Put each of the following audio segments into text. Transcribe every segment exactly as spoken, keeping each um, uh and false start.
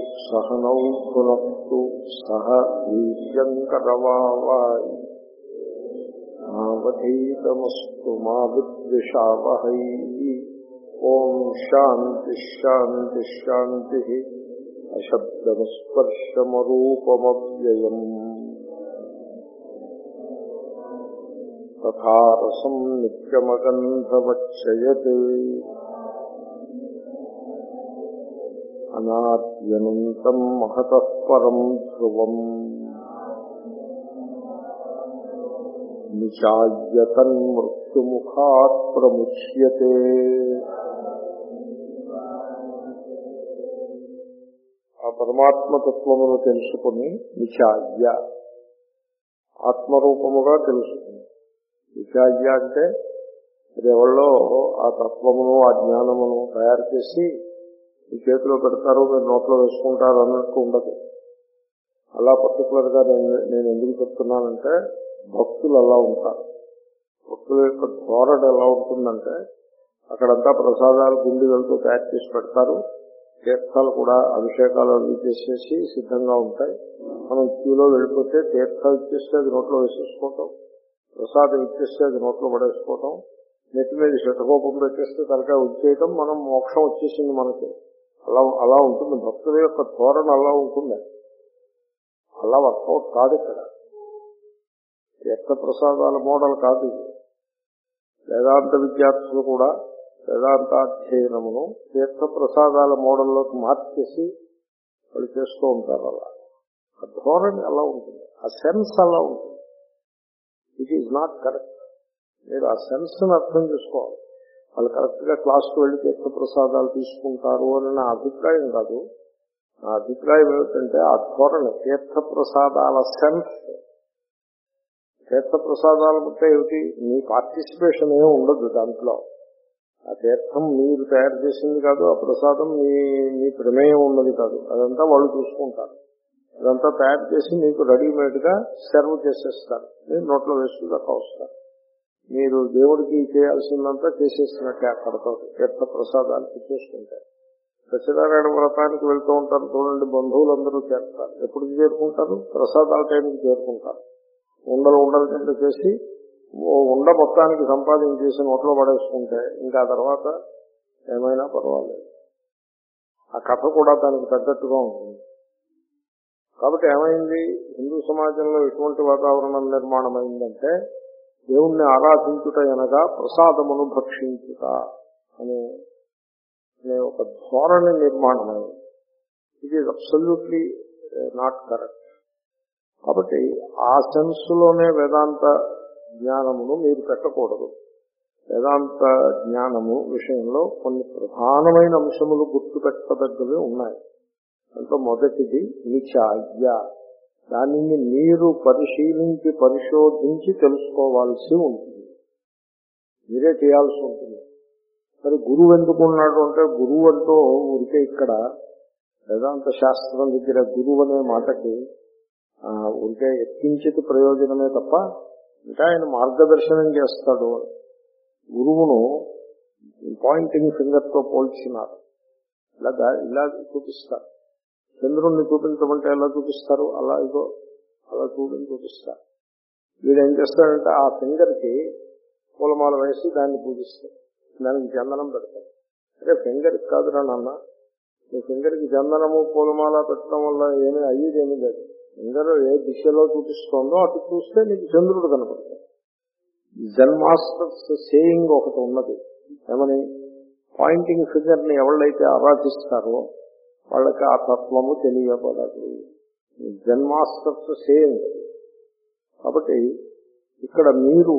సహనౌ భునక్తు సహ వీర్యంకరవావహై నావధీతమస్తు మా విద్విషావహై. ఓం శాంతి శాంతి శాంతి. అశబ్దమస్పర్శమరూపమవ్యయం తథా రసం నిత్యమగంధవచ్చయత్ అనాద్యనంతం మహతః పరం ధ్రువం నిచాయ్యతన్మృత్యుముఖాత్ ప్రముచ్యతే. ఆ పరమాత్మతత్వమును తెలుసుకుని నిచాయ్య ఆత్మరూపముగా తెలుసుకుని. నిచాయ్య అంటే ఎవరిలో ఆ తత్వమును ఆ జ్ఞానమును తయారు చేసి మీ చేతిలో పెడతారు, మీరు నోట్లో వేసుకుంటారు అన్నట్టు ఉండదు. అలా పర్టికులర్ గా నేను నేను ఎందుకు చెప్తున్నానంటే భక్తులు అలా ఉంటారు. భక్తుల యొక్క ధోరణి ఎలా ఉంటుందంటే అక్కడంతా ప్రసాదాలు గుండెలతో తయారు చేసి పెడతారు, తీర్థాలు కూడా అభిషేకాలు అవి చేసేసి సిద్ధంగా ఉంటాయి. మనం క్యూలో వెళ్ళిపోతే తీర్థాలు ఇచ్చేస్తే అది నోట్లో వేసేసుకోవటం, ప్రసాదం ఇచ్చేస్తే అది నోట్లో పడేసుకోవటం, నెత్తి మీద శతకోపం పెట్టేస్తే తలకాయ వచ్చేయటం, మనం మోక్షం వచ్చేసింది మనకి. అలా అలా ఉంటుంది భక్తుల యొక్క ధోరణి, అలా ఉంటుంది. అలా వర్కౌట్ కాదు ఇక్కడ. తీర్థ ప్రసాదాల మోడల్ కాదు ఇది. వేదాంత విద్యార్థులు కూడా వేదాంతాధ్యయనమును తీర్థ ప్రసాదాల మోడల్లోకి మార్చేసి వాళ్ళు చేస్తూ ఉంటారు. అలా ఆ ధోరణి అలా ఉంటుంది, ఆ సెన్స్ అలా ఉంటుంది. It is not correct. మీరు ఆ సెన్స్ ని అర్థం చేసుకోవాలి. వాళ్ళు కరెక్ట్ గా క్లాస్కి వెళ్లి తీర్థ ప్రసాదాలు తీసుకుంటారు అని నా అభిప్రాయం కాదు. నా అభిప్రాయం ఏమిటంటే ఆ ధోరణి, తీర్థ ప్రసాదాల సెన్స్. తీర్థ ప్రసాదాలు అంటే ఏమిటి? మీ పార్టిసిపేషన్ ఏమి ఉండదు దాంట్లో. ఆ తీర్థం మీరు తయారు చేసింది కాదు, ఆ ప్రసాదం మీ మీ ప్రమేయం ఉన్నది కాదు. అదంతా వాళ్ళు చూసుకుంటారు. అదంతా తయారు చేసి మీకు రెడీమేడ్ గా సర్వ్ చేసేస్తారు, మీరు నోట్లో వేసుకుని దాకా వస్తారు. మీరు దేవుడికి చేయాల్సిందంతా చేసేసినట్టే అక్కడతో తీర్థ ప్రసాదాలు చేసుకుంటారు. సత్యనారాయణ వ్రతానికి వెళ్తూ ఉంటారు చూడండి, బంధువులందరూ చేస్తారు. ఎప్పుడు చేరుకుంటారు? ప్రసాదాల టైంకి చేరుకుంటారు. ఉండలు ఉండల కింద చేసి ఉండ మొత్తానికి సంపాదించేసి నోట్లో పడేసుకుంటే ఇంకా తర్వాత ఏమైనా పర్వాలేదు. ఆ కథ కూడా దానికి తగ్గట్టుగా ఉంటుంది. కాబట్టి ఏమైంది, హిందూ సమాజంలో ఎటువంటి వాతావరణం నిర్మాణం అయిందంటే దేవుణ్ణి ఆరాధించుట అనగా ప్రసాదమును భక్షించుట అనే అనే ఒక ధోరణి నిర్మాణమైంది. It is absolutely not correct. కాబట్టి ఆ సెన్స్లోనే వేదాంత జ్ఞానమును మీరు పెట్టకూడదు. వేదాంత జ్ఞానము విషయంలో కొన్ని ప్రధానమైన అంశములు గుర్తుపెట్టదగ్గవి ఉన్నాయి. దాంట్లో మొదటిది నిచాయ్య. దానిని మీరు పరిశీలించి పరిశోధించి తెలుసుకోవాల్సి ఉంటుంది, మీరే చేయాల్సి ఉంటుంది. మరి గురువు ఎందుకున్నాడు అంటే, గురువు అంటూ ఊరికే ఇక్కడ వేదాంత శాస్త్రం దగ్గర గురువు అనే మాటకి ఊరికే ఎక్కించేది ప్రయోజనమే తప్ప ఇంకా ఆయన మార్గదర్శనం చేస్తాడు. గురువును పాయింటింగ్ ఫింగర్ తో పోల్చినారు. ఇలా ఇలా చూపిస్తారు. చంద్రుణ్ణి చూపించమంటే ఎలా చూపిస్తారు? అలా ఇదో అలా చూడని చూపిస్తారు. వీడేం చేస్తాడంటే ఆ ఫింగర్ కి పూలమాల వేసి దాన్ని పూజిస్తారు, దానికి చందనం పెడతారు. అదే ఫింగర్ కి కాదురా నాన్న, మీ ఫింగర్ కి చందనము పూలమాల పెట్టడం వల్ల ఏమీ అయ్యేదేమీ లేదు. ఫింగర్ ఏ దిశలో చూపిస్తోందో అటు చూస్తే నీకు చంద్రుడు కనపడతాడు. జెన్ మాస్టర్స్ సేయింగ్ ఒకటి ఉన్నది. ఏమని? పాయింటింగ్ ఫింగర్ ని ఎవళ్ళైతే ఆరాధిస్తారో వాళ్ళకి ఆ తత్వము తెలియబడదు. జెన్ మాస్టర్స్ సేయింగ్. కాబట్టి ఇక్కడ మీరు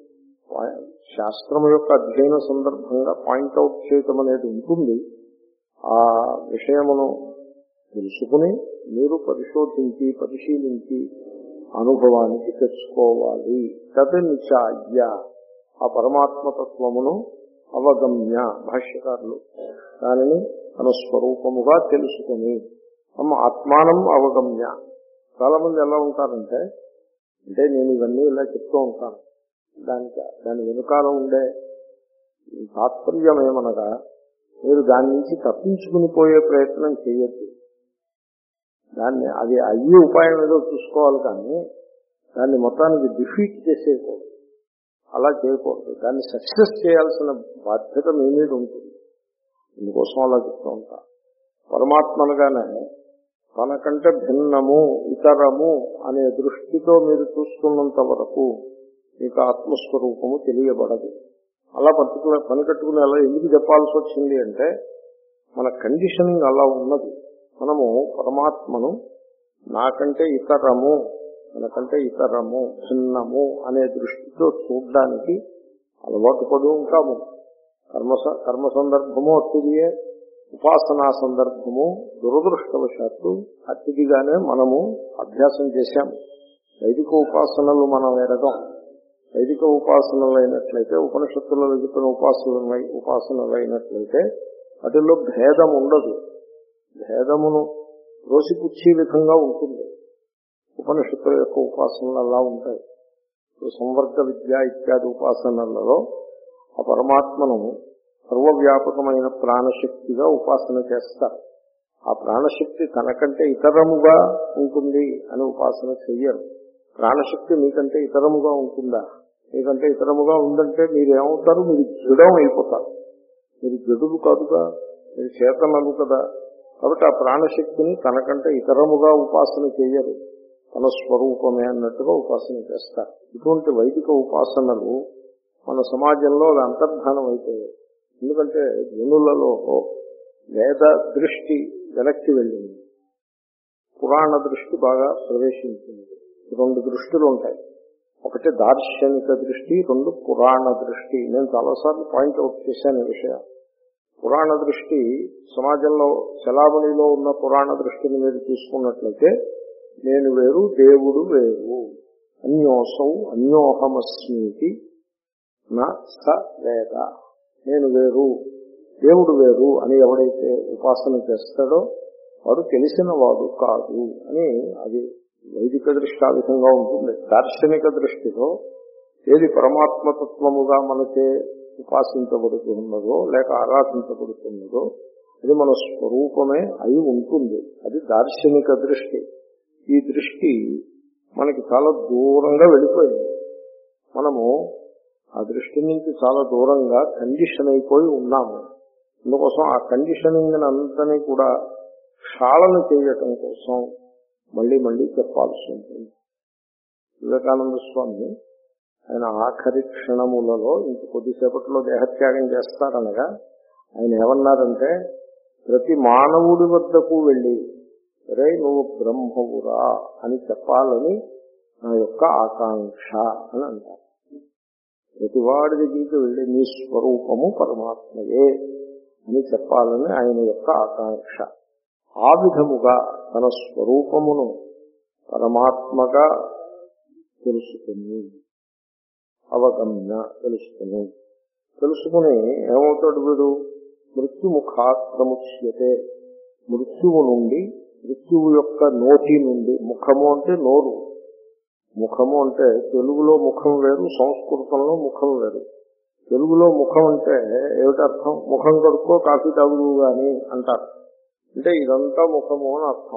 శాస్త్రం యొక్క అధ్యయన సందర్భంగా పాయింట్అవుట్ చేయటం అనేది ఉంటుంది. ఆ విషయమును తెలుసుకుని మీరు పరిశోధించి పరిశీలించి అనుభవానికి తెచ్చుకోవాలి. తద్ నిచాయ్య, ఆ పరమాత్మతత్వమును అవగమ్య, భాష్యకారులు దానిని తన స్వరూపముగా తెలుసుకుని తమ ఆత్మానం అవగమ్య. చాలా మంది ఎలా ఉంటారంటే, అంటే నేను ఇవన్నీ ఇలా చెప్తూ ఉంటాను, దానికి దాని వెనుకాల ఉండే తాత్పర్యం ఏమనగా మీరు దాని నుంచి తప్పించుకుని పోయే ప్రయత్నం చేయొద్దు. దాన్ని అది అయ్యే ఉపాయం ఏదో చూసుకోవాలి, కానీ దాన్ని మొత్తానికి డిఫీట్ చేసేయకూడదు. అలా చేయకూడదు. దాన్ని సక్సెస్ చేయాల్సిన బాధ్యత మీ మీద ఉంటుంది. ఇందుకోసం అలా చెప్తూ ఉంటా. పరమాత్మలుగానే తనకంటే భిన్నము, ఇతరము అనే దృష్టితో మీరు చూస్తున్నంత వరకు మీకు ఆత్మస్వరూపము తెలియబడదు. అలా పర్టికులర్ పని కట్టుకుని అలా ఎందుకు చెప్పాల్సి వచ్చింది అంటే మన కండిషనింగ్ అలా ఉన్నది. మనము పరమాత్మను నాకంటే ఇతరము, మనకంటే ఇతరము, భిన్నము అనే దృష్టితో చూడడానికి అలవాటు పడి ఉంటాము. కర్మ కర్మ సందర్భము అట్టిదియే, ఉపాసనా సందర్భము దురదృష్టవశాత్తు అట్టిదిగానే మనము అభ్యాసం చేశాము. వైదిక ఉపాసనలు మనం ఎరగం. వైదిక ఉపాసనలు అయినట్లయితే, ఉపనిషత్తులలో చెప్పిన ఉపాసన ఉపాసనలు అయినట్లయితే వాటిల్లో భేదం ఉండదు. భేదమును రోసిపుచ్చే విధంగా ఉంటుంది. ఉపనిషత్తుల యొక్క ఉపాసనలు అలా ఉంటాయి. సంవర్గ విద్య ఇత్యాది ఉపాసనలలో ఆ పరమాత్మను సర్వవ్యాపకమైన ప్రాణశక్తిగా ఉపాసన చేస్తారు. ఆ ప్రాణశక్తి తనకంటే ఇతరముగా ఉంటుంది అని ఉపాసన చెయ్యరు. ప్రాణశక్తి మీకంటే ఇతరముగా ఉంటుందా? మీకంటే ఇతరముగా ఉందంటే మీరేమవుతారు? మీరు జడం అయిపోతారు. మీరు జడులు కాదుగా, మీరు చేతనలు కదా. కాబట్టి ఆ ప్రాణశక్తిని తనకంటే ఇతరముగా ఉపాసన చేయరు. తన స్వరూపమే అన్నట్టుగా ఉపాసన చేస్తారు. ఇటువంటి వైదిక ఉపాసనలు మన సమాజంలో అది అంతర్ధానం అయిపోయాయి. ఎందుకంటే జనులలో వేద దృష్టి వెనక్కి వెళ్ళింది, పురాణ దృష్టి బాగా ప్రవేశించింది. రెండు దృష్టిలు ఉంటాయి. ఒకటి దార్శనిక దృష్టి, రెండు పురాణ దృష్టి. నేను చాలాసార్లు పాయింట్అవుట్ చేశాను ఈ విషయం. పురాణ దృష్టి సమాజంలో చలామణిలో ఉన్న పురాణ దృష్టిని మీరు తీసుకున్నట్లయితే నేను వేరు, దేవుడు వేరు, అన్యోసౌ అన్యోహమస్మీతి నా స వేద, నేను వేరు దేవుడు వేరు అని ఎవడైతే ఉపాసన చేస్తాడో వాడు తెలిసిన వాడు కాదు అని అది వైదిక దృష్టి ఆ విధంగా ఉంటుంది. దార్శనిక దృష్టిలో ఏది పరమాత్మతత్వముగా మనకే ఉపాసించబడుతున్నదో లేక ఆరాధించబడుతున్నదో అది మన స్వరూపమే అయి ఉంటుంది. అది దార్శనిక దృష్టి. ఈ దృష్టి మనకి చాలా దూరంగా వెళ్ళిపోయింది. మనము ఆ దృష్టి నుంచి చాలా దూరంగా కండిషన్ అయిపోయి ఉన్నాము. అందుకోసం ఆ కండిషనింగ్ అంతని కూడా క్షాళన చేయటం కోసం మళ్లీ మళ్లీ చెప్పాల్సి ఉంటుంది. వివేకానంద స్వామి ఆయన ఆఖరి క్షణములలో ఇంక కొద్దిసేపట్లో దేహత్యాగం చేస్తారనగా ఆయన ఏమన్నారంటే, ప్రతి మానవుడి వద్దకు వెళ్ళి రే నువ్వు బ్రహ్మవురా అని చెప్పాలని నా యొక్క ఆకాంక్ష అని అంటారు. ప్రతివాడి దగ్గరికి వెళ్ళి నీ స్వరూపము పరమాత్మయే అని చెప్పాలని ఆయన యొక్క ఆకాంక్ష. ఆ విధముగా తన స్వరూపమును పరమాత్మగా తెలుసుకుని అవగమ్య తెలుసుకుని తెలుసుకుని ఏమవుతాడు వీడు? మృత్యుముఖాత్ ప్రముచ్యతే, మృత్యువు నుండి, మృత్యువు యొక్క నోటి నుండి. ముఖము అంటే నోరు, ముఖము అంటే తెలుగులో ముఖం వేరు, సంస్కృతంలో ముఖం వేరు. తెలుగులో ముఖం అంటే ఏమిటర్థం? ముఖం కడుక్కో కాఫీ తాగుదు గాని అంటారు. అంటే ఇదంతా ముఖము అని అర్థం.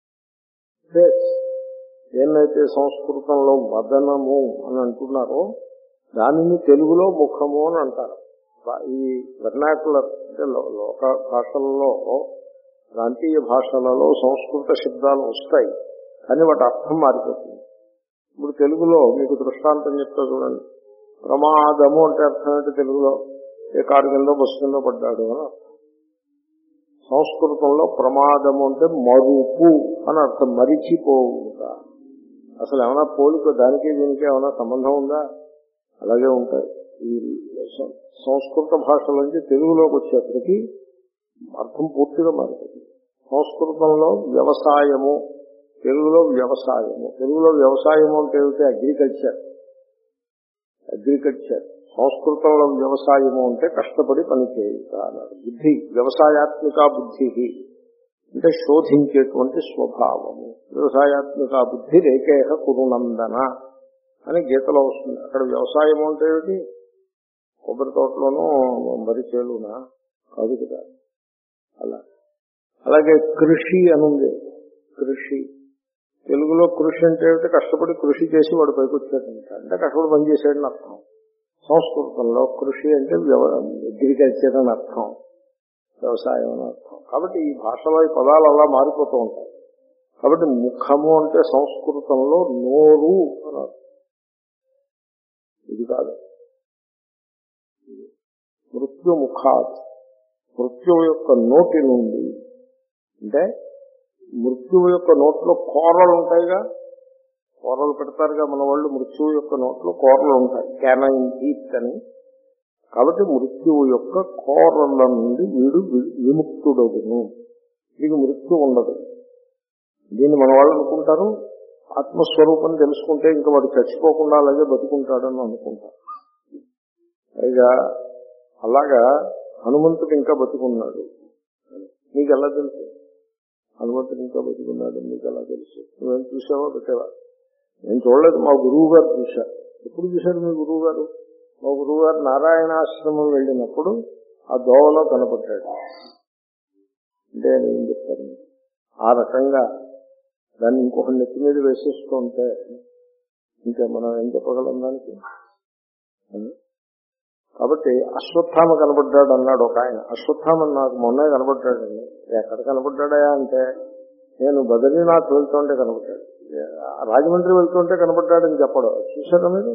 ఏనైతే సంస్కృతంలో వదనము అని అంటున్నారో దానిని తెలుగులో ముఖము అని అంటారు. ఈ వెర్నాకులర్ అంటే లోక భాషలలో, ప్రాంతీయ భాషలలో సంస్కృత శబ్దాలు వస్తాయి, కానీ వాటి అర్థం మారిపోతుంది. ఇప్పుడు తెలుగులో మీకు దృష్టాంతం చెప్తా చూడండి. ప్రమాదము అంటే అర్థం ఏంటి? తెలుగులో ఏ కారు కింద బస్సు కింద పడ్డాడు అని అర్థం. సంస్కృతంలో ప్రమాదము అంటే మరుపు అని అర్థం, మరిచిపోవుట. అసలు ఏమైనా పోలిక దానికి దీనికి ఏమైనా సంబంధం ఉందా? అలాగే ఉంటాయి. ఈ సంస్కృత భాషలోంచి తెలుగులోకి వచ్చేప్పటికీ అర్థం పూర్తిగా మారిపోతుంది. సంస్కృతంలో వ్యవసాయము, తెలుగులో వ్యవసాయము. తెలుగులో వ్యవసాయము అంటే ఏమిటి? అగ్రికల్చర్. అగ్రికల్చర్. సంస్కృతంలో వ్యవసాయము అంటే కష్టపడి పని చేయుట అన్నారు. బుద్ధి, వ్యవసాయాత్మిక బుద్ధి అంటే శోధించేటువంటి స్వభావము. వ్యవసాయాత్మిక బుద్ధి రేకేహ కురునందన అని గీతలో వస్తుంది. అక్కడ వ్యవసాయము అంటే ఏమిటి? కొబ్బరి తోటలోనూ వరి చేలునా కాదు కదా. అలా అలాగే కృషి అని ఉంది. కృషి. తెలుగులో కృషి అంటే ఏమిటి? కష్టపడి కృషి చేసి వాడు పైకి వచ్చాడంట, అంటే కష్టపడి పనిచేసాడని అర్థం. సంస్కృతంలో కృషి అంటే అగ్రికల్చర్ అని అర్థం, వ్యవసాయం అని అర్థం. కాబట్టి ఈ భాషలో ఈ పదాలు అలా మారిపోతూ ఉంటాయి. కాబట్టి ముఖము అంటే సంస్కృతంలో నోరు అని అర్థం. ఇది కాదు, మృత్యు ముఖాత్, మృత్యువు యొక్క నోటి నుండి. అంటే మృత్యువు యొక్క నోట్లో కోరలు ఉంటాయిగా, కోరలు పెడతారుగా మన వాళ్ళు. మృత్యువు యొక్క నోట్లో కోరలు ఉంటాయి, క్యానైన్ టీత్ అని. కాబట్టి మృత్యువు యొక్క కోరల నుండి వీడు విముక్తుడగును, వీడికి మృత్యు ఉండదు. దీన్ని మన వాళ్ళు అనుకుంటారు ఆత్మస్వరూపం తెలుసుకుంటే ఇంకా వాడు చచ్చిపోకుండా అలాగే బతుకుంటాడని అనుకుంటారు. పైగా అలాగా హనుమంతుడు ఇంకా బతుకున్నాడు, నీకు ఎలా తెలుసు? హనుమంతుడు ఇంకా బతుకున్నాడు నీకు ఎలా తెలుసు? నువ్వేం చూసావో పెట్టావా? నేను చూడలేదు, మా గురువు గారు చూశారు. ఎప్పుడు చూశారు మీ గురువు గారు? మా గురువు గారు నారాయణాశ్రమం వెళ్ళినప్పుడు ఆ దోవలో కనపడ్డాడు. అంటే నేను చెప్తాను, ఆ రకంగా దాన్ని ఇంకొక నెత్తి మీద వేసేస్తూ ఉంటే ఇంకా మనం ఏం చెప్పగలం దానికి? కాబట్టి అశ్వత్థామ కనబడ్డాడు అన్నాడు ఒక ఆయన. అశ్వత్థామ నాకు మొన్నే కనబడ్డాడండి. ఎక్కడ కనబడ్డాడా అంటే, నేను బద్రీనాథ్ వెళ్తుంటే కనబడ్డాడు, రాజమండ్రి వెళ్తుంటే కనబడ్డాడని చెప్పడం చూసారా మీరు?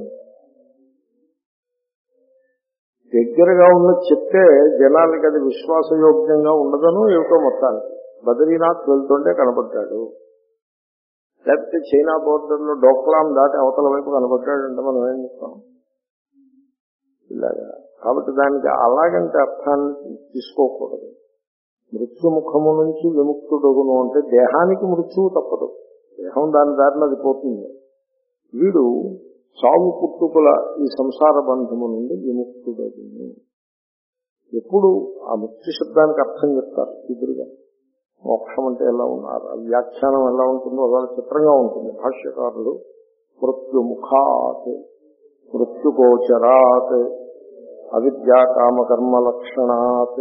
దగ్గరగా ఉన్న చెప్తే జనాలకి అది విశ్వాసయోగ్యంగా ఉండదను ఏమిటో మొత్తానికి. బద్రీనాథ్ వెళ్తుంటే కనబడ్డాడు, లేకపోతే చైనా బోర్డర్ లో డోక్లాం దాటి అవతల వైపు కనబడ్డాడంటే మనం ఏం చెప్తాం? ఇలాగా. కాబట్టి దానికి అలాగంటే అర్థాన్ని తీసుకోకూడదు. మృత్యుముఖము నుంచి విముక్తుడగును అంటే దేహానికి మృత్యువు తప్పదు, దేహం దాని దారిన అది పోతుంది. వీడు సాగు పుట్టుకుల ఈ సంసార బంధము నుండి విముక్తుడగును. ఎప్పుడు ఆ ముక్తి శబ్దానికి అర్థం చెప్తారు ఎదురుగా. మోక్షం అంటే ఎలా ఉన్నారు, వ్యాఖ్యానం ఎలా ఉంటుందో అలా చిత్రంగా ఉంటుంది. భాష్యకారులు మృత్యుముఖాత్ మృత్యుగోచరాత్ అవిద్యా కామకర్మ లక్షణాత్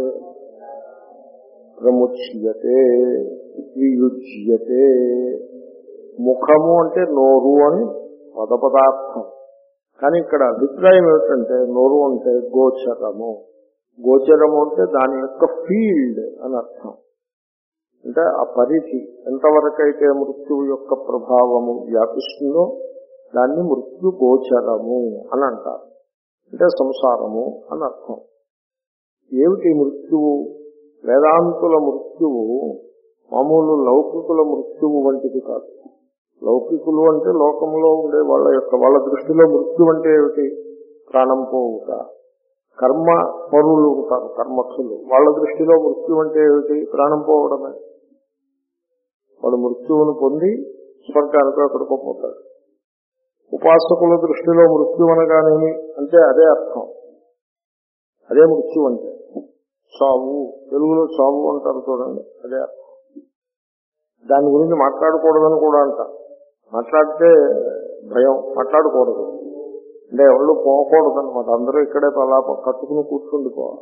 ప్రముచ్యతే వియుజ్యతే. ముఖము అంటే నోరు అని పదపదార్థం, కానీ ఇక్కడ అభిప్రాయం ఏమిటంటే నోరు అంటే గోచరము. గోచరము అంటే దాని యొక్క ఫీల్డ్ అని అర్థం. అంటే ఆ పరిధి ఎంతవరకైతే మృత్యువు యొక్క ప్రభావము వ్యాపిస్తుందో దాన్ని మృత్యు గోచరము అని అంటారు. అంటే సంసారము అని అర్థం. ఏమిటి మృత్యువు? వేదాంతుల మృత్యువు మామూలు లౌకికుల మృత్యువు వంటిది కాదు. లౌకికులు అంటే లోకంలో ఉండే వాళ్ళ యొక్క వాళ్ళ దృష్టిలో మృత్యు అంటే ఏమిటి? ప్రాణం పోవుట. కర్మ పరులు ఉంటారు, కర్మక్షులు, వాళ్ళ దృష్టిలో మృత్యు అంటే ఏమిటి? ప్రాణం పోవడమే. వాడు మృత్యువును పొంది స్వర్గానికి అక్కడికి పోతాడు. ఉపాసకుల దృష్టిలో మృత్యు అనగానేమి అంటే అదే అర్థం, అదే మృత్యు అంటే. చావు, తెలుగులో చావు అంటారు చూడండి, అదే అర్థం. దాని గురించి మాట్లాడకూడదని కూడా అంటారు. మాట్లాడితే భయం, మాట్లాడకూడదు అంటే ఎవరు పోకూడదు అనమాట. అందరూ ఇక్కడే అలా కట్టుకుని కూర్చుండిపోవాలి.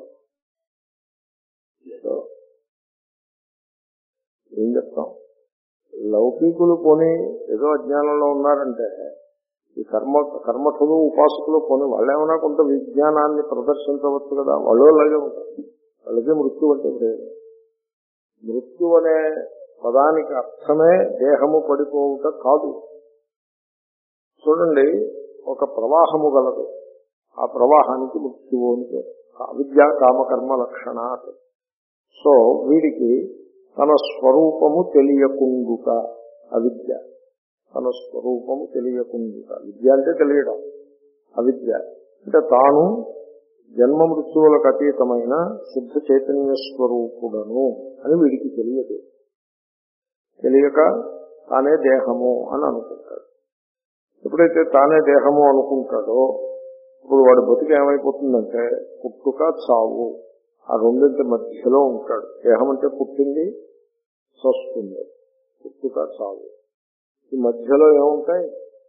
ఏం చెప్తాం? లౌకికులు పోనీ ఏదో అజ్ఞానంలో ఉన్నారంటే ఈ కర్మ కర్మఠులు ఉపాసకులు పోనీ వాళ్ళేమన్నా కొంత విజ్ఞానాన్ని ప్రదర్శించవచ్చు కదా, వాళ్ళు అలాగే ఉంటారు. వాళ్ళకి మృత్యు అంటే లేదు. మృత్యు అనే పదానికి అర్థమే దేహము పడిపోవుట కాదు. చూడండి, ఒక ప్రవాహము గలదు, ఆ ప్రవాహానికి మృత్యువు అని పేరు. అవిద్యా కామకర్మ లక్షణాత్. సో వీడికి తన స్వరూపము తెలియకుండుట అవిద్య. తన స్వరూపము తెలియకుండుట, విద్య అంటే తెలియడం, అవిద్య అంటే తాను జన్మ మృత్యువులకు అతీతమైన శుద్ధ చైతన్య స్వరూపుడను అని వీడికి తెలియదు. తెలియక తానే దేహము అని అనుకుంటాడు. ఎప్పుడైతే తానే దేహము అనుకుంటాడో ఇప్పుడు వాడి బతుకు ఏమైపోతుందంటే పుట్టుక చావు ఆ రెండింటి మధ్యలో ఉంటాడు. దేహం అంటే పుట్టింది చస్తుంది, పుట్టుక చావు. ఈ మధ్యలో ఏముంటాయి?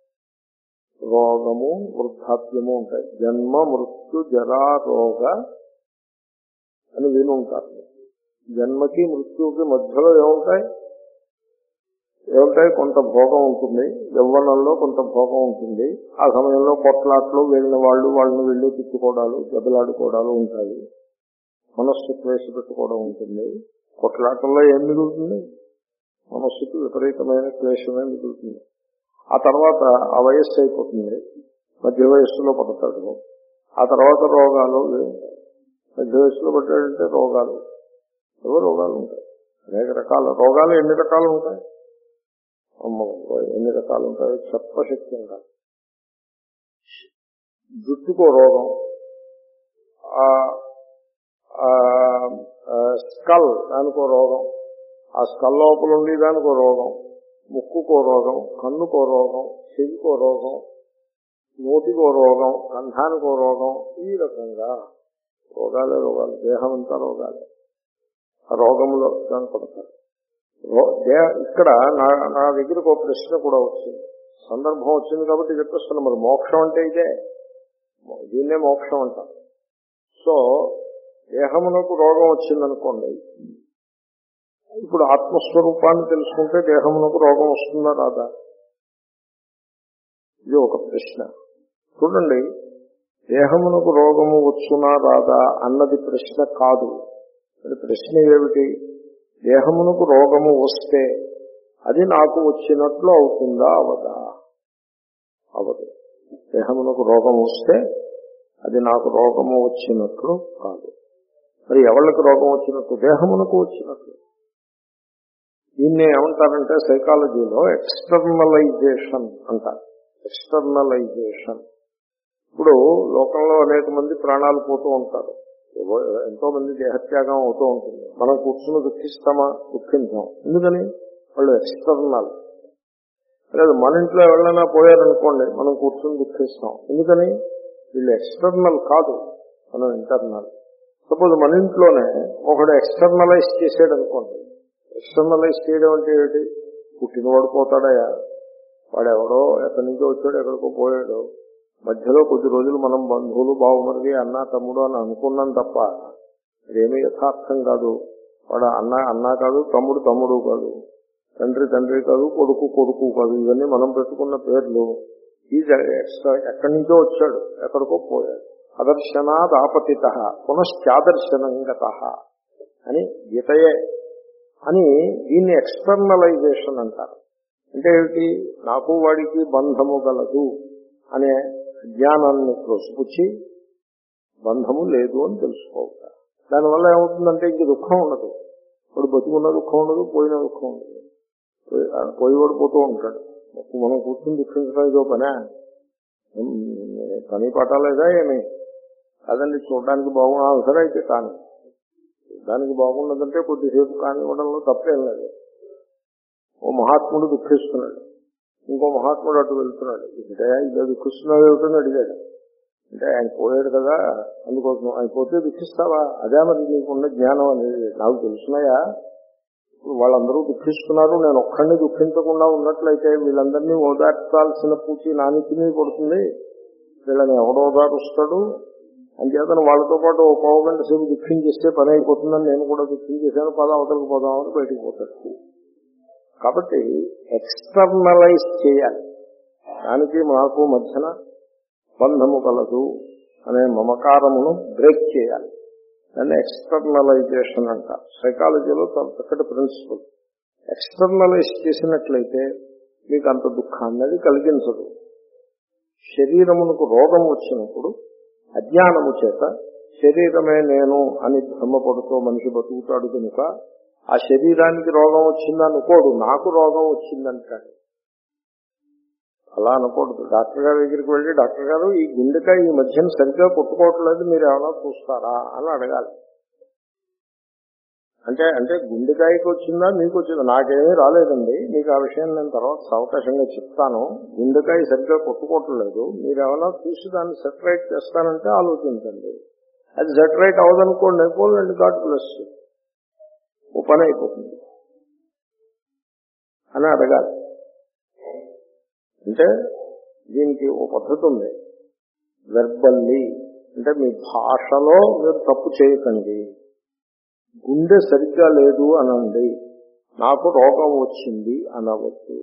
రోగము వృద్ధాప్యము ఉంటాయి. జన్మ మృత్యు జరా రోగ అని విని ఉంటారు. జన్మకి మృత్యువుకి మధ్యలో ఏముంటాయి? ఏమిటాయి కొంత భోగం ఉంటుంది, యవ్వనంలో కొంత భోగం ఉంటుంది. ఆ సమయంలో కొట్లాట్లు వెళ్ళిన వాళ్ళు వాళ్ళని వెళ్ళి తిట్టుకోవడాలు దెబ్బలాడుకోవడాలు ఉంటాయి. మనస్సు క్లేశ పెట్టుకోవడం ఉంటుంది. కొట్లాటల్లో ఏం మిగులుతుంది? మనస్సుకి విపరీతమైన క్లేశమే మిగులుతుంది. ఆ తర్వాత ఆ వయస్సు అయిపోతుంది, మధ్య వయస్సులో పడతాడు. ఆ తర్వాత రోగాలు, మధ్య వయస్సులో పడ్డాడంటే రోగాలు, ఏవో రోగాలు ఉంటాయి, అనేక రకాల రోగాలు. ఎన్ని రకాలు ఉంటాయి అమ్మ, ఎన్ని రకాలు ఉంటాయి చెప్పశక్తి ఉంటాయి. జుట్టుకో రోగం, స్కల్ దానికో రోగం, ఆ స్కల్ లోపల ఉండి దానికో రోగం, ముక్కుకో రోగం, కన్నుకో రోగం, చెవికో రోగం, నోటికో రోగం, కంఠానికో రోగం. ఈ రకంగా రోగాలే రోగాలు, దేహం అంతా రోగాలే. ఆ రోగంలో దాన్ని పడతారు. ఇక్కడ నా నా దగ్గరకు ఒక ప్రశ్న కూడా వచ్చింది, సందర్భం వచ్చింది కాబట్టి చెప్పేస్తున్నా. మరి మోక్షం అంటే ఇదే, దీన్నే మోక్షం అంటారు. సో దేహమునకు రోగం వచ్చిందనుకోండి, ఇప్పుడు ఆత్మస్వరూపాన్ని తెలుసుకుంటే దేహమునకు రోగం వస్తుందా రాదా? ఇది ఒక ప్రశ్న. చూడండి, దేహమునకు రోగము వచ్చునా రాదా అన్నది ప్రశ్న కాదు. అది ప్రశ్న ఏమిటి? దేహమునకు రోగము వస్తే అది నాకు వచ్చినట్లు అవుతుందా అవదా? అవదు. దేహమునకు రోగం వస్తే అది నాకు రోగము వచ్చినట్లు కాదు. మరి ఎవరికి రోగం వచ్చినట్టు? దేహమునకు వచ్చినట్లు. దీన్ని ఏమంటారంటే సైకాలజీలో ఎక్స్టర్నలైజేషన్ అంటారు. ఎక్స్టర్నలైజేషన్. ఇప్పుడు లోకంలో అనేక మంది ప్రాణాలు పోతూ ఉంటారు, ఎంతో మంది దేహత్యాగం అవుతూ ఉంటుంది. మనం కూర్చుని దుఃఖిస్తామా? దుఃఖించాం. ఎందుకని? వాళ్ళు ఎక్స్టర్నల్. లేదు, మన ఇంట్లో ఎవరైనా పోయారనుకోండి, మనం కూర్చుని దుఃఖిస్తాం. ఎందుకని? వీళ్ళు ఎక్స్టర్నల్ కాదు, మనం ఇంటర్నల్. సపోజ్ మన ఇంట్లోనే ఒకడు ఎక్స్టర్నలైజ్ చేసాడు అనుకోండి. ఎక్స్టర్నలైజ్ చేయడం అంటే ఏమిటి? పుట్టినవాడు పోతాడయా, వాడు ఎవడో ఎక్కడి నుంచో వచ్చాడు, ఎక్కడికో పోయాడు, మధ్యలో కొద్ది రోజులు మనం బంధువులు బావమరిది అన్న తమ్ముడు అని అనుకున్నాం తప్ప అదేమీ యథార్థం కాదు. వాడు అన్న అన్న కాదు, తమ్ముడు తమ్ముడు కాదు, తండ్రి తండ్రి కాదు, కొడుకు కొడుకు కాదు. ఇవన్నీ మనం పెట్టుకున్న పేర్లు. ఈ ఎక్కడి నుంచో వచ్చాడు, ఎక్కడికో పోయాడు. అదర్శనాద్ ఆపతిత పునశ్చాదర్శనంగత అని గీతయే అని దీన్ని ఎక్స్టర్నలైజేషన్ అంటారు. అంటే ఏమిటి? నాకు వాడికి బంధము గలదు అనే జ్ఞానాన్ని త్రోసిపుచ్చి బంధము లేదు అని తెలుసుకోవాలి. దానివల్ల ఏమవుతుందంటే ఇంక దుఃఖం ఉండదు. వాడు బతుకున్న దుఃఖం ఉండదు, పోయిన దుఃఖం ఉండదు. పోయివాడు పోతూ ఉంటాడు. మనం కూర్చొని దుఃఖించడం ఇదో పనే, పని పట్టాలేదా ఏమి అదండి. చూడడానికి బాగున్నా సరే అయితే కానీ దానికి బాగున్నదంటే కొద్దిసేపు కానివ్వడంలో తప్పేం లేదు. ఓ మహాత్ముడు దుఃఖిస్తున్నాడు, ఇంకో మహాత్ముడు అటు వెళ్తున్నాడు. అంటే ఇలా దుఃఖిస్తున్నాడు ఏమిటని అడిగాడు. అంటే ఆయన పోయాడు కదా అందుకోసం. ఆయన పోతే దుఃఖిస్తావా? అదే మరి నీకున్న జ్ఞానం అనేది. నాకు తెలుసున్నాయా, వాళ్ళందరూ దుఃఖిస్తున్నారు, నేను ఒక్కడిని దుఃఖించకుండా ఉన్నట్లయితే వీళ్ళందరినీ ఓదార్చాల్సిన పూచి నానికిని పడుతుంది. వీళ్ళని ఎవడో ఓదారుస్తాడు? అంచేతను వాళ్ళతో పాటు ఓ పావు గంట సేపు దుఃఖించేస్తే పని అయిపోతుందని నేను కూడా దుఃఖించేసాను, పద అవతలకు పోదామని బయటికి పోతాడు. కాబట్టి ఎక్స్టర్నలైజ్ చేయాలి. దానికి మాకు మధ్యన బంధము కలదు అనే మమకారమును బ్రేక్ చేయాలి. దాన్ని ఎక్స్టర్నలైజేషన్ అంటారు. సైకాలజీలో చాలా చక్కటి ప్రిన్సిపల్. ఎక్స్టర్నలైజ్ చేసినట్లయితే మీకు అంత దుఃఖాన్ని అది కలిగించదు. శరీరమునకు రోగం వచ్చినప్పుడు అజ్ఞానము చేత శరీరమే నేను అని భ్రమపడుతూ మనిషి బతుకుతాడు కనుక ఆ శరీరానికి రోగం వచ్చిందనుకోడు, నాకు రోగం వచ్చిందంటాడు. అలా అనకూడదు. డాక్టర్ గారి దగ్గరికి వెళ్ళి, డాక్టర్ గారు ఈ గుండెకాయ ఈ మధ్యన సరిగ్గా కొట్టుకోవట్లేదు, మీరు ఏమైనా చూస్తారా అని అడగాలి. అంటే అంటే గుండెకాయకి వచ్చిందా మీకు వచ్చిందా? నాకేమీ రాలేదండి, మీకు ఆ విషయం నేను తర్వాత అవకాశంగా చెప్తాను. గుండెకాయ సరిగ్గా కొట్టుకోవట్లేదు, మీరు ఏమైనా చూసి దాన్ని సెటరైట్ చేస్తానంటే ఆలోచించండి. అది సెటరైట్ అవ్వదనుకోండి, అయిపోలేండి, గాడ్ బ్లెస్ యు, ఓ పని అయిపోతుంది అని అడగాలి. అంటే దీనికి ఓ పద్ధతి ఉంది. వెర్బల్లీ అంటే మీ భాషలో మీరు తప్పు చేయకండి. గుండె సరిగ్గా లేదు అనండి, నాకు రోగం వచ్చింది అనవద్దు.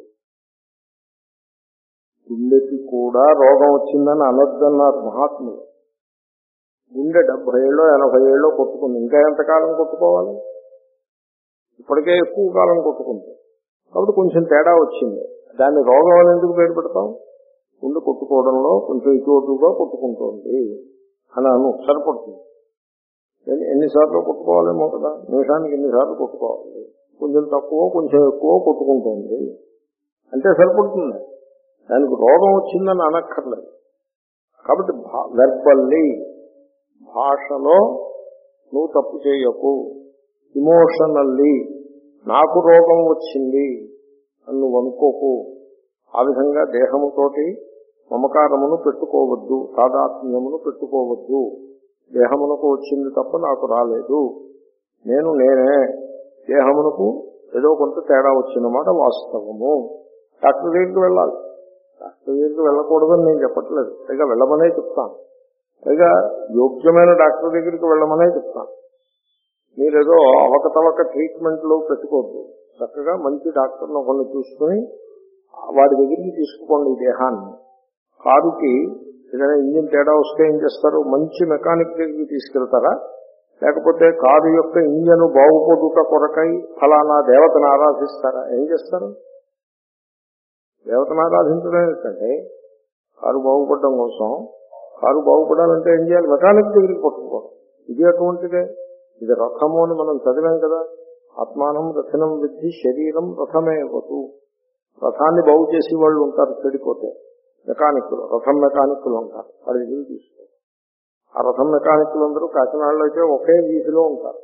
గుండెకి కూడా రోగం వచ్చిందని అనొద్దన్నారు మహాత్ములు. గుండె డెబ్బై ఏళ్ళో ఎనభై ఏళ్ళో కొట్టుకుంది, ఇంకా ఎంతకాలం కొట్టుకోవాలి? ఇప్పటికే ఎక్కువ కాలం కొట్టుకుంది. కాబట్టి కొంచెం తేడా వచ్చింది, దాన్ని రోగం అని ఎందుకు పేరు పెడతాం? గుండె కొట్టుకోవడంలో కొంచెం ఇటువటుగా కొట్టుకుంటోంది అని అను, సరిపడుతుంది. ఎన్నిసార్లు కొట్టుకోవాలేమో కదా, నిమిషానికి ఎన్నిసార్లు కొట్టుకోవాలి, కొంచెం తక్కువ కొంచెం ఎక్కువ కొట్టుకుంటోంది అంటే సరిపడుతుంది. దానికి రోగం వచ్చిందని అనక్కర్లేదు. కాబట్టి వెర్బల్లీ, భాషలో నువ్వు తప్పు చేయకు. ఇమోషనల్లీ నాకు రోగం వచ్చింది అని నువ్వు అనుకోకు. ఆ విధంగా దేహముతోటి మమకారమును పెట్టుకోవద్దు, తాదాత్మ్యమును పెట్టుకోవద్దు. దేహమునకు వచ్చింది తప్ప నాకు రాలేదు, నేను నేనే. దేహమునకు ఏదో కొంత తేడా వచ్చినమాట వాస్తవము. డాక్టర్ దగ్గరికి వెళ్ళాలి, డాక్టర్ దగ్గరికి వెళ్ళకూడదని నేను చెప్పట్లేదు, పైగా వెళ్ళమనే చెప్తాను. పైగా యోగ్యమైన డాక్టర్ దగ్గరికి వెళ్ళమనే చెప్తాను. మీరేదో అవకతవక ట్రీట్మెంట్లు పెట్టుకోవద్దు. చక్కగా మంచి డాక్టర్ను ఒకరిని చూసుకుని వాడి దగ్గరికి తీసుకుపోండి ఈ దేహాన్ని. కారుకి ఏదైనా ఇంజిన్ తేడా వస్తే ఏం చేస్తారు? మంచి మెకానిక్ దగ్గరికి తీసుకెళ్తారా? లేకపోతే కారు యొక్క ఇంజన్ బాగుపడుట కొరకై ఫలానా దేవతను ఆరాధిస్తారా? ఏం చేస్తారు? దేవతను ఆరాధించడం ఏంటంటే కారు బాగుపడడం కోసం. కారు బాగుపడాలంటే ఏం చేయాలి? మెకానిక్ దగ్గరికి పట్టుకోవడం. ఇది అటువంటిదే. ఇది రథము అని మనం చదివాం కదా. ఆత్మానం రథనం విద్ధి శరీరం రథమే వతు. రథాన్ని బాగు చేసి వాళ్ళు ఉంటారు, చెడిపోతే మెకానిక్కులు, రథం మెకానిక్కులు ఉంటారు. వాళ్ళ దగ్గరికి తీసుకో. ఆ రథం మెకానిక్కులు అందరూ కాకినాడలో అయితే ఒకే వీధిలో ఉంటారు.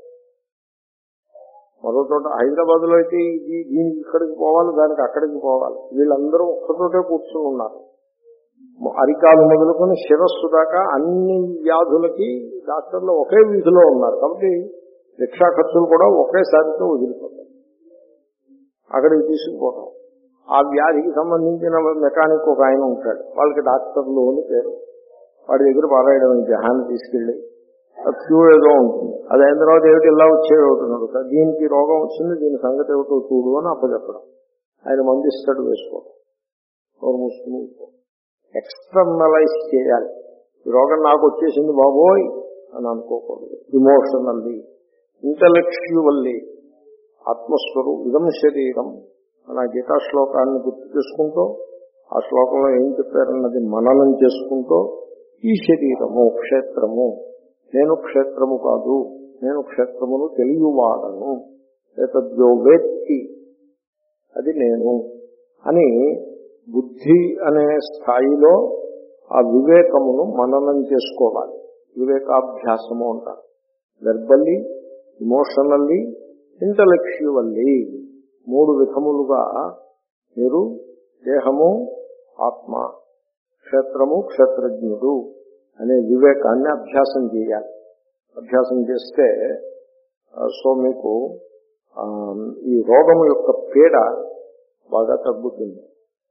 మరో చోట హైదరాబాద్ లో అయితే ఇది దీనికి ఇక్కడికి పోవాలి, దానికి అక్కడికి పోవాలి. వీళ్ళందరూ ఒక్కచోటే కూర్చుని ఉన్నారు. అరికాలు మొదలుకొని శిరస్సు దాకా అన్ని వ్యాధులకి డాక్టర్లు ఒకే వీధిలో ఉన్నారు. కాబట్టి రిక్షా ఖర్చులు కూడా ఒకేసారితో వదిలిపోతాయి. అక్కడికి తీసుకుపోతాం. ఆ వ్యాధికి సంబంధించిన మెకానిక్ ఒక ఆయన ఉంటాడు, వాళ్ళకి డాక్టర్లు అని పేరు. వాడి దగ్గర పారాయడం జహాన్ని తీసుకెళ్ళి క్యూ ఏదో ఉంటుంది. అది అయిన తర్వాత ఏమిటి ఇలా వచ్చేవి అవుతున్నాడు, దీనికి రోగం వచ్చింది, దీని సంగతి ఏమిటో చూడు అని అప్పచెప్పడం. ఆయన మందు ఇస్తాడు, వేసుకోవడం, నోరు మూసుకుని ఎక్స్టర్నలైజ్ చేయాలి. ఈ రోగం నాకు వచ్చేసింది బాబోయ్ అని అనుకోకూడదు. ఇమోషనల్లీ, ఇంటలెక్చువల్లీ ఆత్మస్వరూ ఇదం శరీరం అన్న గీతా శ్లోకాన్ని గుర్తు చేసుకుంటూ, ఆ శ్లోకంలో ఏం చెప్పారన్నది మననం చేసుకుంటూ, ఈ శరీరము క్షేత్రము, నేను క్షేత్రము కాదు, నేను క్షేత్రమును తెలియవాడను, ఏతద్యో వేత్తి అది నేను అని బుద్ధి అనే స్థాయిలో ఆ వివేకమును మననం చేసుకోవాలి. వివేకాభ్యాసము అంటారు. వెర్బల్లీ, ఇమోషనల్లీ, ఇంటలెక్చువల్లీ మూడు విధములుగా మీరు దేహము ఆత్మ, క్షేత్రము క్షేత్రజ్ఞుడు అనే వివేకాన్ని అభ్యాసం చేయాలి. అభ్యాసం చేస్తే సో మీకు ఈ రోగము యొక్క పీడ బాగా తగ్గుతుంది.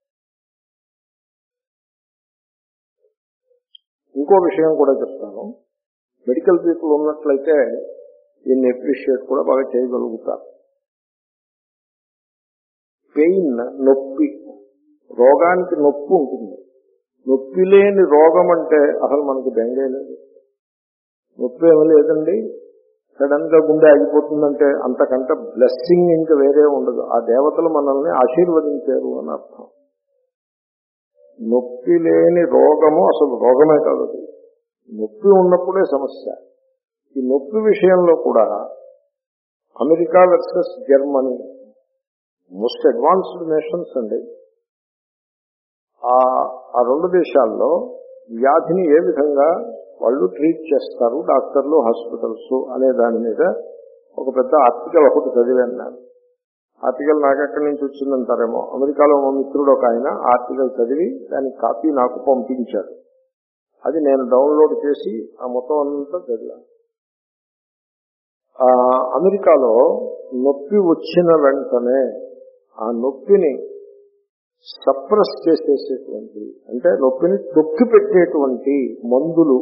ఇంకో విషయం కూడా చెప్తాను. మెడికల్ పీపుల్ ఉన్నట్లయితే దీన్ని అప్రిషియేట్ కూడా బాగా చేయగలుగుతారు. పెయిన్, నొప్పి, రోగానికి నొప్పి ఉంటుంది. నొప్పి లేని రోగం అంటే అసలు మనకు బెంగే లేదు. నొప్పి ఏమీ లేదండి, సడన్ గా గుండె ఆగిపోతుందంటే అంతకంటే బ్లెస్సింగ్ ఇంకా వేరే ఉండదు. ఆ దేవతలు మనల్ని ఆశీర్వదించారు అని అర్థం. నొప్పి లేని రోగము అసలు రోగమే కాదు. నొప్పి ఉన్నప్పుడే సమస్య. ఈ నొప్పి విషయంలో కూడా America versus Germany most advanced nations అండి. ఆ రెండు దేశాల్లో వ్యాధిని ఏ విధంగా వాళ్ళు ట్రీట్ చేస్తారు డాక్టర్లు, హాస్పిటల్స్ అనే దాని మీద ఒక పెద్ద ఆర్టికల్ ఒకటి చదివాను నేను. ఆర్టికల్ నాకు ఎక్కడి నుంచి వచ్చిందంటారేమో, అమెరికాలో మా మిత్రుడు ఒక ఆయన ఆర్టికల్ చదివి దాని కాపీ నాకు పంపించాడు. అది నేను డౌన్లోడ్ చేసి ఆ మొత్తం అంతా చదివాను. అమెరికాలో నొప్పి వచ్చిన వెంటనే ఆ నొప్పిని సప్రెస్ చేసేసేటువంటి, అంటే నొప్పిని తొక్కి పెట్టేటువంటి మందులు,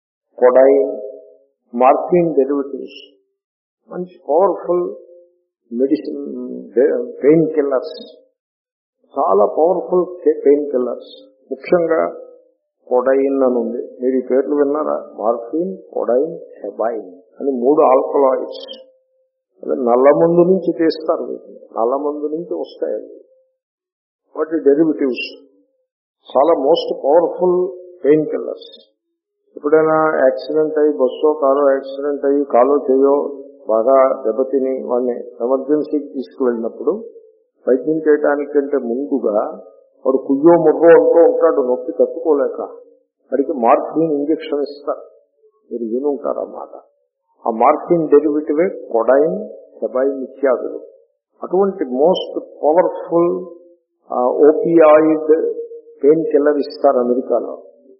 కొడైన్, మార్ఫిన్ డెరివేటివ్స్, మంచి పవర్ఫుల్ మెడిసిన్ పెయిన్ కిల్లర్స్, చాలా పవర్ఫుల్ పెయిన్ కిల్లర్స్. ముఖ్యంగా కొడైన్ అని ఉంది, మీరు ఈ పేర్లు విన్నారా? మార్ఫిన్, కొడైన్, హెబాయిన్ అని మూడు ఆల్కలాయిడ్స్. అదే నల్లమందు నుంచి తీస్తారు, నల్లమందు నుంచి వస్తాయి. వాటి డెరివేటివ్స్ చాలా మోస్ట్ పవర్ఫుల్ పెయిన్ కిల్లర్స్. ఎప్పుడైనా యాక్సిడెంట్ అయ్యి బస్సో కారో యాక్సిడెంట్ అయ్యి కాలో చేయో బాగా దెబ్బతిని వాడిని ఎమర్జెన్సీకి తీసుకువెళ్ళినప్పుడు వైద్యం చేయడానికంటే ముందుగా వాడు కుయ్యో ముర్రో అంటూ ఉంటాడు, నొప్పి తట్టుకోలేక. వాడికి మార్ఫిన్ ఇంజెక్షన్ ఇస్తారు, మీరు వినుంటారన్నమాట. ఆ మార్ఫిన్ డెరివేటివే కొడైన్, హెబాయిన్ ఇత్యాదులు. అటువంటి most powerful opioid pain killer ఇస్తారు అమెరికాలో.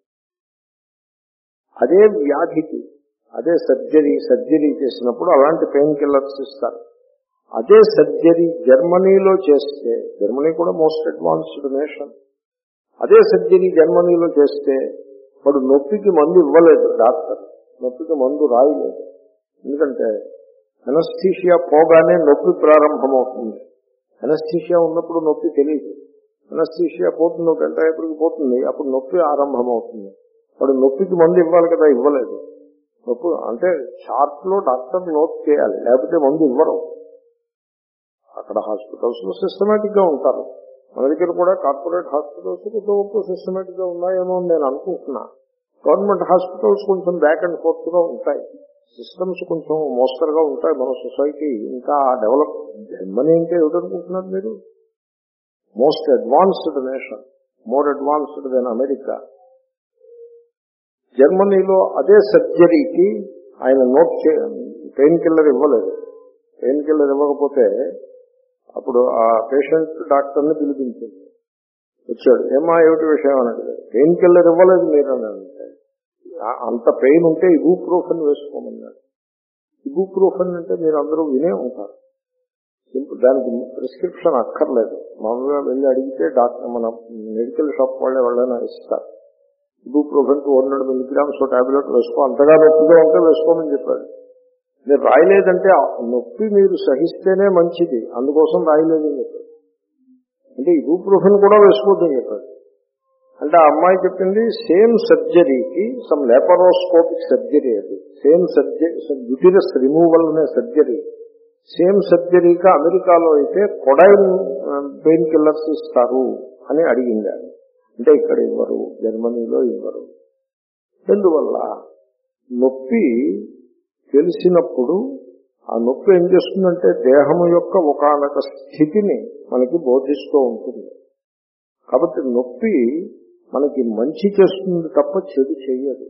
అదే వ్యాధికి అదే సర్జరీ సర్జరీ చేసినప్పుడు అలాంటి పెయిన్ కిల్లర్స్ ఇస్తారు. అదే సర్జరీ జర్మనీలో చేస్తే, జర్మనీ కూడా మోస్ట్ అడ్వాన్స్డ్ నేషన్, అదే సర్జరీ జర్మనీలో చేస్తే వాడు నొప్పికి మందు ఇవ్వలేదు డాక్టర్, నొప్పికి మందు రాయలేదు. ఎందుకంటే అనస్థీషియా పోగానే నొప్పి ప్రారంభమవుతుంది. అనస్థీషియా ఉన్నప్పుడు నొప్పి తెలియదు, అనస్థీషియా పోతుంది, ఒక గంట ఎప్పటికి పోతుంది, అప్పుడు నొప్పి ఆరంభమవుతుంది. వాడు నొప్పికి మందు ఇవ్వాలి కదా, ఇవ్వలేదు. నొప్పి అంటే చార్ట్ లో డాక్టర్ నోట్ చేయాలి, లేకపోతే మందు ఇవ్వరు. అక్కడ హాస్పిటల్స్ లో సిస్టమేటిక్ గా ఉంటారు. మన దగ్గర కూడా కార్పొరేట్ హాస్పిటల్స్ కొంచెం సిస్టమేటిక్ గా ఉన్నాయేమో అని నేను అనుకుంటున్నా. గవర్నమెంట్ హాస్పిటల్స్ కొంచెం బ్యాక్ అండ్ ఫోర్త్ గా ఉంటాయి, సిస్టమ్స్ కొంచెం మోస్తరుగా ఉంటాయి. మన సొసైటీ ఇంకా డెవలప్. జర్మనీ అంటే ఏమిటనుకుంటున్నారు మీరు? Most advanced nation, more advanced than America. జర్మనీలో అదే సర్జరీకి ఆయన నోట్ పెయిన్ కిల్లర్ ఇవ్వలేదు. పెయిన్ కిల్లర్ ఇవ్వకపోతే అప్పుడు ఆ పేషెంట్ డాక్టర్ని పిలిపించింది, వచ్చాడు, ఏమా ఏమిటి విషయం అని అడిగాడు. పెయిన్ కిల్లర్ ఇవ్వలేదు మీరు అని అంటే, అంత పెయిన్ ఉంటే ఇబుప్రోఫెన్ వేసుకోమన్నాడు. ఇబుప్రోఫెన్ అంటే మీరు అందరూ వినే ఉంటారు. సింపుల్, దానికి ప్రిస్క్రిప్షన్ అక్కర్లేదు. మామూలుగా వెళ్ళి అడిగితే డాక్టర్ మన మెడికల్ షాప్ వాళ్ళే వాళ్ళైనా ఇస్తారు. Ibuprofen two hundred milligrams tablet వేసుకో, అంతగా నొప్పిగా ఉంటే వేసుకోమని చెప్పాడు. మీరు రాయలేదంటే నొప్పి మీరు సహిస్తేనే మంచిది, అందుకోసం రాయలేదని చెప్పాడు. అంటే ఇబుప్రోఫెన్ కూడా వేసుకోవద్దని చెప్పాడు. అంటే ఆ అమ్మాయి చెప్పింది same surgery, some laparoscopic surgery, అది సేమ్ సర్జరీ, యూటిరస్ రిమూవల్ అనే సర్జరీ, సేమ్ సర్జరీగా అమెరికాలో అయితే కొడైన్ పెయిన్ కిల్లర్స్ ఇస్తారు అని అడిగింది. అంటే ఇక్కడ ఇవ్వరు, జర్మనీలో ఇవ్వరు. ఎందువల్ల? నొప్పి తెలిసినప్పుడు ఆ నొప్పి ఏం చేస్తుందంటే దేహము యొక్క ఒకానొక స్థితిని మనకి బోధిస్తూ ఉంటుంది. కాబట్టి నొప్పి మనకి మంచి చేస్తుంది తప్ప చెడు చేయదు.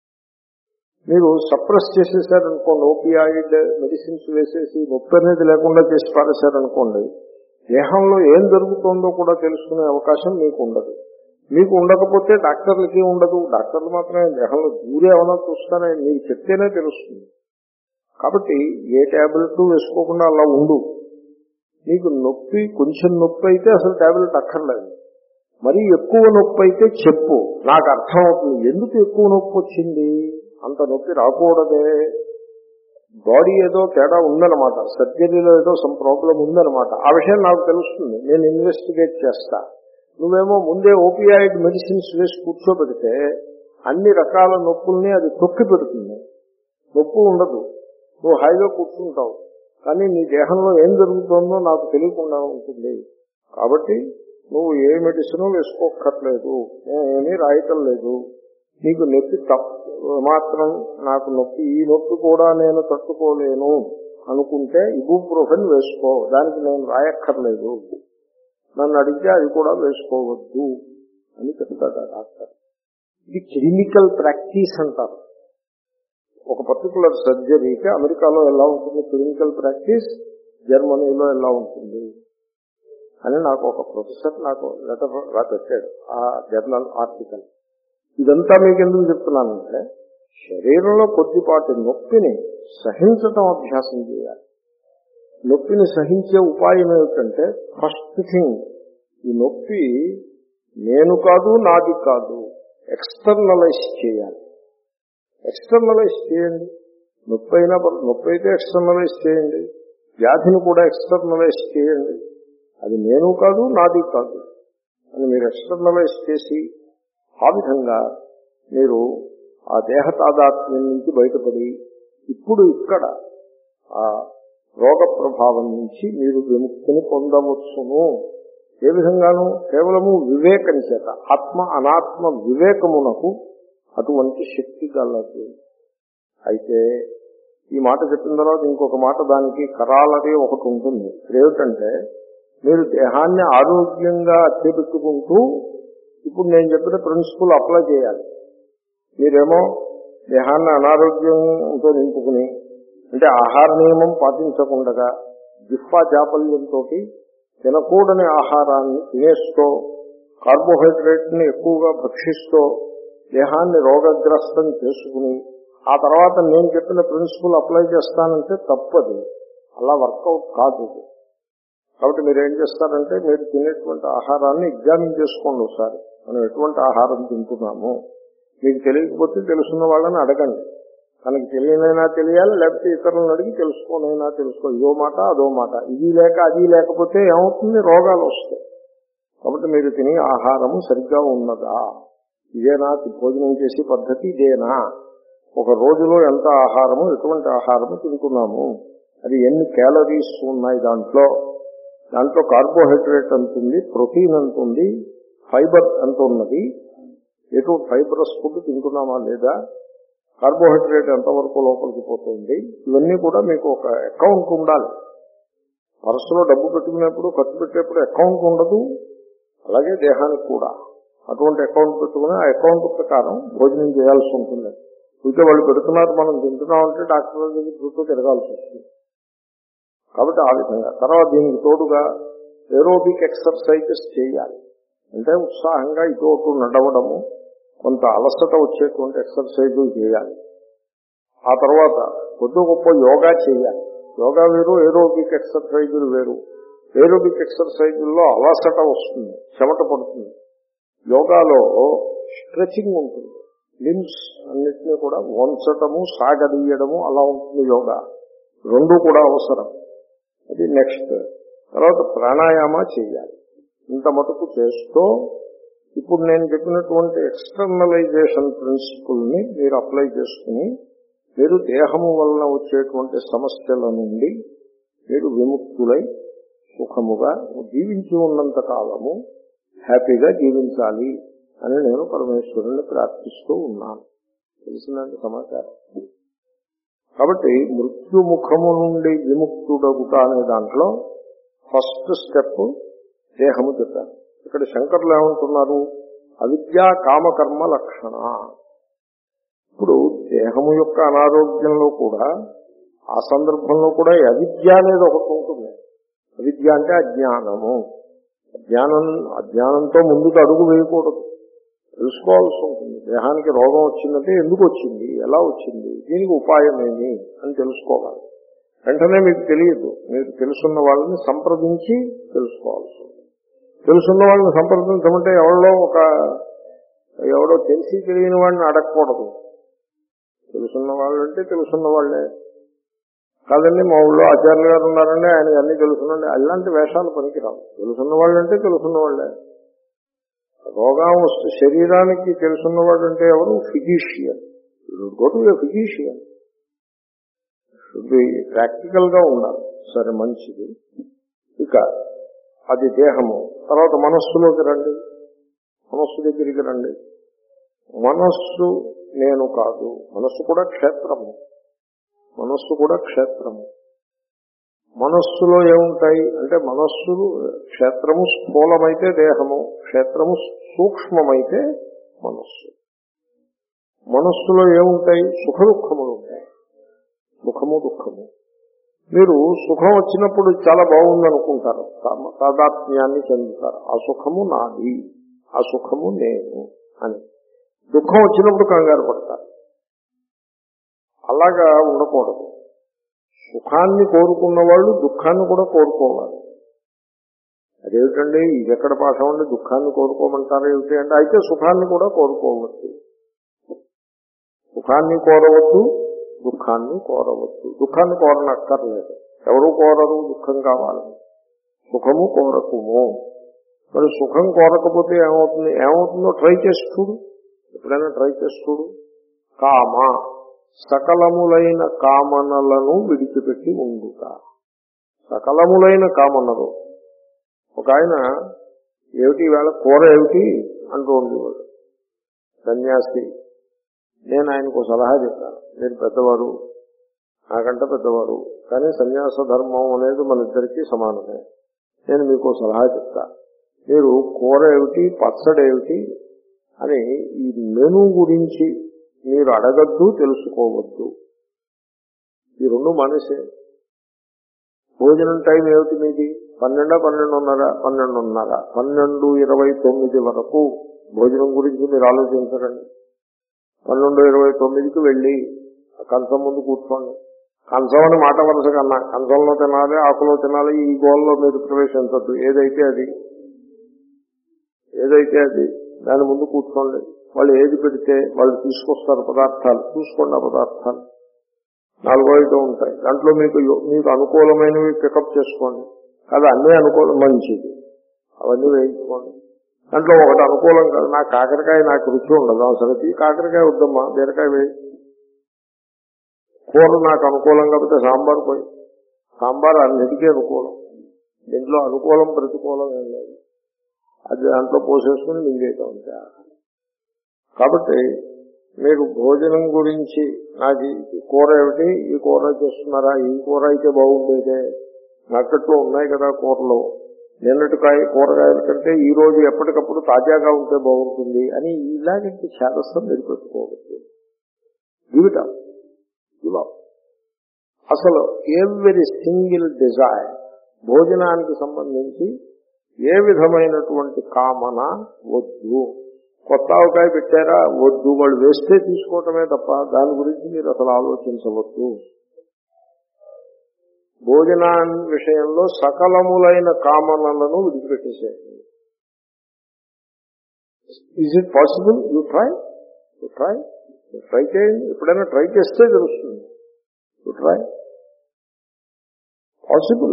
మీరు సప్రెస్ చేసేసారనుకోండి, ఓపియాయిడ్ మెడిసిన్స్ వేసేసి నొప్పి అనేది లేకుండా చేసి పారేశారనుకోండి, దేహంలో ఏం జరుగుతుందో కూడా తెలుసుకునే అవకాశం మీకు ఉండదు. మీకు ఉండకపోతే డాక్టర్లకి ఉండదు. డాక్టర్లు మాత్రమే దేహంలో దూరే ఏమైనా చూస్తానే, మీకు చెప్తేనే తెలుస్తుంది. కాబట్టి ఏ ట్యాబ్లెట్ వేసుకోకుండా అలా ఉండు. నీకు నొప్పి కొంచెం నొప్పి అయితే అసలు ట్యాబ్లెట్ అక్కర్లేదు. మరీ ఎక్కువ నొప్పి అయితే చెప్పు, నాకు అర్థం అవుతుంది ఎందుకు ఎక్కువ నొప్పి వచ్చింది, అంత నొప్పి రాకూడదే, బాడీ ఏదో తేడా ఉందన్నమాట, సర్జరీలో ఏదో సమ్ ప్రాబ్లం ఉందన్నమాట. ఆ విషయం నాకు తెలుస్తుంది, నేను ఇన్వెస్టిగేట్ చేస్తా. నువ్వేమో ముందే ఓపియాయిడ్ మెడిసిన్స్ వేసి కూర్చోబెడితే అన్ని రకాల నొప్పుల్ని అది తొక్కి పెడుతుంది, నొప్పి ఉండదు. నువ్వు హాయిగా కూర్చుంటావు, కానీ నీ దేహంలో ఏం జరుగుతుందో నాకు తెలియకుండా ఉంటుంది. కాబట్టి నువ్వు ఏ మెడిసిన్ వేసుకోక్కర్లేదు, ఏమీ రాయటం లేదు. నీకు నొప్పి తప్ప మాత్రం నాకు నొప్పి, ఈ నొప్పి కూడా నేను తట్టుకోలేను అనుకుంటే ఇబుప్రోఫెన్ వేసుకో, దానికి నేను రాయక్కర్లేదు. నన్ను అడిగితే అది కూడా వేసుకోవద్దు అని చెప్తాడు డాక్టర్. ఇది క్లినికల్ ప్రాక్టీస్ అంటారు. ఒక పర్టికులర్ సర్జరీకి అమెరికాలో ఎలా ఉంటుంది క్లినికల్ ప్రాక్టీస్, జర్మనీలో ఎలా ఉంటుంది అని నాకు ఒక ప్రొఫెసర్ నాకు లెటర్ రాపెట్టాడు, ఆ జర్నల్ ఆర్టికల్. ఇదంతా మీకు ఎందుకు చెప్తున్నానంటే, శరీరంలో కొద్దిపాటి నొప్పిని సహించటం అభ్యాసం చేయాలి. నొప్పిని సహించే ఉపాయం ఏమిటంటే, ఫస్ట్ థింగ్, ఈ నొప్పి నేను కాదు, నాది కాదు, ఎక్స్టర్నలైజ్ చేయాలి. ఎక్స్టర్నలైజ్ చేయండి. నొప్పి అయినా నొప్పి అయితే ఎక్స్టర్నలైజ్ చేయండి. వ్యాధిని కూడా ఎక్స్టర్నలైజ్ చేయండి. అది నేను కాదు, నాది కాదు అని మీరు ఎక్స్టర్నలైజ్ చేసి ఆ విధంగా మీరు ఆ దేహ తాదాత్మ్యం నుంచి బయటపడి ఇప్పుడు ఇక్కడ ఆ రోగ ప్రభావం నుంచి మీరు విముక్తిని పొందవచ్చును. ఏ విధంగానూ కేవలము వివేకం చేత, ఆత్మ అనాత్మ వివేకమునకు అటువంటి శక్తి కలదు. అయితే ఈ మాట చెప్పిన తర్వాత ఇంకొక మాట దానికి కరాలనే ఒకటి ఉంటుంది. ఏమిటంటే మీరు దేహాన్ని ఆరోగ్యంగా అట్టెపెట్టుకుంటూ ఇప్పుడు నేను చెప్పిన ప్రిన్సిపల్ అప్లై చేయాలి. మీరేమో దేహాన్ని అనారోగ్యంతో నింపుకుని, అంటే ఆహార నియమం పాటించకుండా జిహ్వా చాపల్యంతో తినకూడని ఆహారాన్ని తినేస్తూ కార్బోహైడ్రేట్ ని ఎక్కువగా భక్షిస్తూ దేహాన్ని రోగగ్రస్తం చేసుకుని ఆ తర్వాత నేను చెప్పిన ప్రిన్సిపల్ అప్లై చేస్తానంటే తప్పది. అలా వర్కౌట్ కాదు. కాబట్టి మీరు ఏం చేస్తారంటే మీరు తినేటువంటి ఆహారాన్ని ఎగ్జామిన్ చేసుకోండి ఒకసారి. మనం ఎటువంటి ఆహారం తింటున్నాము మీకు తెలియకపోతే తెలుసున్న వాళ్ళని అడగండి. తనకి తెలియనైనా తెలియాలి, లేకపోతే ఇతరులను అడిగి తెలుసుకోనైనా తెలుసుకో. ఇదో మాట అదో మాట, ఇది లేక అది లేకపోతే ఏమవుతుంది, రోగాలు వస్తాయి. కాబట్టి మీరు తినే ఆహారము సరిగ్గా ఉన్నదా, ఇదేనా భోజనం చేసే పద్ధతి, ఇదేనా ఒక రోజులో ఎంత ఆహారము, ఎటువంటి ఆహారము తింటున్నాము, అది ఎన్ని క్యాలరీస్ ఉన్నాయి, దాంట్లో దాంట్లో కార్బోహైడ్రేట్ ఎంత ఉంది, ప్రోటీన్ ఎంత ఉంది, ఫైబర్ ఎంత ఉన్నది, ఎటు ఫైబరస్ ఫుడ్ తింటున్నామా లేదా, కార్బోహైడ్రేట్ ఎంతవరకు లోపలికి పోతుంది, ఇవన్నీ కూడా మీకు ఒక అకౌంట్ ఉండాలి. పర్సులో డబ్బు పెట్టుకునేప్పుడు ఖర్చు పెట్టేప్పుడు అకౌంట్ ఉండదు, అలాగే దేహానికి కూడా అటువంటి అకౌంట్ పెట్టుకుని ఆ అకౌంట్ ప్రకారం భోజనం చేయాల్సి ఉంటుంది. ఇంకా వాళ్ళు పెడుతున్నారు మనం తింటున్నాం అంటే డాక్టర్ దగ్గర చుట్టూ తిరగాల్సి వస్తుంది. కాబట్టి ఆ విధంగా తర్వాత దీనికి తోడుగా ఏరోబిక్ ఎక్సర్సైజెస్ చేయాలి. అంటే ఉత్సాహంగా ఇటు నడవడము, కొంత అలసట వచ్చేటువంటి ఎక్సర్సైజులు చేయాలి. ఆ తర్వాత కొద్ది గొప్ప యోగా చేయాలి. యోగా వేరు, ఏరోబిక్ ఎక్సర్సైజులు వేరు. ఏరోబిక్ ఎక్సర్సైజుల్లో అలసట వస్తుంది, చెమట పడుతుంది. యోగాలో స్ట్రెచింగ్ ఉంటుంది, లిమ్స్ అన్నిటినీ కూడా వంచటము, సాగదీయడము అలా ఉంటుంది యోగా. రెండు కూడా అవసరం. అది నెక్స్ట్. తర్వాత ప్రాణాయామ చేయాలి. ఇంత మటుకు చేస్తూ ఇప్పుడు నేను చెప్పినటువంటి ఎక్స్టర్నలైజేషన్ ప్రిన్సిపుల్ ని మీరు అప్లై చేసుకుని మీరు దేహము వలన వచ్చేటువంటి సమస్యల నుండి మీరు విముక్తులై సుఖముగా జీవించి ఉన్నంత కాలము హ్యాపీగా జీవించాలి అని నేను పరమేశ్వరుని ప్రార్థిస్తూ ఉన్నాను. తెలిసిందంటే సమాచారం. కాబట్టి మృత్యుముఖము నుండి విముక్తుడగుట అనే దాంట్లో ఫస్ట్ స్టెప్ దేహము చెప్పారు. ఇక్కడ శంకరులు ఏమంటున్నారు, అవిద్యా కామకర్మ లక్షణ. ఇప్పుడు దేహము యొక్క అనారోగ్యంలో కూడా ఆ సందర్భంలో కూడా అవిద్య అనేది ఒకటి ఉంటుంది. అవిద్య అంటే అజ్ఞానము. అజ్ఞానం అజ్ఞానంతో ముందుకు అడుగు వేయకూడదు, తెలుసుకోవాల్సి ఉంటుంది. దేహానికి రోగం వచ్చిందంటే ఎందుకు వచ్చింది, ఎలా వచ్చింది, దీనికి ఉపాయం ఏమి అని తెలుసుకోవాలి. వెంటనే మీకు తెలియదు, మీరు తెలుసున్న వాళ్ళని సంప్రదించి తెలుసుకోవాల్సి ఉంటుంది. తెలుసున్న వాళ్ళని సంప్రదించమంటే ఎవరో ఒక ఎవడో తెలిసి తెలియని వాడిని అడగకూడదు. తెలుసున్న వాళ్ళంటే తెలుసున్న వాళ్ళే కాదండి. మా ఊళ్ళో ఆచార్యులు గారు ఉన్నారండి, ఆయన అన్ని తెలుసునండి, అలాంటి వేషాలు పనికిరావు. తెలుసున్న వాళ్ళంటే తెలుసున్న వాళ్ళే. రోగం వస్తే శరీరానికి తెలుసున్నవాడు అంటే ఎవరు, physician. Go to a physician. Practical గా ఉండాలి. సరే, మంచిది. ఇక అది దేహము. తర్వాత మనస్సులోకి రండి. మనస్సు దగ్గరికి రండి. మనస్సు నేను కాదు. మనస్సు కూడా క్షేత్రము. మనస్సు కూడా క్షేత్రము. మనస్సులో ఏముంటాయి అంటే మనస్సు క్షేత్రము స్థూలమైతే దేహము, క్షేత్రము సూక్ష్మమైతే మనస్సు. మనస్సులో ఏముంటాయి, సుఖ దుఃఖములు ఉంటాయి. సుఖము దుఃఖము. మీరు సుఖం వచ్చినప్పుడు చాలా బాగుందనుకుంటారు, తాదాత్మ్యాన్ని చెందుతారు. ఆ సుఖము నాది, ఆ సుఖము నేను అని. దుఃఖం వచ్చినప్పుడు కంగారు పడతారు. అలాగా ఉండకూడదు. సుఖాన్ని కోరుకున్న వాళ్ళు దుఃఖాన్ని కూడా కోరుకోవాలి. అదేమిటండి ఇది ఎక్కడ పాఠం అండి, దుఃఖాన్ని కోరుకోమంటారు ఏమిటి అంటే, అయితే సుఖాన్ని కూడా కోరుకోవద్దు. సుఖాన్ని కోరవద్దు, దుఃఖాన్ని కోరవద్దు. దుఃఖాన్ని కోరనక్కర్లేదు, ఎవరు కోరరు దుఃఖం కావాలని. సుఖము కోరకుము. మరి సుఖం కోరకపోతే ఏమవుతుంది? ఏమవుతుందో ట్రై చేసి చూడు, ఎప్పుడైనా ట్రై చేసి చూడు. కామ సకలములైన కామనలను విడిచిపెట్టి ఉండుట. సకలములైన కామనలు. ఒక ఆయన ఏమిటి వేళ కూర ఏమిటి అంటూ ఉండేవాడు, సన్యాసి. నేను ఆయనకు సలహా చెప్పాను, మీరు పెద్దవారు, నాకంటే పెద్దవారు, కానీ సన్యాస ధర్మం అనేది మన ఇద్దరికీ సమానమే. నేను మీకు సలహా చెప్తా, మీరు కూర ఏమిటి పచ్చడి ఏమిటి అని ఈ మెనూ గురించి మీరు అడగద్దు, తెలుసుకోవద్దు. ఈ రెండు మనసే. భోజనం టైం ఏమిటి మీది? పన్నెండా పన్నెండున్నర పన్నెండున్నర పన్నెండు ఇరవై తొమ్మిది వరకు భోజనం గురించి మీరు ఆలోచించరండి. పన్నెండు ఇరవై తొమ్మిదికి వెళ్ళి కంచం ముందు కూర్చోండి. కంచం అని మాట వరుస కన్నా కంచంలో తినాలి, ఆకులో తినాలి, ఈ గోల్లో మీరు ప్రవేశించద్దు. ఏదైతే అది ఏదైతే అది దాని ముందు కూర్చోండి. వాళ్ళు ఏది పెడితే వాళ్ళు తీసుకొస్తారు పదార్థాలు, చూసుకోండి. ఆ పదార్థాలు నాలుగో ఐదో ఉంటాయి, దాంట్లో మీకు మీకు అనుకూలమైనవి పికప్ చేసుకోండి. అది అన్నీ అనుకూలం, మంచిది, అవన్నీ వేయించుకోండి. దాంట్లో ఒకటి అనుకూలం కాదు, నాకు కాకరకాయ నాకు రుచి ఉండదు, అసలు కాకరకాయ వద్దమ్మా, బీరకాయ వేయి. కూర నాకు అనుకూలం కాకపోతే సాంబార్ పోయి, సాంబార్ అన్నిటికీ అనుకూలం. దీంట్లో అనుకూలం ప్రతికూలం ఏం లేదు, అది దాంట్లో పోసేసుకుని మింగేయటం అంతే. కాబట్టి మీరు భోజనం గురించి నాకు ఈ కూర ఏమిటి, ఈ కూర చేస్తున్నారా, ఈ కూర అయితే బాగుండేదే, మార్కెట్లో ఉన్నాయి కదా కూరలు, నిన్నటికాయ కూరగాయల కంటే ఈ రోజు ఎప్పటికప్పుడు తాజాగా ఉంటే బాగుంటుంది అని ఇలాంటి చేదస్తం మీరు పెట్టుకోవచ్చు. జీవితం ఇలా అసలు ఎవ్రీ సింగిల్ డిజైర్, భోజనానికి సంబంధించి ఏ విధమైనటువంటి కామన వద్దు. కొత్త ఆవకాయ పెట్టారా, వద్దు, వాళ్ళు వేస్తే తీసుకోవటమే తప్ప దాని గురించి మీరు అసలు ఆలోచించవద్దు. భోజనా విషయంలో సకలములైన కామనలను విడిచిపెట్టేసేయండి. Is it possible? You try you try try చేయండి. ఎప్పుడైనా ట్రై చేస్తే తెలుస్తుంది. You try possible.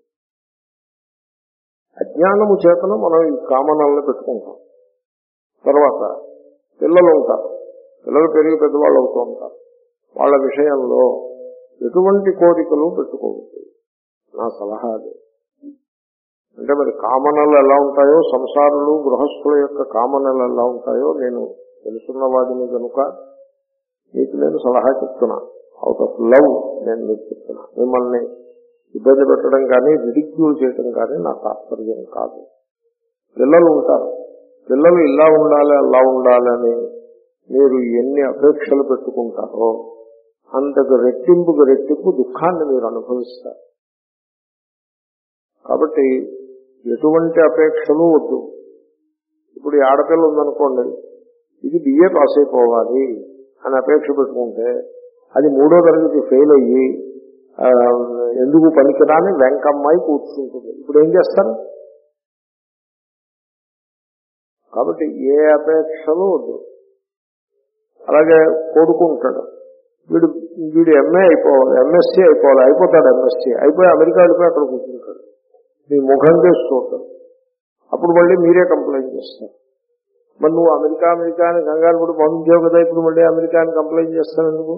అజ్ఞానము చేతను మనం ఈ కామనలను పెట్టుకుంటాం. తర్వాత పిల్లలు ఉంటారు, పిల్లలు పెరిగి పెద్దవాళ్ళు అవుతూ ఉంటారు. వాళ్ళ విషయంలో ఎటువంటి కోరికలు పెట్టుకోవద్దు, నా సలహా అది. అంటే మరి కామనలు ఎలా ఉంటాయో, సంసారులు గృహస్థుల యొక్క కామనలు ఎలా ఉంటాయో నేను తెలుసున్న వాడిని కనుక మీకు నేను సలహా చెప్తున్నా. అవుట్ ఆఫ్ లవ్ నేను మీకు చెప్తున్నా. మిమ్మల్ని ఇబ్బంది పెట్టడం కానీ రిడిక్యూల్ చేయడం కానీ నా తాత్పర్యం కాదు. పిల్లలు ఉంటారు, పిల్లలు ఇలా ఉండాలి అలా ఉండాలని మీరు ఎన్ని అపేక్షలు పెట్టుకుంటారో అంతకు రెట్టింపుకు రెట్టింపు దుఃఖాన్ని మీరు అనుభవిస్తారు. కాబట్టి ఎటువంటి అపేక్షలు వద్దు. ఇప్పుడు ఈ ఆడపిల్ల ఉందనుకోండి, ఇది బిఏ పాస్ అయిపోవాలి అని అపేక్ష పెట్టుకుంటే అది మూడో తరగతి ఫెయిల్ అయ్యి ఎందుకు పనికిరాని వెంకమ్మాయి కూర్చుంటుంది. ఇప్పుడు ఏం చేస్తారు? కాబట్టి ఏ అపేక్షలు వద్దు. అలాగే కొడుకుంటాడు, వీడు వీడు ఎంఏ అయిపోవాలి, ఎంఎస్సీ అయిపోవాలి, అయిపోతాడు. ఎంఎస్సీ అయిపోయి అమెరికా వెళ్ళిపోయి అక్కడ కూర్చుంటాడు, మీ ముఖం చేసి చూడతాడు. అప్పుడు మళ్ళీ మీరే కంప్లైంట్ చేస్తారు. మరి నువ్వు అమెరికా అమెరికా అని కంగారు పడి పంపించావు కదా, ఇప్పుడు మళ్ళీ అమెరికా అని కంప్లైంట్ చేస్తావు ఎందుకు?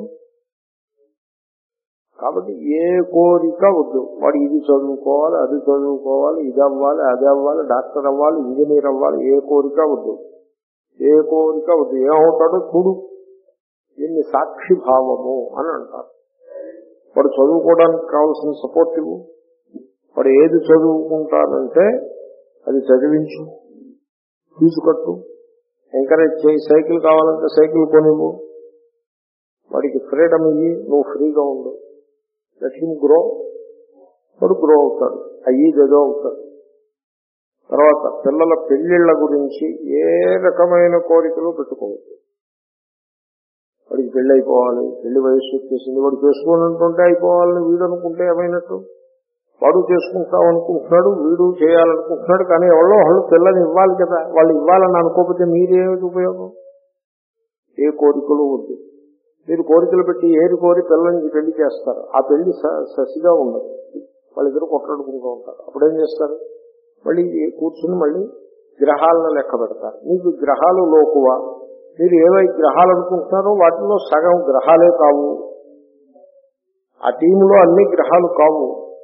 కాబట్టి ఏ కోరిక వద్దు. వాడు ఇది చదువుకోవాలి, అది చదువుకోవాలి, ఇది అవ్వాలి, అది అవ్వాలి, డాక్టర్ అవ్వాలి, ఇంజనీర్ అవ్వాలి, ఏ కోరిక వద్దు. ఏ కోరిక వద్దు. ఏమవుతాడో చూడు. దీన్ని సాక్షి భావము అని అంటారు. వాడు చదువుకోవడానికి కావాల్సిన సపోర్ట్ ఇవ్వు. వాడు ఏది చదువుకుంటానంటే అది చదివించు, ఫీజు కట్టు, ఎంకరేజ్ చేయి. సైకిల్ కావాలంటే సైకిల్ కొనివ్వు. వాడికి ఫ్రీడమ్ ఇయ్యి, నువ్వు ఫ్రీగా ఉండు. Let him grow. వాడు గ్రో అవుతాడు, అయ్యి గదో అవుతాడు. తర్వాత పిల్లల పెళ్లిళ్ల గురించి ఏ రకమైన కోరికలు పెట్టుకోవచ్చు. వాడికి పెళ్లి అయిపోవాలి, పెళ్లి వయస్సు వచ్చేసింది, వాడు చేసుకోవాలనుకుంటే అయిపోవాలని వీడు అనుకుంటే ఏమైనట్టు? వాడు చేసుకుంటాం అనుకుంటున్నాడు, వీడు చేయాలనుకుంటున్నాడు, కానీ ఎవరో వాళ్ళు పిల్లని ఇవ్వాలి కదా. వాళ్ళు ఇవ్వాలని అనుకోకపోతే మీరేమిటి ఉపయోగం? ఏ కోరికలు వద్దు. మీరు కోరికలు పెట్టి ఏరు కోరి పిల్లల్ని పెళ్లి చేస్తారు. ఆ పెళ్లి ససిగా ఉండదు, వాళ్ళిద్దరూ కొట్లాడుకుంటూ ఉంటారు. అప్పుడేం చేస్తారు? మళ్ళీ కూర్చుని మళ్ళీ గ్రహాలను లెక్క పెడతారు. మీకు గ్రహాలు లోకువా? మీరు ఏవై గ్రహాలు అనుకుంటున్నారో వాటిలో సగం గ్రహాలే కావు, ఆ టీంలో అన్ని గ్రహాలు కావు.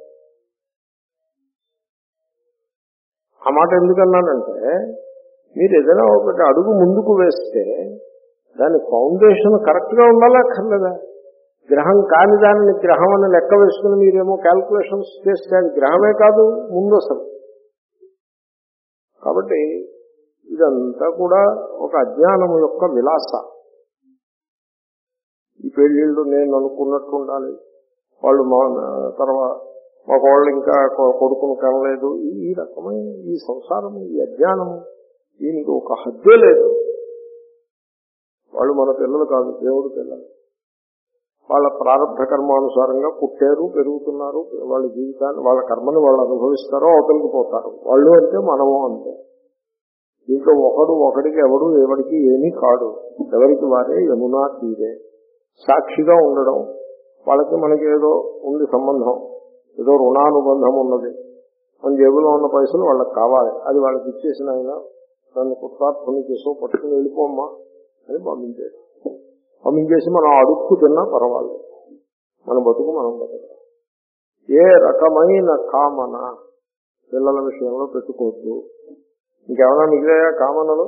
ఆ మాట ఎందుకన్నానంటే, మీరు ఏదైనా ఒకటి అడుగు ముందుకు వేస్తే దాని ఫౌండేషన్ కరెక్ట్ గా ఉండాలా అక్కర్లేదా? గ్రహం కాని దానిని గ్రహం అని లెక్క వేసుకుని మీరేమో క్యాల్కులేషన్స్ చేస్తే అది గ్రహమే కాదు ముందు అసలు. కాబట్టి ఇదంతా కూడా ఒక అజ్ఞానము యొక్క విలాస. ఈ పెళ్లిళ్ళు నేను అనుకున్నట్టు ఉండాలి, వాళ్ళు మా తర్వాత మా వాళ్ళు ఇంకా కొడుకును కనలేదు, ఈ రకమైన ఈ సంసారము, ఈ అజ్ఞానము, దీనికి ఒక హద్దే లేదు. వాళ్ళు మన పిల్లలు కాదు, దేవుడు పిల్లలు. వాళ్ళ ప్రారంభ కర్మానుసారంగా పుట్టారు, పెరుగుతున్నారు, వాళ్ళ జీవితాన్ని వాళ్ళ కర్మని వాళ్ళు అనుభవిస్తారో అవతలికి పోతారు. వాళ్ళు అంటే మనము అంతే. దీంట్లో ఒకడు ఒకడికి ఎవడు ఎవడికి ఏమీ కాడు, ఎవరికి వారే యమునా తీరే. సాక్షిగా ఉండడం, వాళ్ళకి మనకి ఏదో ఉంది సంబంధం, ఏదో రుణానుబంధం ఉన్నది, మన జేబులో ఉన్న పైసలు వాళ్ళకి కావాలి, అది వాళ్ళకి ఇచ్చేసిన ఆయన దాన్ని కృతార్థుని చేసో పట్టుకుని వెళ్ళిపోమ్మా అని పంపించేది. పంపించేసి మనం అడుక్కు తిన్నా పర్వాలేదు, మన బతుకు మనం బతకడం. ఏ రకమైన కామన పిల్లల విషయంలో పెట్టుకోవద్దు. ఇంకేమైనా మిగిలాయా కామనలు?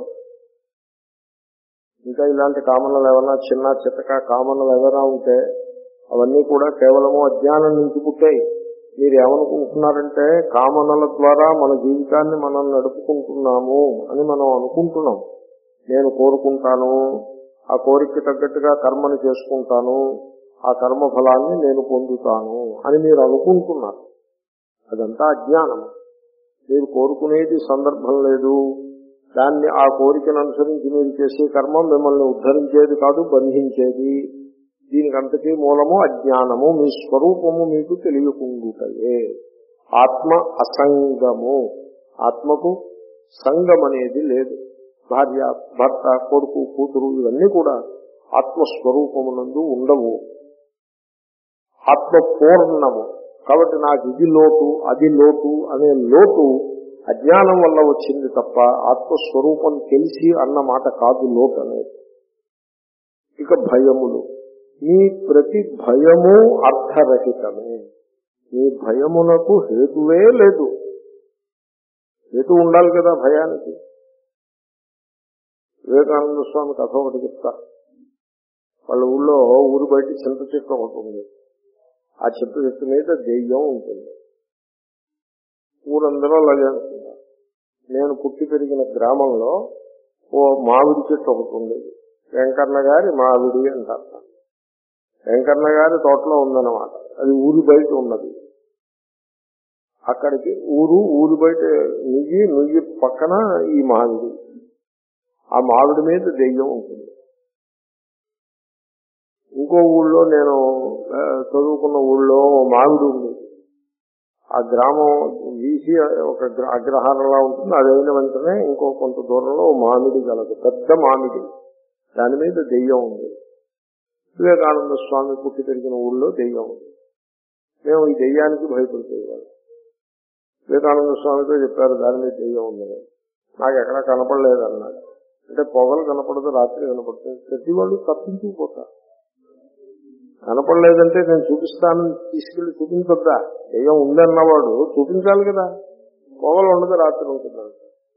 ఇంకా ఇలాంటి కామనలు ఏమైనా చిన్న చితక కామనలు ఏమైనా ఉంటే అవన్నీ కూడా కేవలము అజ్ఞానం నుంచి పుట్టాయి. మీరు ఏమనుకుంటున్నారంటే కామనల ద్వారా మన జీవితాన్ని మనం నడుపుకుంటున్నాము అని మనం అనుకుంటున్నాం. నేను కోరుకుంటాను, ఆ కోరిక తగ్గట్టుగా కర్మను చేసుకుంటాను, ఆ కర్మ ఫలాన్ని నేను పొందుతాను అని మీరు అనుకుంటున్నారు. అదంతా అజ్ఞానం. మీరు కోరుకునేది సందర్భం లేదు, దాన్ని ఆ కోరికను అనుసరించి మీరు చేసే కర్మ మిమ్మల్ని ఉద్ధరించేది కాదు, బంధించేది. దీనికంతకీ మూలము అజ్ఞానము, మీ స్వరూపము మీకు తెలియకుండుటయే. ఆత్మ అసంగము, ఆత్మకు సంగం అనేది లేదు. భార్య, భర్త, కొడుకు, కూతురు ఇవన్నీ కూడా ఆత్మస్వరూపమునందు ఉండవు. ఆత్మ పూర్ణము. కాబట్టి నాకు ఇది లోటు అది లోటు అనే లోటు అజ్ఞానం వల్ల వచ్చింది తప్ప ఆత్మస్వరూపం తెలిసి అన్న మాట కాదు లోటు అనేది. ఇక భయములు. మీ ప్రతి భయము అర్థరహితమే. మీ భయమునకు హేతువే లేదు. హేతు ఉండాలి కదా భయానికి. వివేకానంద స్వామి కథ ఒకటి చెప్తారు. వాళ్ళ ఊళ్ళో ఊరు బయట చింత చెట్టు ఒకటి ఉంది. ఆ చింత చెట్టు మీద దెయ్యం ఉంటుంది. ఊరందరూ అలాగే అనుకుంటారు. నేను పుట్టి పెరిగిన గ్రామంలో ఓ మామిడి చెట్టు ఒకటి ఉండేది. వెంకన్న గారి మామిడి అంటారు. వెంకన్న గారి తోటలో ఉందన్నమాట. అది ఊరి బయట ఉన్నది. అక్కడికి ఊరు ఊరి బయట నుయ్యి నుయ్యి పక్కన ఈ మామిడి. ఆ మామిడి మీద దెయ్యం ఉంటుంది. ఇంకో ఊళ్ళో నేను చదువుకున్న ఊళ్ళో మామిడి ఉంది. ఆ గ్రామం వీసి ఒక అగ్రహారంలా ఉంటుంది. అదైన వెంటనే ఇంకో కొంత దూరంలో మామిడి కలదు, పెద్ద మామిడి. దాని మీద దెయ్యం ఉంది. వివేకానంద స్వామి పుట్టి పెరిగిన ఊళ్ళో దెయ్యం ఉంది. మేము ఈ దెయ్యానికి భయపడిపోయేవాళ్ళం. వివేకానంద స్వామితో చెప్పారు దాని మీద దెయ్యం ఉందని. నాకు ఎక్కడా కనపడలేదు అన్నాడు. అంటే పొగలు కనపడదు, రాత్రి కనపడుతుంది. ప్రతి వాళ్ళు తప్పించుకుపోతారు. కనపడలేదంటే నేను చూపిస్తాను, తీసుకెళ్లి చూపించొద్దా? దెయ్యం ఉందన్నవాడు చూపించాలి కదా. పొగలు ఉండదు, రాత్రి ఉంటున్నాడు.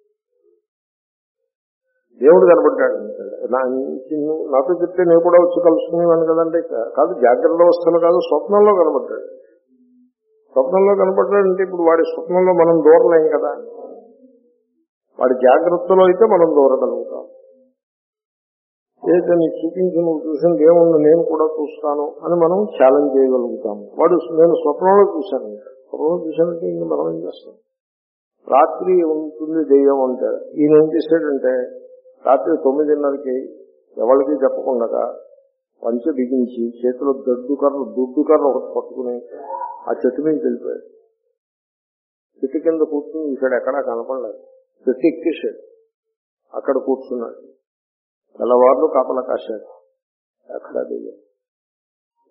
దేవుడు కనపడ్డాడు. నాతో చెప్తే నేను కూడా వచ్చి కలుసుకునేవాడిని కదంటే కాదు, జాగ్రత్త అవస్థలు కాదు, స్వప్నంలో కనపడ్డాడు. స్వప్నంలో కనపడ్డాడంటే ఇప్పుడు వాడి స్వప్నంలో మనం దూరలేం కదా. వాడి జాగ్రత్తలో అయితే మనం దూరగలుగుతాం. ఏదైతే నీకు చూపించి నువ్వు చూసిన దేవుణ్ణి నేను కూడా చూస్తాను అని మనం ఛాలెంజ్ చేయగలుగుతాము. వాడు నేను స్వప్నంలో చూశాను, స్వప్నంలో చూశానంటే ఇంక మనం ఏం చేస్తాం? రాత్రి ఉంటుంది దెయ్యం అంటే ఈయన ఏం చేశాడంటే రాత్రి తొమ్మిదిన్నరకి ఎవరికి చెప్పకుండా పంచ బిగించి చేతిలో దొడ్డు కర్ర దుడ్డు కర్ర ఒకటి పట్టుకుని ఆ చెట్టు మీద వెళ్ళిపోయాడు. చెట్టు కింద కూర్చుని ఇక్కడ ఎక్కడా కనపడలేదు. చెట్టు ఎక్కేశాడు, అక్కడ కూర్చున్నాడు. తెల్లవారులు కాపలా కాశాడు. అక్కడ దెయ్యం.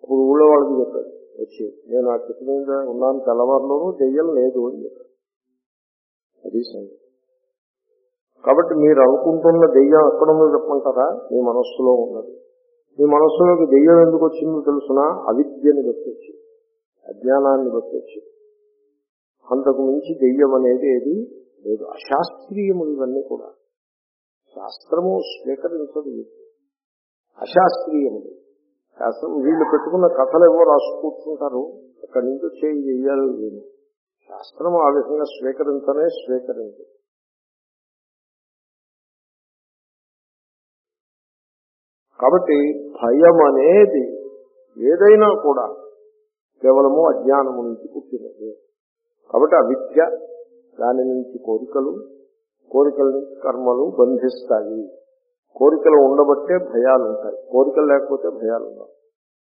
అప్పుడు ఊళ్ళో వాళ్ళకి చెప్పాడు వచ్చి, నేను ఆ చెట్టు మీద ఉన్నాను తెల్లవారులోనూ దెయ్యం లేదు అని చెప్పాడు. అది సంగతి. కాబట్టి మీరు అనుకుంటున్న దెయ్యం ఎక్కడుందో చెప్పమంటారా? మీ మనస్సులో ఉన్నది. మీ మనస్సులోకి దెయ్యం ఎందుకు వచ్చిందో తెలుసునా? అవిద్యని బట్టి వచ్చింది, అజ్ఞానాన్ని బట్టి వచ్చింది. అంతకు మించి దెయ్యం అనేది ఏది లేదు. అశాస్త్రీయములు ఇవన్నీ కూడా. శాస్త్రము స్వీకరించదు, అశాస్త్రీయములు. శాస్త్రం వీళ్ళు పెట్టుకున్న కథలు ఏవో రాసు కూర్చుంటారు, అక్కడి నుంచి చేయి చెయ్యాలి వీళ్ళు. శాస్త్రము ఆ విధంగా స్వీకరించనే స్వీకరించదు. కాబట్టి భయం అనేది ఏదైనా కూడా కేవలము అజ్ఞానము నుంచి పుట్టినది. కాబట్టి అవిద్య, దాని నుంచి కోరికలు, కోరికల నుంచి కర్మలు బంధిస్తాయి. కోరికలు ఉండబట్టే భయాలు ఉంటాయి, కోరికలు లేకపోతే భయాలు ఉండవు.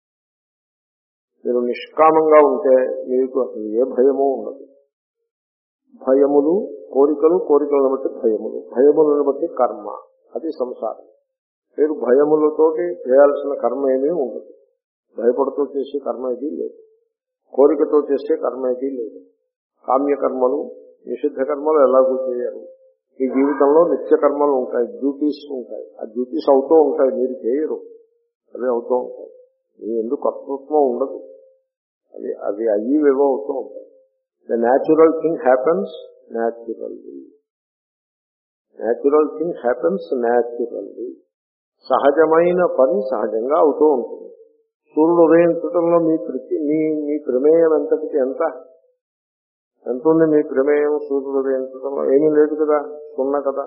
మీరు నిష్కామంగా ఉంటే మీకు అసలు ఏ భయమూ ఉండదు. భయములు కోరికలు, కోరికలను బట్టి భయములు, భయములను బట్టి కర్మ, అది సంసారం. మీరు భయములతోటి చేయాల్సిన కర్మ ఏమీ ఉండదు. భయపడుతూ చేసే కర్మ ఏదీ లేదు, కోరికతో చేసే కర్మ ఏదీ లేదు. కామ్యకర్మలు, నిషిద్ధ కర్మలు ఎలాగూ చేయరు. ఈ జీవితంలో నిత్య కర్మలు ఉంటాయి, డ్యూటీస్ ఉంటాయి. ఆ డ్యూటీస్ అవుతూ ఉంటాయి, మీరు చేయరు, అవి అవుతూ ఉంటాయి. మీ ఎందుకు కర్తృత్వం ఉండదు, అవి అవి అయ్యేవేవో అవుతూ ఉంటాయి. The natural thing happens naturally. Natural thing happens naturally. సహజమైన పని సహజంగా అవుతూ ఉంటుంది. సూర్యుడు ఉదయించడంలో మీ ప్రతి మీ మీ ప్రమేయం ఎంతటికి ఎంత ఎంత ఉంది? మీ ప్రమేయం సూర్యుడు ఉదయించడంలో ఏమీ లేదు కదా, సున్నా కదా.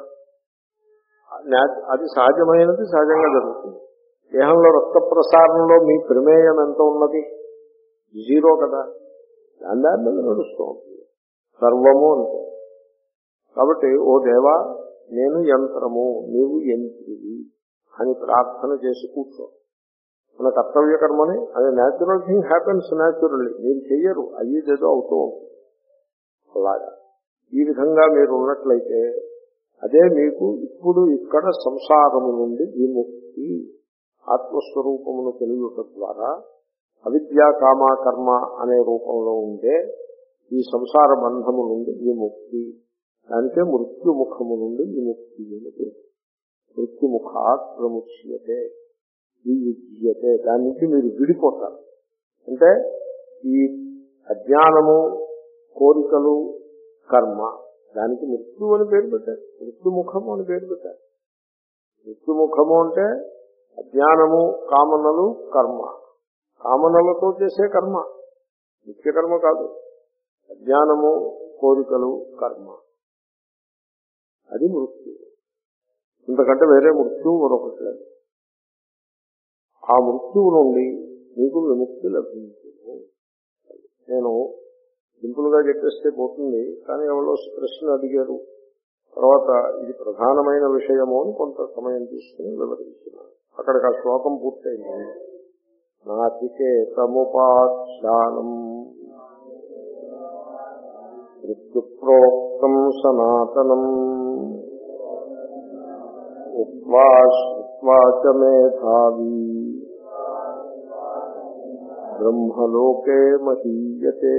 అది సహజమైనది, సహజంగా జరుగుతుంది. దేహంలో రక్త ప్రసారంలో మీ ప్రమేయం ఎంత ఉన్నది? జీరో కదా. దాని దాని మీద నడుస్తూ ఉంటుంది సర్వము అంటే. కాబట్టి ఓ దేవా, నేను యంత్రము, నీవు యంత్రివి అని ప్రార్థన చేసి కూర్చో. మన కర్తవ్య కర్మని, అదే న్యాచురల్ థింగ్ హ్యాపెన్స్ న్యాచురల్లీ. మీరు చెయ్యరు, అయ్యేదేదో అవుతూ ఉంటుంది. అలాగా ఈ విధంగా మీరు ఉన్నట్లయితే అదే మీకు ఇప్పుడు ఇక్కడ సంసారము నుండి విముక్తి. ఆత్మస్వరూపమును తెలియట ద్వారా అవిద్యా కామ కర్మ అనే రూపంలో ఉండే ఈ సంసార బంధము నుండి విముక్తి. దానికే మృత్యుముఖము నుండి విముక్తి అనేది. మృత్యుముఖాత్ ప్రముచ్యతే వియుజ్యతే. దాని నుంచి మీరు విడిపోతారు. అంటే ఈ అజ్ఞానము, కోరికలు, కర్మ, దానికి మృత్యు అని పేరు పెట్టారు. మృత్యుముఖము అని పేరు పెట్టారు. మృత్యుముఖము అంటే అజ్ఞానము, కామనలు, కర్మ. కామనలతో చేసే కర్మ, నిత్యకర్మ కాదు. అజ్ఞానము, కోరికలు, కర్మ, అది మృత్యు. ఇంతకంటే వేరే మృత్యువు మరొకటి లేదు. ఆ మృత్యువు నుండి మీకు విముక్తి లభించదు. నేను సింపుల్ గా చెప్పేస్తే పోతుంది, కానీ ఎవరో ప్రశ్న అడిగారు. తర్వాత ఇది ప్రధానమైన విషయము అని కొంత సమయం తీసుకుని వివరించినాను. అక్కడికి ఆ శ్లోకం పూర్తయింది. నాచికేతముపాఖ్యానం మృత్యుప్రోక్తం సనాతనం ఉక్త్వా శ్రుత్వా చ మేధావి బ్రహ్మలోకే మహీయతే.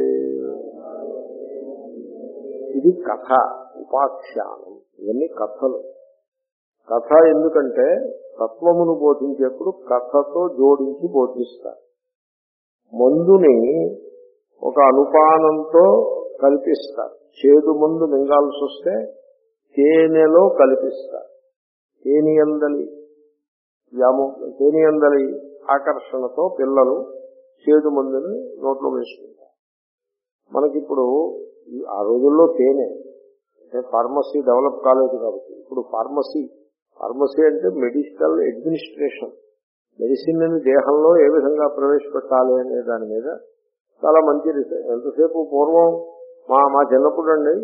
ఇది కథ, ఉపాఖ్యానం. ఇవన్నీ కథలు. కథ ఎందుకంటే తత్వమును బోధించేప్పుడు కథతో జోడించి బోధిస్తారు. మందుని ఒక అనుపానంతో కల్పిస్తారు. చేదు మందు మింగాల్సి వస్తే తేనెలో కల్పిస్తారు. తేనియందలి వ్యామో తేనియందలి ఆకర్షణతో పిల్లలు చేదు మందుని నోట్లో వేసుకుంటారు. మనకిప్పుడు ఆ రోజుల్లో తేనె అంటే ఫార్మసీ డెవలప్ కాలేదు కాబట్టి ఇప్పుడు ఫార్మసీ ఫార్మసీ అంటే మెడికల్ అడ్మినిస్ట్రేషన్. మెడిసిన్ ని దేహంలో ఏ విధంగా ప్రవేశపెట్టాలి అనే దాని మీద చాలా మంచి రీసెర్చ్. ఎంతసేపు పూర్వం మా మా చిన్నప్పుడు అండి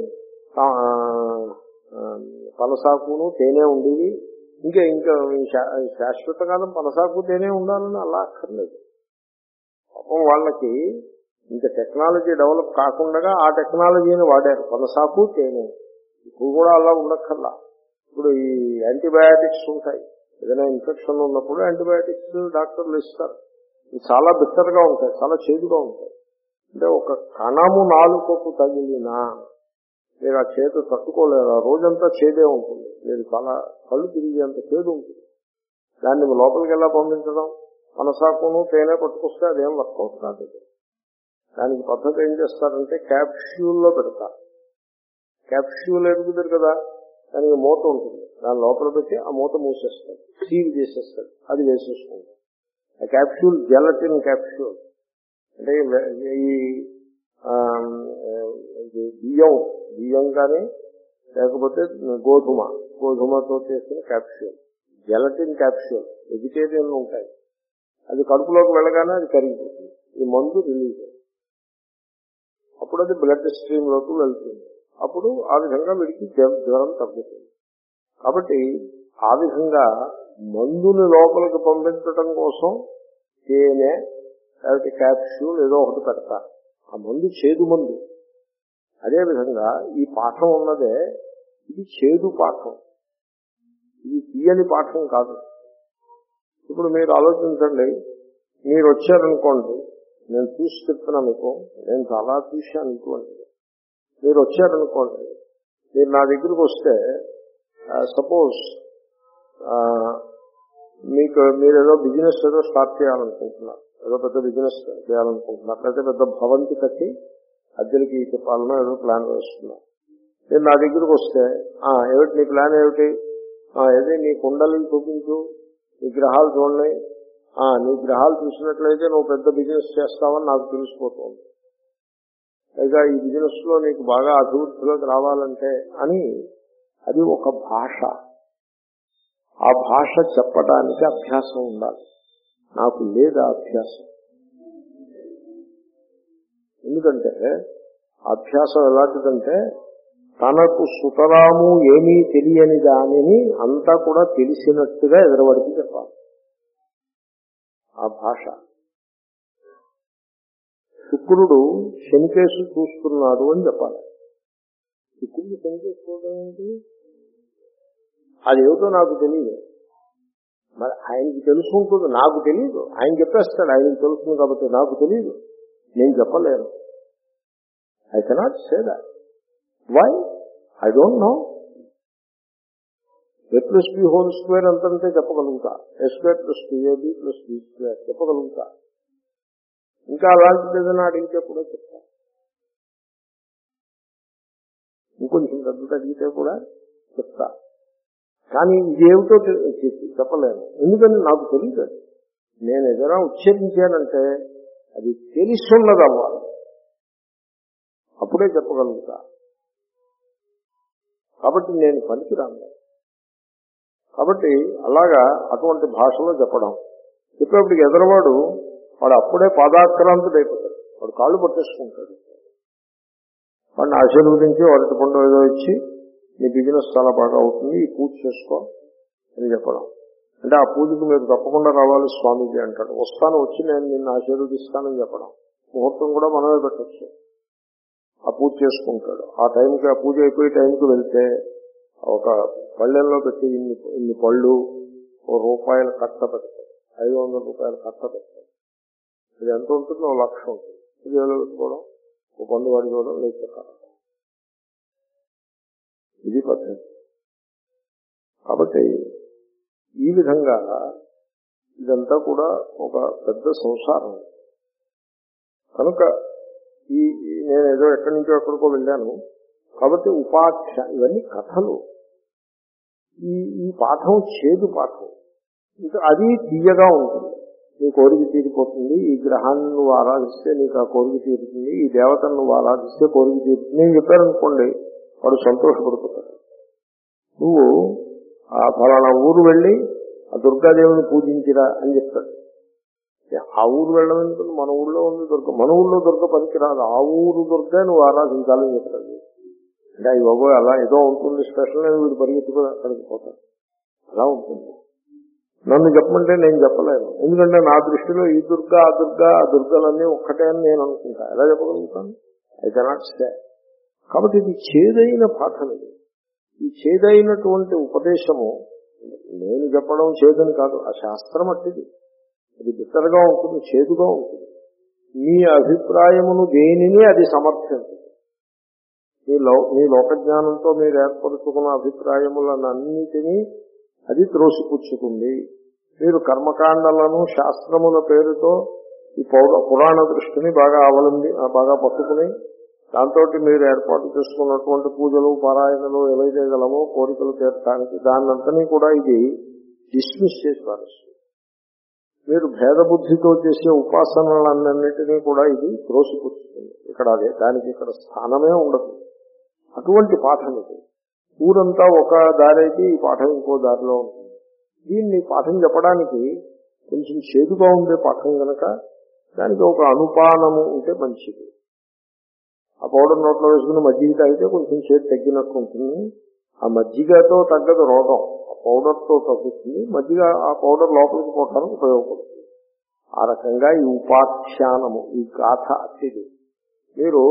పనసాకును తేనె ఉండేవి. ఇంకా ఇంకా శాశ్వత కాలం పనసాకు తేనె ఉండాలని అలా అక్కర్లేదు. పాపం వాళ్ళకి ఇంకా టెక్నాలజీ డెవలప్ కాకుండా ఆ టెక్నాలజీని వాడారు. పనసాకు తేనె ఇప్పుడు కూడా అలా ఉండక్కర్లా. ఇప్పుడు ఈ యాంటీబయాటిక్స్ ఉంటాయి. ఏదైనా ఇన్ఫెక్షన్ ఉన్నప్పుడు యాంటీబయాటిక్స్ డాక్టర్లు ఇస్తారు. ఇవి చాలా బిట్టర్గా ఉంటాయి, చాలా చేదుగా ఉంటాయి. అంటే ఒక కణము నాలుకకు తగిలినా మీరు ఆ చేదు తట్టుకోలేరు, ఆ రోజంతా చేదే ఉంటుంది, మీరు చాలా కళ్ళు తిరిగేంత చేదు ఉంటుంది. దాన్ని లోపలికి ఎలా పంపించడం? మనసాకును తేనె పట్టుకొస్తే అదేం వర్కౌట్ కాదు. దానికి పద్ధతి ఏం చేస్తారంటే క్యాప్స్యూల్లో పెడతారు. క్యాప్స్యూల్ ఎదుగుతారు కదా, దానికి మూత ఉంటుంది, దాని లోపల పెట్టి ఆ మూత మూసేస్తారు, సీల్ చేసేస్తారు, అది వేసేసుకుంటారు. ఆ క్యాప్స్యూల్ జెలటిన్ క్యాప్స్యూల్. అంటే ఈ బియ్యం బియ్యం కానీ లేకపోతే గోధుమ గోధుమతో చేసిన క్యాప్స్యూల్, జెలటిన్ క్యాప్స్యూల్, వెజిటేరియన్లు ఉంటాయి. అది కడుపులోకి వెళ్ళగానే అది కరిగిపోతుంది, ఈ మందు రిలీజ్ అవుతుంది. అప్పుడు అది బ్లడ్ స్ట్రీమ్ లోకి వెళ్తుంది. అప్పుడు ఆ విధంగా వీడికి జ్వరం తగ్గుతుంది. కాబట్టి ఆ విధంగా మందుని లోపలికి పంపించడం కోసం తేనె లేకపోతే క్యాప్స్యూల్ ఏదో ఒకటి పెడతారు. ఆ మందు చేదు మందు. అదేవిధంగా ఈ పాఠం ఉన్నదే ఇది చేదు పాఠం, ఇది తీయని పాఠం కాదు. ఇప్పుడు మీరు ఆలోచించండి, మీరు వచ్చారనుకోండి, నేను చూసి చెప్తున్నా మీకు, నేను చాలా చూశాను ఇటువంటిది. మీరు వచ్చారనుకోండి, మీరు నా దగ్గరికి వస్తే సపోజ్ మీకు మీరు ఏదో బిజినెస్ ఏదో స్టార్ట్ చేయాలనుకుంటున్నారు, ఏదో పెద్ద బిజినెస్ చేయాలనుకుంటున్నారు, లేకపోతే పెద్ద భవంతి కట్టి అద్దెలకి చెప్పాలనో ఏదో ప్లాన్ వేస్తున్నారు. మీరు నా దగ్గరికి వస్తే ఏమిటి నీ ప్లాన్ ఏమిటి, ఏది నీ కుండలిని చూపించు, నీ గ్రహాలు చూడండి, నీ గ్రహాలు చూసినట్లయితే నువ్వు పెద్ద బిజినెస్ చేస్తావని నాకు తెలిసిపోతుంది, పైగా ఈ బిజినెస్ లో నీకు బాగా అభివృద్ధిలోకి రావాలంటే అని. అది ఒక భాష. ఆ భాష చెప్పడానికి అభ్యాసం ఉండాలి. నాకు లేదా అభ్యాసం. ఎందుకంటే అభ్యాసం ఎలాంటిదంటే తనకు సుతరాము ఏమీ తెలియని దానిని అంతా కూడా తెలిసినట్టుగా ఎదురవడికి చెప్పాలి. ఆ భాష. శుక్రుడు శనికేసు చూస్తున్నాడు అని చెప్పాలి. శుక్రుడు శనికేసు చూడడం ఏంటి? అదేమిటో నాకు తెలియదు. మరి ఆయనకి తెలుసుకుంటుంది, నాకు తెలియదు. ఆయన చెప్పేస్తాడు, ఆయనకి తెలుస్తుంది కాబట్టి నాకు తెలియదు, నేను చెప్పలేను. I cannot say that. Why? I don't know. A plus B whole square అంతంటే చెప్పగలుగుతా, A square plus two AB plus B square చెప్పగలుగుతా. ఇంకా అలాంటిది ఏదైనా అడిగితే కూడా చెప్తా, ఇంకొంచెం పెద్దది అడిగితే కూడా చెప్తా. కానీ ఇదేమిటో చెప్పలేను, ఎందుకని నాకు తెలియదు. నేను ఏదైనా ఉచ్చరించానంటే అది తెలుసున్నది అవ్వాలి, అప్పుడే చెప్పగలుగుతా. కాబట్టి నేను పనికిరాను. కాబట్టి అలాగా అటువంటి భాషలో చెప్పడం. చెప్పేప్పటికి ఎదరవాడు వాడు అప్పుడే పాదాక్రాంతుడు అయిపోతాడు, వాడు కాళ్ళు పట్టేసుకుంటాడు. వాడిని ఆశీర్వదించి వాటి పండు ఏదో ఇచ్చి నీ బిజినెస్ చాలా బాగా అవుతుంది, ఈ పూజ చేసుకో అని చెప్పడం. అంటే ఆ పూజకు మీరు తప్పకుండా రావాలి స్వామీజీ అంటాడు. వస్తాను, వచ్చి నేను నిన్ను ఆశీర్వదిస్తానని చెప్పడం. ముహూర్తం కూడా మనమే పెట్టచ్చు. ఆ పూజ చేసుకుంటాడు. ఆ టైంకి ఆ పూజ అయిపోయే టైంకి వెళ్తే ఒక పళ్ళెల్లో పెట్టి ఇన్ని ఇన్ని పళ్ళు ఓ రూపాయలు కట్ట పెడతాడు, ఐదు వందల రూపాయలు కట్ట పెడతాడు. ఇది ఎంత ఉంటుందో ఓ లక్ష ఉంటుంది. పూజలో పెట్టుకోవడం, ఓ పండు పడుకోవడం, లేకపోతే ఇది పద్ధతి. కాబట్టి ఈ విధంగా ఇదంతా కూడా ఒక పెద్ద సంసారం. కనుక ఈ నేను ఏదో ఎక్కడి నుంచో ఎక్కడికో వెళ్ళాను కాబట్టి ఉపాఖ్య ఇవన్నీ కథలు. ఈ ఈ పాఠం చేదు పాఠం. ఇంకా అది తీయగా ఉంటుంది. నీ కోరిక తీరిపోతుంది, ఈ గ్రహాన్ని నువ్వు ఆరాధిస్తే నీకు ఆ కోరిక తీరుతుంది, ఈ దేవతను నువ్వు ఆరాధిస్తే కోరిక తీరుతుంది నేను చెప్పారనుకోండి, వాడు సంతోషపడిపోతాడు. నువ్వు ఆ ఫలానా ఊరు వెళ్ళి ఆ దుర్గాదేవిని పూజించిరా అని చెప్తాడు. ఆ ఊరు వెళ్ళడం మన ఊళ్ళో ఉంది దుర్గ, మన ఊళ్ళో దుర్గ పనికిరాదు, ఆ ఊరు దుర్గ నువ్వు ఆరాధించాలని చెప్తాడు. అంటే అవి బాబో అలా ఏదో ఉంటుంది స్పెషల్ అని వీడు పరిగెత్తుకుని అక్కడికి పోతాడు. అలా ఉంటుంది. నన్ను చెప్పమంటే నేను చెప్పలేను, ఎందుకంటే నా దృష్టిలో ఈ దుర్గ ఆ దుర్గ ఆ దుర్గలన్నీ ఒక్కటే అని నేను అనుకుంటా. ఎలా చెప్పగలుగుతాను? I cannot say. కాబట్టి ఇది చేదైన పాఠం. ఇది ఈ చేదైనటువంటి ఉపదేశము నేను చెప్పడం చేదని కాదు, ఆ శాస్త్రం అట్టిది. అది బిత్తరగా ఉంటుంది, చేదుగా ఉంటుంది. మీ అభిప్రాయమును దేనిని అది సమర్థించదు. మీ లో మీ లోకజ్ఞానంతో మీరు ఏర్పరుచుకున్న అభిప్రాయములనన్నిటినీ అది త్రోసిపుచ్చుతుంది. మీరు కర్మకాండలను శాస్త్రముల పేరుతో ఈ పౌర పురాణ దృష్టిని బాగా అవలంబి బాగా పట్టుకుని దాంతో మీరు ఏర్పాటు చేసుకున్నటువంటి పూజలు పారాయణలు ఏవైతే గలమో కోరికలు తీర్చడానికి దాన్నంతనీ కూడా ఇది డిస్మిస్ చేసి పారేస్తుంది. మీరు భేదబుద్ధితో చేసే ఉపాసనలన్నింటినీ కూడా ఇది త్రోసిపుచ్చుతుంది. ఇక్కడ అదే దానికి ఇక్కడ స్థానమే ఉండదు. అటువంటి పాఠం ఇది. ఊరంతా ఒక దారి అయితే ఈ పాఠం ఇంకో దారిలో ఉంటుంది. దీన్ని పాఠం చెప్పడానికి కొంచెం చేదుగా ఉండే పాఠం కనుక దానికి ఒక అనుపానము ఉంటే మంచిది. ఆ పౌడర్ నోట్లో వేసుకుని మజ్జిగ తాగితే కొంచెం చేదు తగ్గినట్టు ఉంటుంది. ఆ మజ్జిగతో తగ్గదు రోగం, ఆ పౌడర్తో తగ్గుతుంది. మజ్జిగ ఆ పౌడర్ లోపలికి పోవడానికి ఉపయోగపడుతుంది. ఆ రకంగా ఈ ఉపాఖ్యానము, ఈ గాథ అతిది. మీరు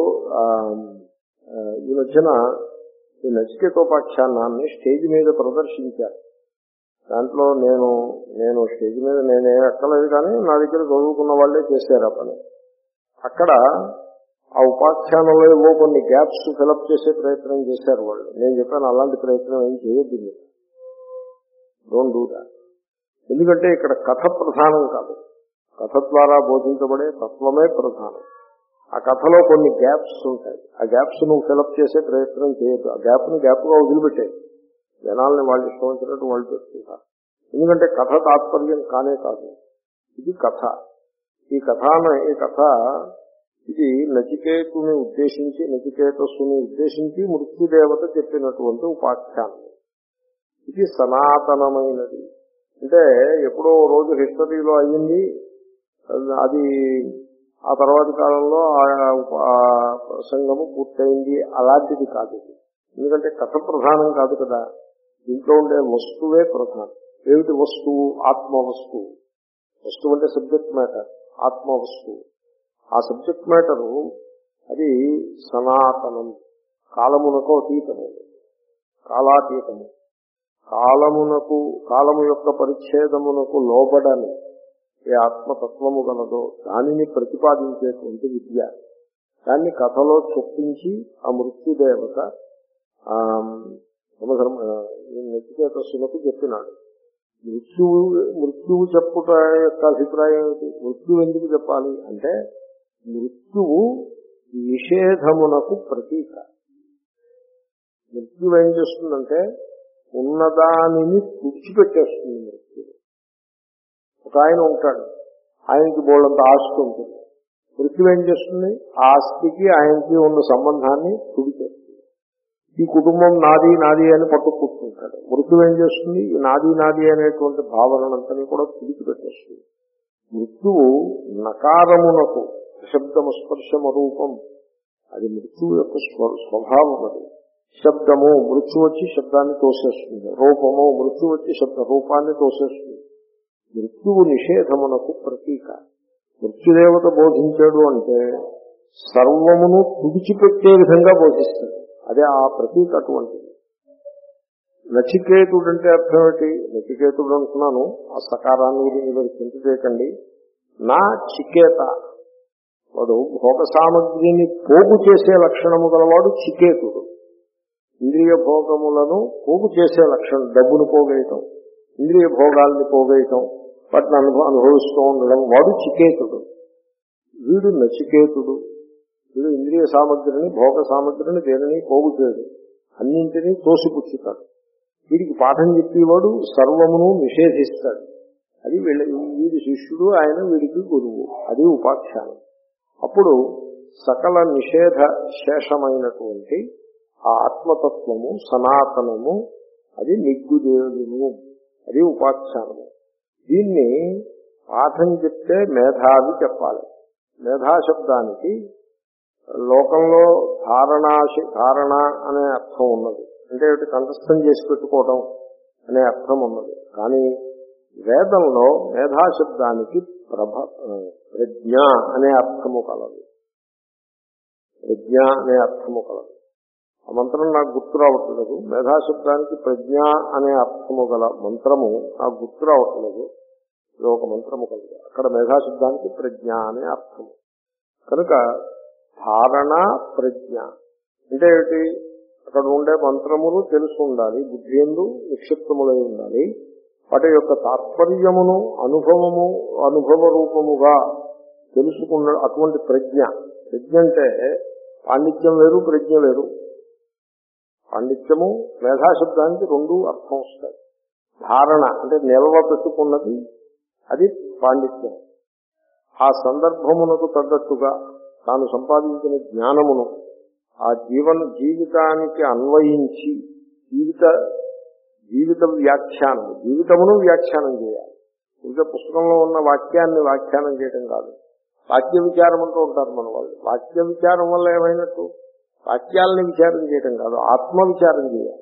ఈ మధ్యన ఈ నచికేతోపాఖ్యానాన్ని స్టేజ్ మీద ప్రదర్శించారు. దాంట్లో నేను నేను స్టేజ్ మీద నేనే ఎక్కలేదు, కానీ నా దగ్గర చదువుకున్న వాళ్ళే చేశారు ఆ పని. అక్కడ ఆ ఉపాఖ్యానంలో ఏవో కొన్ని గ్యాప్స్ ఫిలప్ చేసే ప్రయత్నం చేశారు వాళ్ళు. నేను చెప్పాను అలాంటి ప్రయత్నం ఏం చేయొద్దు, మీరు డోంట్ డూ దాట్. ఎందుకంటే ఇక్కడ కథ ప్రధానం కాదు, కథ ద్వారా బోధించబడే తత్వమే ప్రధానం. ఆ కథలో కొన్ని గ్యాప్స్ ఉంటాయి, ఆ గ్యాప్స్ నువ్వు ఫిలప్ చేసే ప్రయత్నం చేయొద్దు. ఆ గ్యాప్ ని గ్యాప్ గా వదిలిపెట్టాయి. జనాల్ని వాళ్ళు ఇష్టం వచ్చినట్టు వాళ్ళు చెప్తుంటారు. ఎందుకంటే కథ తాత్పర్యం కానే కాదు, ఇది కథ. ఈ కథ ఈ కథ ఇది నచికేతుని ఉద్దేశించి నచికేతస్సుని ఉద్దేశించి మృత్యుదేవత చెప్పినటువంటి ఉపాఖ్యానం. ఇది సనాతనమైనది. అంటే ఎప్పుడో రోజు హిస్టరీలో అయ్యింది, అది ఆ తర్వాతి కాలంలో ఆ ప్రసంగము పూర్తయింది, అలాంటిది కాదు ఇది. ఎందుకంటే కథ ప్రధానం కాదు కదా, దీంట్లో ఉండే వస్తువే ప్రధానం. ఏమిటి వస్తువు? ఆత్మ వస్తువు. వస్తువు అంటే సబ్జెక్ట్ మ్యాటర్, ఆత్మ వస్తువు. ఆ సబ్జెక్ట్ మ్యాటరు అది సనాతనం, కాలమునకు అతీతమైనది, కాలాతీతము. కాలమునకు కాలము యొక్క పరిచ్ఛేదమునకు లోబడని ఏ ఆత్మతత్వము గలదో దానిని ప్రతిపాదించేటువంటి విద్య. దాన్ని కథలో చొప్పించి ఆ మృత్యుదేవత సమధర్మ నచికేతస్సులకు చెప్పినాడు. మృత్యువు మృత్యువు చెప్పుట యొక్క అభిప్రాయం ఏమిటి? మృత్యువు ఎందుకు చెప్పాలి అంటే మృత్యువు నిషేధమునకు ప్రతీక. మృత్యువు ఏం చేస్తుందంటే ఉన్నదానిని తుడిచిపెట్టేస్తుంది. మృత్యువు ఒక ఆయన ఉంటాడు, ఆయనకి బోళ్ళంత ఆస్తి ఉంటుంది. మృత్యువు ఏం చేస్తుంది? ఆ ఆస్తికి ఆయనకి ఉన్న సంబంధాన్ని తుడిచేస్తుంది. ఈ కుటుంబం నాది నాది అని పట్టు కూర్చుంటాడు. మృత్యువు ఏం చేస్తుంది? నాది నాది అనేటువంటి భావనంతని కూడా తుడిచిపెట్టేస్తుంది. మృత్యువు నకారమునకు శబ్దము స్పర్శము రూపం, అది మృత్యువు యొక్క స్వభావం. అది శబ్దము మృత్యు వచ్చి శబ్దాన్ని తోసేస్తుంది, రూపము మృత్యు వచ్చి శబ్ద రూపాన్ని తోసేస్తుంది. మృత్యువు నిషేధమునకు ప్రతీక. మృత్యుదేవత బోధించాడు అంటే సర్వమును తుడిచిపెట్టే విధంగా బోధిస్తాడు. అదే ఆ ప్రతీక అటువంటిది. నచికేతుడు అంటే అర్థం ఏంటి? నచికేతుడు అంటున్నాను, ఆ సకారాన్ని గురించి మీరు చింత చేయకండి. నా చికేత, వాడు భోగ సామగ్రిని పోగు చేసే లక్షణము గలవాడు చికేతుడు. ఇంద్రియ భోగములను పోగు చేసే లక్షణం, డబ్బును పోగేయటం, ఇంద్రియ భోగాల్ని పోగేయటం, వాటిని అనుభవ అనుభవిస్తూ ఉండడం, వాడు చికేతుడు. వీడు నచికేతుడు. వీడు ఇంద్రియ సామగ్రిని భోగ సామగ్రిని దేనిని పోగు చేయడు, అన్నింటినీ తోసిపుచ్చుతాడు. వీడికి పాఠం చెప్పేవాడు సర్వమును నిషేధిస్తాడు. అది వీళ్ళ వీడి శిష్యుడు, ఆయన వీడికి గురువు. అది ఉపాఖ్యానం. అప్పుడు సకల నిషేధ శేషమైనటువంటి ఆ ఆత్మతత్వము సనాతనము, అది నిగ్గుదేవును, అది ఉపాఖ్యానము. దీన్ని పాఠం చెప్తే మేధావి చెప్పాలి. మేధాశబ్దానికి లోకంలో ధారణ ధారణ అనే అర్థం ఉన్నది. అంటే కంఠస్థం చేసి పెట్టుకోవడం అనే అర్థం ఉన్నది. కానీ వేదంలో మేధాశబ్దానికి ప్రభ ప్రజ్ఞ అనే అర్థము కలదు. ప్రజ్ఞ అనే అర్థము కలదు. ఆ మంత్రం నాకు గుర్తు రావట్లేదు. మేధాశబ్దానికి ప్రజ్ఞ అనే అర్థము గల మంత్రము నాకు గుర్తు రావట్లేదు. ఇది ఒక మంత్రము కలదు. అక్కడ మేధాశబ్దానికి ప్రజ్ఞ అనే అర్థము. కనుక ధారణ ప్రజ్ఞ అంటే ఏమిటి? అక్కడ ఉండే మంత్రములు తెలుసు ఉండాలి, బుద్ధి యందు నిక్షిప్తములై ఉండాలి. వాటి యొక్క తాత్పర్యమును అనుభవము అనుభవ రూపముగా తెలుసుకున్న అటువంటి ప్రజ్ఞ. ప్రజ్ఞ అంటే పాండిత్యం వేరు, ప్రజ్ఞ వేరు. పాండిత్యము మేధాశబ్దానికి రెండు అర్థం వస్తాయి. ధారణ అంటే నిల్వ పెట్టుకున్నది, అది పాండిత్యం. ఆ సందర్భమునకు తగ్గట్టుగా తాను సంపాదించిన జ్ఞానమును ఆ జీవన జీవితానికి అన్వయించి జీవిత జీవిత వ్యాఖ్యానం జీవితమును వ్యాఖ్యానం చేయాలి. ఇంకా పుస్తకంలో ఉన్న వాక్యాన్ని వ్యాఖ్యానం చేయడం కాదు. వాక్య విచారం అంటూ ఉంటారు మన వాళ్ళు. వాక్య విచారం వల్ల ఏమైనట్టు? వాక్యాలని విచారం చేయడం కాదు, ఆత్మ విచారం చేయాలి.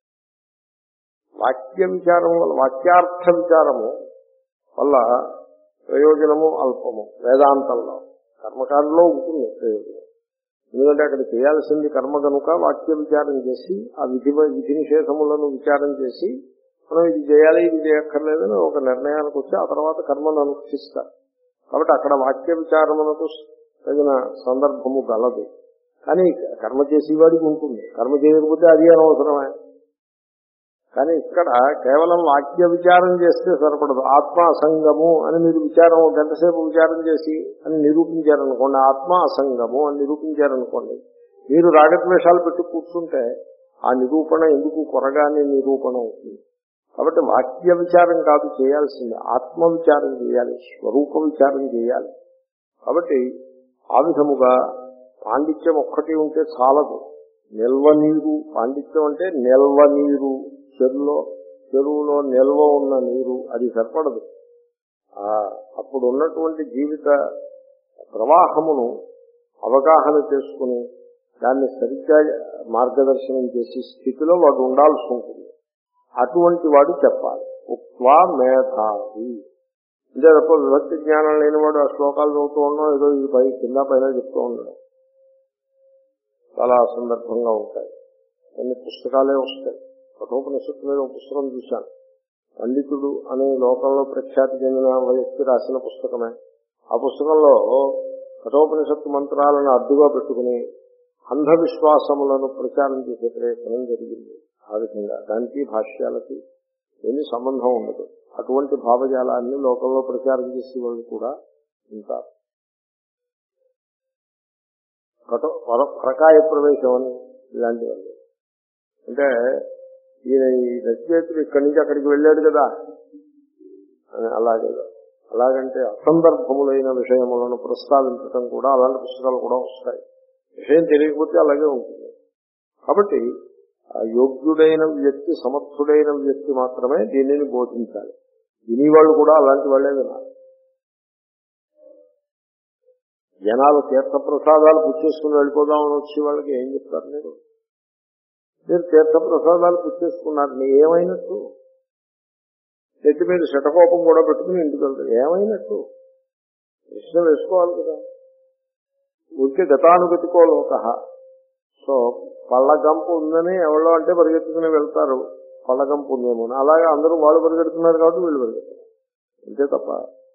వాక్య విచారం వల్ల వాక్యార్థ విచారము వల్ల ప్రయోజనము అల్పము. వేదాంతంలో కర్మకాండలో ఉంటుంది ప్రయోజనం. ఎందుకంటే అక్కడ చేయాల్సింది కర్మ కనుక వాక్య విచారం చేసి ఆ విధి విధి నిషేధములను విచారం చేసి మనం ఇది చేయాలి ఇది చేయక్కర్లేదని ఒక నిర్ణయానికి వచ్చి ఆ తర్వాత కర్మను అనుష్ఠిస్తారు. కాబట్టి అక్కడ వాక్య విచారమునకు తగిన సందర్భము గలదు. కానీ కర్మ చేసేవాడికి ఉంటుంది, కర్మ చేయకపోతే అది అనవసరమే. కానీ ఇక్కడ కేవలం వాక్య విచారం చేస్తే సరిపడదు. ఆత్మ అసంగము అని మీరు విచారం గంటసేపు విచారం చేసి అని నిరూపించారనుకోండి, ఆత్మ అసంగము అని నిరూపించారనుకోండి, మీరు రాగద్వేషాలు పెట్టి కూర్చుంటే ఆ నిరూపణ ఎందుకు కొరగానే నిరూపణ అవుతుంది. కాబట్టి వాక్య విచారం కాదు చేయాల్సింది, ఆత్మ విచారం చేయాలి, స్వరూప విచారం చేయాలి. కాబట్టి ఆ విధముగా పాండిత్యం ఒక్కటి ఉంటే చాలదు. నిల్వ నీరు పాండిత్యం అంటే నిల్వ నీరు, చెరువులో చెరువులో నిల్వ ఉన్న నీరు అది సరిపడదు. అప్పుడు ఉన్నటువంటి జీవిత ప్రవాహమును అవగాహన చేసుకుని దాన్ని సరిగ్గా మార్గదర్శనం చేసే స్థితిలో వాడు ఉండాల్సి ఉంటుంది. అటువంటి వాడు చెప్పాలి ఉక్వా మేధావి. అంటే తప్ప విభక్తి జ్ఞానం లేనివాడు ఆ శ్లోకాలు చదువుతూ ఉండడం, ఏదో ఇది పై కింద పైన చెప్తూ ఉండడం చాలా సందర్భంగా ఉంటాయి. కొన్ని పుస్తకాలే వస్తాయి. కఠోపనిషత్తు మీద ఒక పుస్తకం చూశాను. పండితుడు అనే లోకంలో ప్రఖ్యాతి చెందిన వ్యక్తి రాసిన పుస్తకమే. ఆ పుస్తకంలో కఠోపనిషత్తు మంత్రాలను అడ్డుగా పెట్టుకుని అంధవిశ్వాసములను ప్రచారం చేసే ప్రయత్నం జరిగింది. ఆ విధంగా దానికి భాష్యాలకి ఏమీ సంబంధం ఉండదు. అటువంటి భావజాలాన్ని లోకంలో ప్రచారం చేసే వాళ్ళు కూడా ఉంటారు. కఠో పరకాయ ప్రవేశం అని ఇలాంటివన్నీ. అంటే ఈయన ఈ రచయితుడు ఇక్కడి నుంచి అక్కడికి వెళ్ళాడు కదా అని అలాగే అలాగంటే అసందర్భములైన విషయములను ప్రస్తావించడం కూడా అలాంటి పుస్తకాలు కూడా వస్తాయి. విషయం తెలియకపోతే అలాగే ఉంటుంది. కాబట్టి ఆ యోగ్యుడైన వ్యక్తి, సమర్థుడైన వ్యక్తి మాత్రమే దీనిని బోధించాలి. వినేవాళ్ళు కూడా అలాంటి వాళ్ళే వినాలి. జనాలు తీర్థప్రసాదాలు పుచ్చేసుకుని వెళ్ళిపోదామని వచ్చే వాళ్ళకి ఏం చెప్తారు? మీరు మీరు తీర్థప్రసాదాలు పుచ్చేసుకున్నారు, నీ ఏమైనట్టు? నెత్తి మీద శటకోపం కూడా పెట్టుకుని ఇంటికి వెళ్తారు, ఏమైనట్టు? ప్రశ్న వేసుకోవాలి కదా. ఊరికే గతానుగతికో లోక. సో పళ్ళగంపు ఉందని ఎవరో అంటే పరిగెత్తుకుని వెళ్తారు, పళ్ళగంపు ఉందేమో. అలాగే అందరూ వాళ్ళు పరిగెడుతున్నారు కాబట్టి వీళ్ళు పరిగెత్తారు, అంతే తప్ప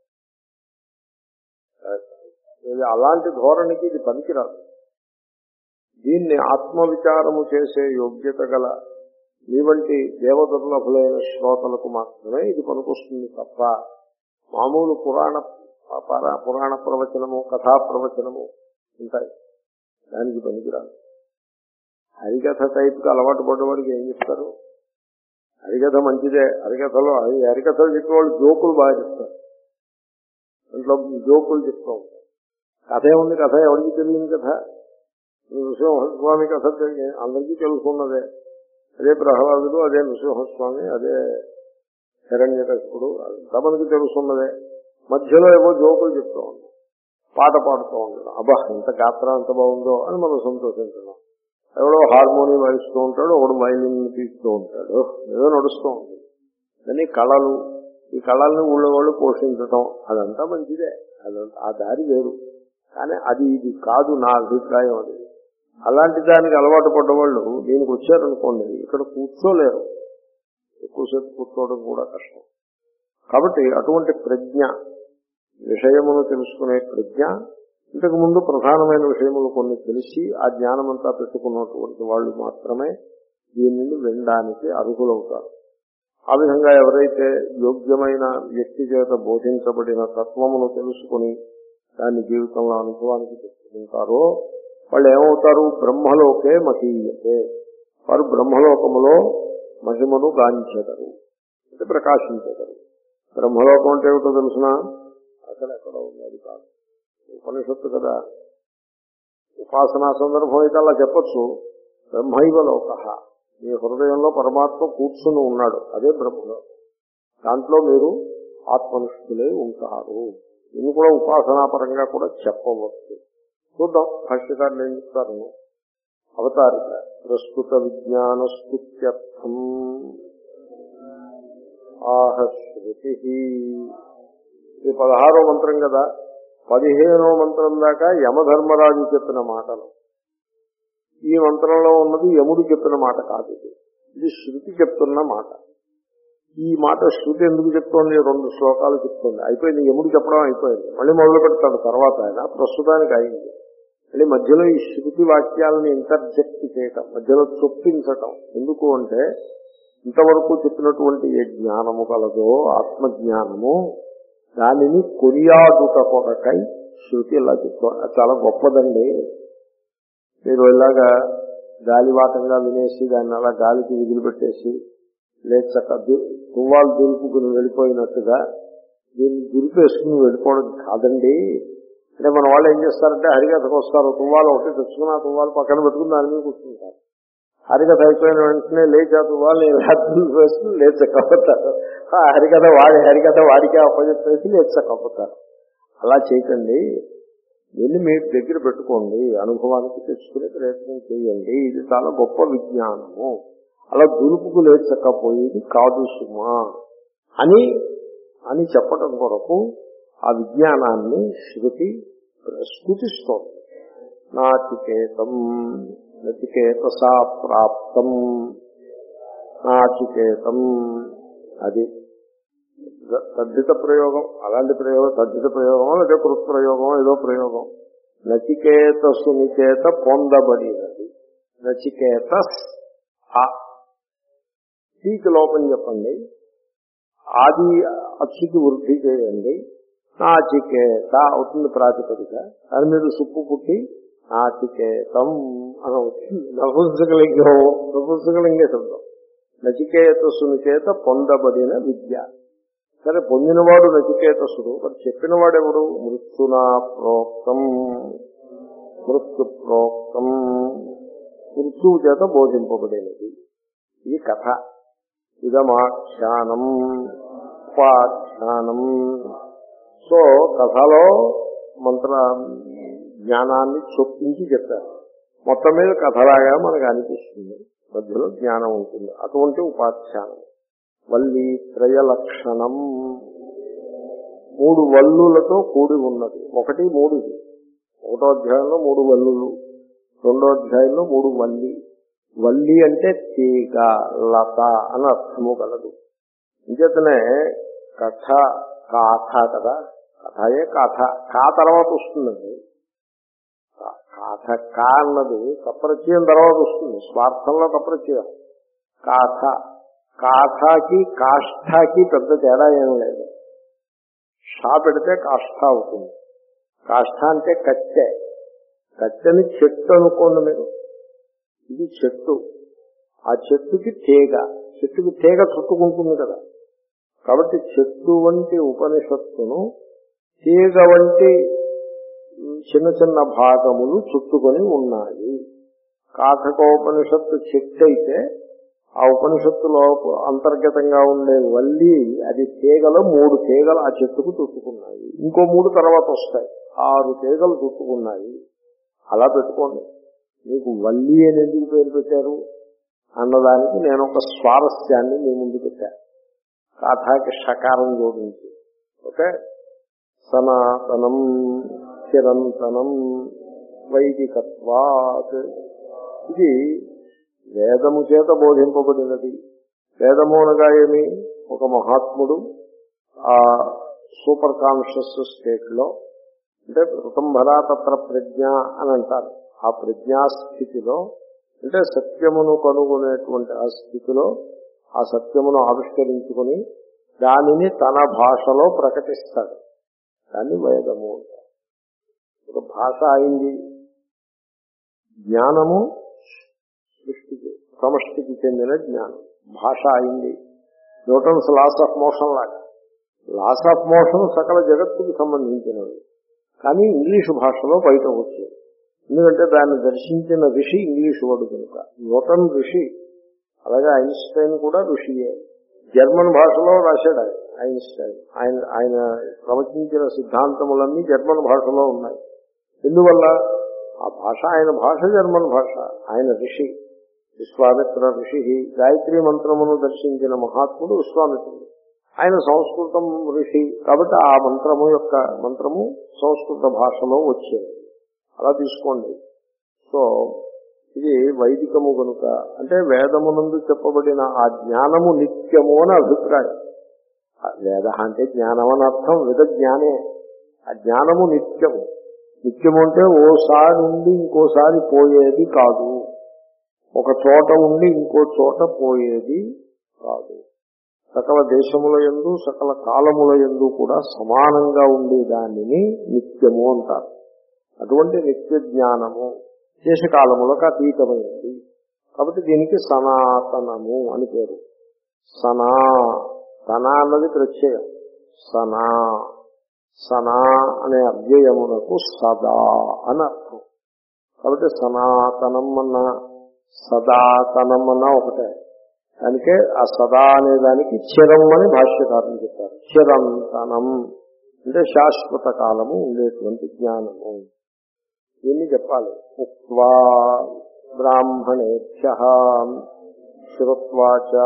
అలాంటి ధోరణికి ఇది పనికిరాదు. దీన్ని ఆత్మవిచారము చేసే యోగ్యత గల మీ వంటి దేవదుర్లభులైన శ్రోతలకు మాత్రమే ఇది పనికొస్తుంది తప్ప మామూలు పురాణ పురాణ ప్రవచనము, కథా ప్రవచనము ఉంటాయి, దానికి పనికిరాదు. హరికథ టైప్కి అలవాటు పడ్డవాడికి ఏం చెప్తారు? హరికథ మంచిదే. హరికథలో హరికథలు చెప్పేవాళ్ళు జోకులు బాగా చెప్తారు, ఇంట్లో జోకులు చెప్తూ ఉంటారు. కథ ఏముంది, కథ ఎవరికి తెలియని కథ. నృసింహస్వామి కథ అందరికీ తెలుసుకున్నదే. అదే ప్రహ్లాదుడు, అదే నృసింహస్వామి, అదే హిరణ్యకశిపుడు, అంతా మనకి తెలుసున్నదే. మధ్యలో ఏవో జోకులు చెప్తూ ఉంటాం, పాట పాడుతూ ఉండడం, అబ్బా ఎంత గాత్రం ఎంత బాగుందో అని మనం సంతోషించడం. ఎవడో హార్మోనియం వాయిస్తూ ఉంటాడు, ఒకడు వైలిన్ తీస్తూ ఉంటాడు, ఏదో నడుస్తూ ఉంటుంది. కానీ కళలు, ఈ కళల్ని ఊళ్ళో వాళ్ళు పోషించడం అదంతా మంచిదే, అదంతా ఆ దారి వేరు. కానీ అది ఇది కాదు నా అభిప్రాయం. అది అలాంటి దానికి అలవాటు పడ్డవాళ్ళు దీనికి వచ్చారనుకోండి, ఇక్కడ కూర్చోలేరు, ఎక్కువసేపు కూర్చోవడం కూడా కష్టం. కాబట్టి అటువంటి ప్రజ్ఞ, విషయమును తెలుసుకునే ప్రజ్ఞ, ఇంతకు ముందు ప్రధానమైన విషయములు కొన్ని తెలిసి ఆ జ్ఞానమంతా పెట్టుకున్నటువంటి వాళ్ళు మాత్రమే దీనిని వినడానికి అర్హులవుతారు. ఆ విధంగా ఎవరైతే యోగ్యమైన వ్యక్తి చేత బోధించబడిన తత్వమును తెలుసుకుని దాన్ని జీవితంలో అనుభవానికి తెచ్చుకుంటారో వాళ్ళు ఏమవుతారు? బ్రహ్మలోకే మహీయతే, వారు బ్రహ్మలోకములో మహిమను గాంచెదరు, అంటే ప్రకాశించెదరు. బ్రహ్మలోకం అంటే ఏమిటో తెలుసిన? అసలు ఎక్కడ ఉన్నది కాదు, ఉపనిషత్తు కదా. ఉపాసనా సందర్భం అయితే అలా చెప్పచ్చు. బ్రహ్మైవ లోక, మీ హృదయంలో పరమాత్మ కూర్చుని ఉన్నాడు, అదే బ్రహ్మలోకం. దాంట్లో మీరు ఆత్మనిష్ఠులై ఉంటారు. ఇది కూడా ఉపాసనాపరంగా కూడా చెప్పవచ్చు. చూద్దాం భాష్యకారులు ఏం చెప్తారు. అవతారిక ప్రస్తుత విజ్ఞాన స్తుత్యర్థం ఆహ శృతి. ఇది పదహారో మంత్రం కదా. పదిహేనో మంత్రం దాకా యమధర్మరాజు చెప్పిన మాటలు. ఈ మంత్రంలో ఉన్నది యముడు చెప్పిన మాట కాదు, ఇది ఇది శృతి చెప్తున్న మాట. ఈ మాట శృతి ఎందుకు చెప్తోంది? రెండు శ్లోకాలు చెప్తోంది, అయిపోయింది. యముడు చెప్పడం అయిపోయింది, మళ్ళీ మొదలు పెడతాడు తర్వాత ఆయన. ప్రస్తుతానికి అయింది. మళ్ళీ మధ్యలో ఈ శృతి వాక్యాలను ఇంటర్జెక్ట్ చేయటం, మధ్యలో చొప్పించటం ఎందుకు అంటే, ఇంతవరకు చెప్పినటువంటి ఏ జ్ఞానము కలదో ఆత్మజ్ఞానము, దానిని కొనియాడుట కొరకై శృతి ఇలా చెప్తాం. చాలా గొప్పదండి. మీరు ఇలాగా గాలివాటంగా వినేసి దాన్ని అలా గాలికి విదిలిపెట్టేసి లేచక తువ్వాలు దులుపుకుని వెళ్ళిపోయినట్టుగా దీన్ని దులిపేసుకుని వెళ్ళిపోవడం కాదండి. అంటే మన వాళ్ళు ఏం చేస్తారంటే హరికథకు వస్తారు, తువ్వాలు ఒకటి తెచ్చుకుని ఆ తువ్వాలు పక్కన పెట్టుకుని దాని మీద కూర్చుంటారు. హరికథ అయిపోయిన వెంటనే లేచి ఆ తువ్వాలు వేసుకుని లేచకపోతారు. ఆ హరికథ వాడి హరికథ వాడికే అప్పచెప్పేసి లేచకపోతారు. అలా చేయకండి. దీన్ని మీ దగ్గర పెట్టుకోండి, అనుభవానికి తెచ్చుకునే ప్రయత్నం చేయండి. ఇది చాలా గొప్ప విజ్ఞానము, అలా దులుపుకు లేచకపోయేది కాదు సుమా అని అని చెప్పడం కొరకు ఆ విజ్ఞానాన్ని శృతి స్ఫుతిస్తోంది. నాచికేతం నచికేతసా ప్రాప్తం, నాచికేతం అది తద్ధిత ప్రయోగం. అలాంటి ప్రయోగం తద్ధిత ప్రయోగం లేదా కృత్ప్రయోగం, ఏదో ప్రయోగం. నచికేతసుని చేత పొందబడినది. నచికేతస్ ఆ తీకి లోపం చెప్పండి, ఆది అచ్చుకి వృద్ధి చేయండి. నాచికేత అవుతుంది ప్రాతిపదిక, దాని మీద సుప్పు పుట్టి నాచికేతం అని అవుతుంది. నపుంసకలింగం, నపుంసకలింగ శబ్దం. నచికేతసుని చేత పొందబడిన విద్య. సరే, పొందినవాడు నచికేతసుడు, మరి చెప్పినవాడెవడు? మృత్యునా ప్రోక్తం, మృత్యు ప్రోక్తం, మృత్యువు చేత బోధింపబడినది. ఇది కథ. ఇదమాఖ్యానం ఉపాఖ్యానం. సో కథలో మంత్ర జ్ఞానాన్ని చొప్పించి చెప్పారు. మొత్తం మీద కథలాగా మనకు అనిపిస్తుంది, మధ్యలో జ్ఞానం ఉంటుంది. అటువంటి ఉపాఖ్యానం. వల్లి త్రయ లక్షణం, మూడు వల్లులతో కూడి ఉన్నది. ఒకటి మూడు, ఒకటో అధ్యాయంలో మూడు వల్లులు, రెండో అధ్యాయంలో మూడు వల్లి. వల్లి అంటే తీగ, లత అని అర్థము కలదు. ఇంచేతనే కథ కాథ కదా, కథయే కాథ. కా తర్వాత వస్తుందండి కాథ. కా అన్నది కప్రత్యయం తర్వాత వస్తుంది, స్వార్థంలో కప్రత్యయం. కాథ, కాథకి కాష్ఠకి పెద్ద తేడా ఏం లేదు. షా పెడితే కాష్ఠ అవుతుంది. కాష్ఠ అంటే కట్టె. కట్టెని చెట్టు అనుకోండి మీరు, ఇది చెట్టు. ఆ చెట్టుకి తీగ, చెట్టుకి తీగ చుట్టుకుంటుంది కదా. కాబట్టి చెట్టు వంటి ఉపనిషత్తును తీగ వంటి చిన్న చిన్న భాగములు చుట్టుకొని ఉన్నాయి. కాథకోపనిషత్తు చెట్టు అయితే ఆ ఉపనిషత్తులో అంతర్గతంగా ఉండే వల్లి అది తీగలో మూడు తీగలు ఆ చెట్టుకు చుట్టుకున్నాయి. ఇంకో మూడు తర్వాత వస్తాయి, ఆరు తీగలు చుట్టుకున్నాయి. అలా పెట్టుకోండి. మీకు వల్లి అని ఎందుకు పేరు పెట్టారు అన్నదానికి నేను ఒక స్వారస్యాన్ని మీ ముందు పెట్టాను, కాథాకి షకారం జోడించి. ఓకే. సనాతనం చిరంతనం వైదికత్వాత్. ఇది వేదము చేత బోధింపబడినది. వేదము అనగా ఏమి? ఒక మహాత్ముడు ఆ సూపర్ కాన్షియస్ స్టేట్ లో, అంటే ఋతంభరా తత్ర ప్రజ్ఞ అని అంటారు, ఆ ప్రజ్ఞాస్థితిలో, అంటే సత్యమును కనుగొనేటువంటి ఆ స్థితిలో ఆ సత్యమును ఆవిష్కరించుకుని దానిని తన భాషలో ప్రకటిస్తాడు. దాన్ని వేదము అంటారు. ఒక భాష అయింది, జ్ఞానము సృష్టికి సమష్టికి చెందిన జ్ఞానం భాష అయింది. న్యూటన్స్ లాస్ ఆఫ్ మోషన్ లాగా, లాస్ ఆఫ్ మోషన్ సకల జగత్తుకు సంబంధించినవి, కానీ ఇంగ్లీషు భాషలో బయట వచ్చేది. ఎందుకంటే దాన్ని దర్శించిన ఋషి ఇంగ్లీషు వాడు కనుక. న్యూటన్ ఋషి, అలాగే ఐన్స్టైన్ కూడా ఋషియే. జర్మన్ భాషలో రాశాడు ఆయన ఐన్స్టైన్. ఆయన ఆయన ప్రవచించిన సిద్ధాంతములన్నీ జర్మన్ భాషలో ఉన్నాయి. ఎందువల్ల? ఆ భాష ఆయన భాష జర్మన్ భాష. ఆయన ఋషి, విశ్వామిత్ర ఋషి. గాయత్రీ మంత్రమును దర్శించిన మహాత్ముడు విశ్వామిత్రుడు. ఆయన సంస్కృతం ఋషి కాబట్టి ఆ మంత్రము యొక్క మంత్రము సంస్కృత భాషలో వచ్చేది. అలా తీసుకోండి. సో ఇది వైదికము కనుక, అంటే వేదమునందు చెప్పబడిన ఆ జ్ఞానము నిత్యము అని అభిప్రాయం. వేద అంటే జ్ఞానం అని అర్థం, వేద జ్ఞానే. ఆ జ్ఞానము నిత్యము. నిత్యము అంటే ఓసారి ఉండి ఇంకోసారి పోయేది కాదు, ఒక చోట ఉండి ఇంకో చోట పోయేది కాదు. సకల దేశముల యందు సకల కాలముల యందు కూడా సమానంగా ఉండే దానిని నిత్యము అంటారు. అటువంటి నిత్య జ్ఞానము దేశకాలములకు అతీతమైనది కాబట్టి దీనికి సనాతనము అని పేరు. సనా సనా అన్నది ప్రత్యయం. సనా సనా అనే అవ్యయమునకు సదా అని అర్థం. కాబట్టి సనాతనం అన్న సదాతనం అన్న ఒకటే. దానికే ఆ సదా అనే దానికి చిరం అని భాష్యకారులు చెప్పారు. చిరంతనం అంటే శాశ్వత కాలము ఉండేటువంటి జ్ఞానము. దీన్ని చెప్పాలి. ఉక్త్వా బ్రాహ్మణేభ్యః శ్రుత్వాచ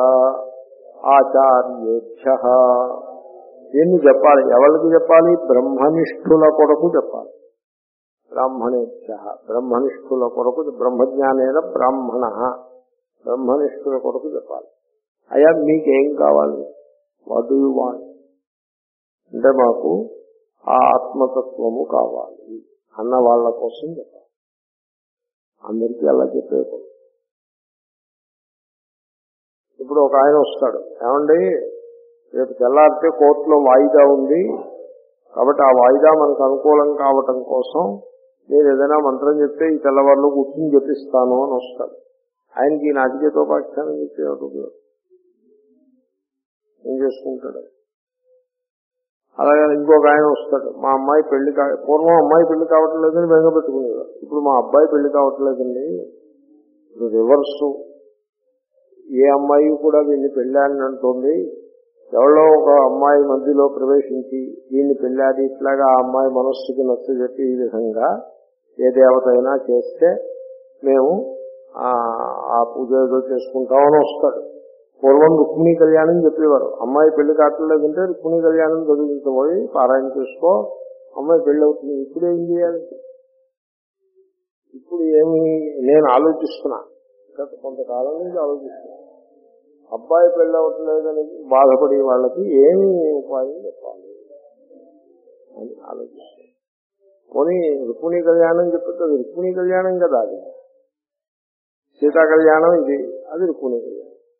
ఆచార్యేభ్యః. దీన్ని చెప్పాలి. ఎవరికి చెప్పాలి? బ్రహ్మనిష్ఠుల కొరకు చెప్పాలి. బ్రాహ్మణేభ్యః బ్రహ్మనిష్ఠుల కొరకు, బ్రహ్మజ్ఞానేన బ్రాహ్మణ, బ్రహ్మనిష్ఠుల కొరకు చెప్పాలి. అయ్యా మీకేం కావాలి? వాట్ డూ యు వాంట్ అంటే మాకు ఆ ఆత్మతత్వము కావాలి అన్న వాళ్ళ కోసం చెప్పాలి. అందరికీ అలా చెప్పేయకూడదు. ఇప్పుడు ఒక ఆయన వస్తాడు, ఏమండి రేపు తెల్లారితే కోర్టులో వాయిదా ఉంది కాబట్టి ఆ వాయిదా మనకు అనుకూలం కావటం కోసం మీరు ఏదైనా మంత్రం చెప్తే ఈ తెల్లవారులో కూర్చుని చెప్పిస్తాను అని వస్తాడు. ఆయనకి నాటికేతోపాఖ్యానం చెప్పేవాడు ఏం చేసుకుంటాడు. అలాగే ఇంకొక ఆయన వస్తాడు, మా అమ్మాయి పెళ్లి కా పూర్వం అమ్మాయి పెళ్లి కావట్లేదని బెంగ పెట్టుకునేవాడు. ఇప్పుడు మా అబ్బాయి పెళ్లి కావట్లేదండి. ఇప్పుడు రివర్సు, ఏ అమ్మాయి కూడా వీడిని పెళ్ళాని అంటుంది. ఎవరో ఒక అమ్మాయి మధ్యలో ప్రవేశించి వీడిని పెళ్ళాది, ఇట్లాగా ఆ అమ్మాయి మనస్సుకి నచ్చజెప్పి ఈ విధంగా ఏ దేవత అయినా చేస్తే మేము ఆ పూజ ఏదో చేసుకుంటామని వస్తాడు. పూర్వం రుక్మిణీ కళ్యాణం చెప్పేవారు. అమ్మాయి పెళ్లి కావట్లేదంటే రుక్మిణీ కళ్యాణం చదివించబోయి పారాయణ చేసుకో, అమ్మాయి పెళ్లి అవుతుంది. ఇప్పుడు ఏం చేయాలి? ఇప్పుడు ఏమి నేను ఆలోచిస్తున్నా, గత కొంతకాలం నుంచి ఆలోచిస్తున్నా, అబ్బాయి పెళ్లి అవ్వట్లేదని బాధపడే వాళ్ళకి ఏమి ఉపాయం చెప్పాలి అని ఆలోచిస్తున్నా. పోనీ రుక్మిణీ కళ్యాణం చెప్పితే రుక్మిణీ కళ్యాణం కదా, అది సీతా కళ్యాణం ఇది, అది రుక్మిణీ కళ్యాణం.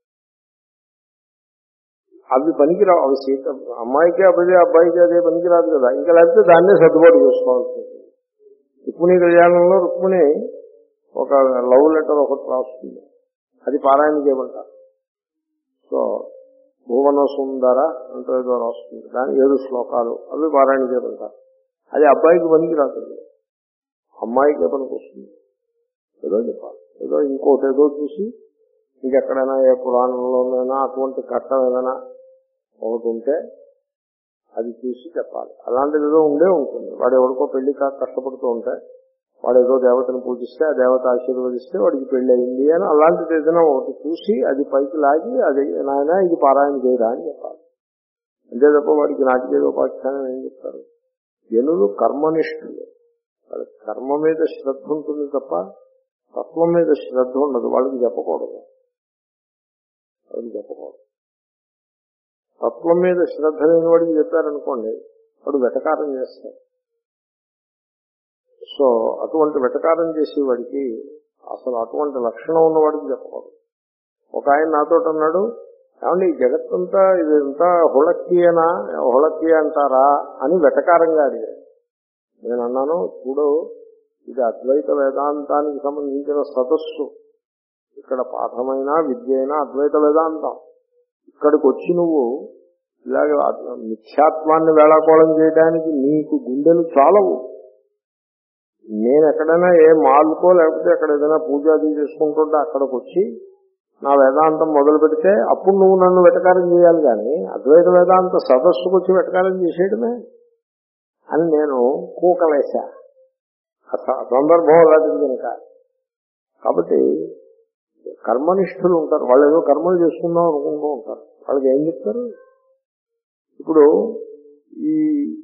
అవి పనికిరావు. అవి సీత అమ్మాయికి అబ్బాయి అబ్బాయికి అదే పనికిరాదు కదా. ఇంకా లేకపోతే దాన్నే సర్దుబాటు చేసుకోవాల్సి ఉంటుంది. రుక్మిణీ కళ్యాణంలో రుక్మిణి ఒక లవ్ లెటర్ ఒకటి రాస్తుంది, అది పారాయణ చేయమంటారు. సో భువన సుందర అంటూ ఏదో రాస్తుంది, దాని ఏడు శ్లోకాలు, అవి పారాయణ చేయమంటారు. అది అబ్బాయికి పనికి రాదు, అమ్మాయికి పనికి వస్తుంది. ఏదో చెప్పాలి, ఏదో ఇంకోటి ఏదో చూసి ఇంకెక్కడైనా ఏ పురాణంలోనైనా అటువంటి కట్టం ఏదైనా ఒకటి ఉంటే అది చూసి చెప్పాలి. అలాంటిది ఏదో ఉండే ఉంటుంది. వాడు ఎవరికో పెళ్లి కాక కష్టపడుతూ ఉంటే వాడు ఏదో దేవతను పూజిస్తే ఆ దేవత ఆశీర్వదిస్తే వాడికి పెళ్లి అయింది అని అలాంటిది ఏదైనా ఒకటి చూసి అది పైకి లాగి అది నాయన ఇది పారాయణ చేయరా అని చెప్పాలి. అంతే తప్ప వాడికి నాటికేదోపాఖ్యానం ఏం చెప్తారు? జనులు కర్మనిష్ఠులు, వాళ్ళకి కర్మ మీద శ్రద్ధ ఉంటుంది తప్ప తత్వం మీద శ్రద్ధ ఉండదు. వాళ్ళకి చెప్పకూడదు, వాళ్ళకి చెప్పకూడదు. తత్వం మీద శ్రద్ధ లేని వాడికి చెప్పారనుకోండి, వాడు వెటకారం చేస్తాడు. సో అటువంటి వెటకారం చేసేవాడికి అసలు అటువంటి లక్షణం ఉన్నవాడికి చెప్పకూడదు. ఒక ఆయన నాతో అన్నాడు, ఏమంటే ఈ జగత్తంతా ఇదంతా హుళక్కియేనా, హుళక్కి అంటారా అని వెటకారంగా అడిగాడు. నేను అన్నాను, చూడు ఇది అద్వైత వేదాంతానికి సంబంధించిన సదస్సు. ఇక్కడ పాఠమైనా విద్య అయినా అద్వైత వేదాంతం. ఇక్కడికి వచ్చి నువ్వు ఇలాగ మిథ్యాత్వాన్ని వేళాకోళం చేయడానికి నీకు గుండెలు చాలవు. నేను ఎక్కడైనా ఏ మాల్కో లేకపోతే ఎక్కడ ఏదైనా పూజాది చేసుకుంటుంటే అక్కడికి వచ్చి నా వేదాంతం మొదలు పెడితే అప్పుడు నువ్వు నన్ను వెటకారం చేయాలి, కానీ అద్వైత వేదాంత సదస్సుకు వచ్చి వెటకారం చేసేయడమే అని నేను కూకలేశా. సందర్భం అలాంటిది కనుక. కాబట్టి కర్మనిష్ఠులు ఉంటారు, వాళ్ళు ఏదో కర్మలు చేసుకుందాం అనుకుంటూ ఉంటారు. వాళ్ళకి ఏం చెప్తారు? ఇప్పుడు ఈ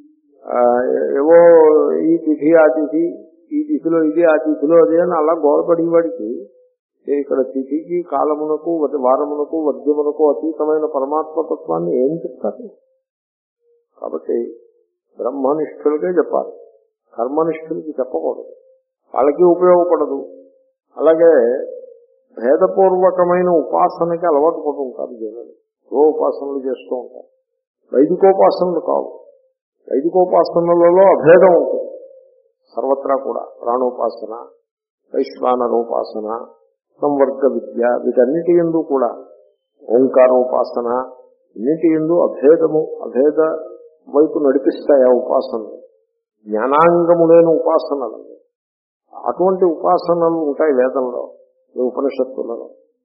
ఏవో ఈ తిథి ఆ తిథి, ఈ తిథిలో ఇది ఆ తిథిలో అదే అని అలా గోడపడి వాడికి ఇక్కడ తిథికి కాలమునకు వారమునకు వర్గమునకు అతీతమైన పరమాత్మతత్వాన్ని ఏం చెప్తారు? కాబట్టి బ్రహ్మనిష్ఠులకే చెప్పాలి, కర్మనిష్ఠులకి చెప్పకూడదు. వాళ్ళకి ఉపయోగపడదు. అలాగే భేదపూర్వకమైన ఉపాసనకి అలవాటు పడుతూ ఉంటారు జనులు. ఓ ఉపాసనలు చేస్తూ ఉంటారు. వైదికోపాసనలు కావు. వైదికోపాసనలలో అభేదం ఉంటుంది సర్వత్రా కూడా. ప్రాణోపాసన, వైశ్వానరోపాసన, సంవర్గ విద్య, వీటన్నిటి యందు కూడా ఓంకారోపాసన, అన్నిటి యందు అభేదము అభేద వైపు నడిపిస్తాయి ఆ ఉపాసనలు. జ్ఞానాంగములైన ఉపాసనలు, అటువంటి ఉపాసనలు ఉంటాయి వేదంలో, ఉపనిషత్తులలో.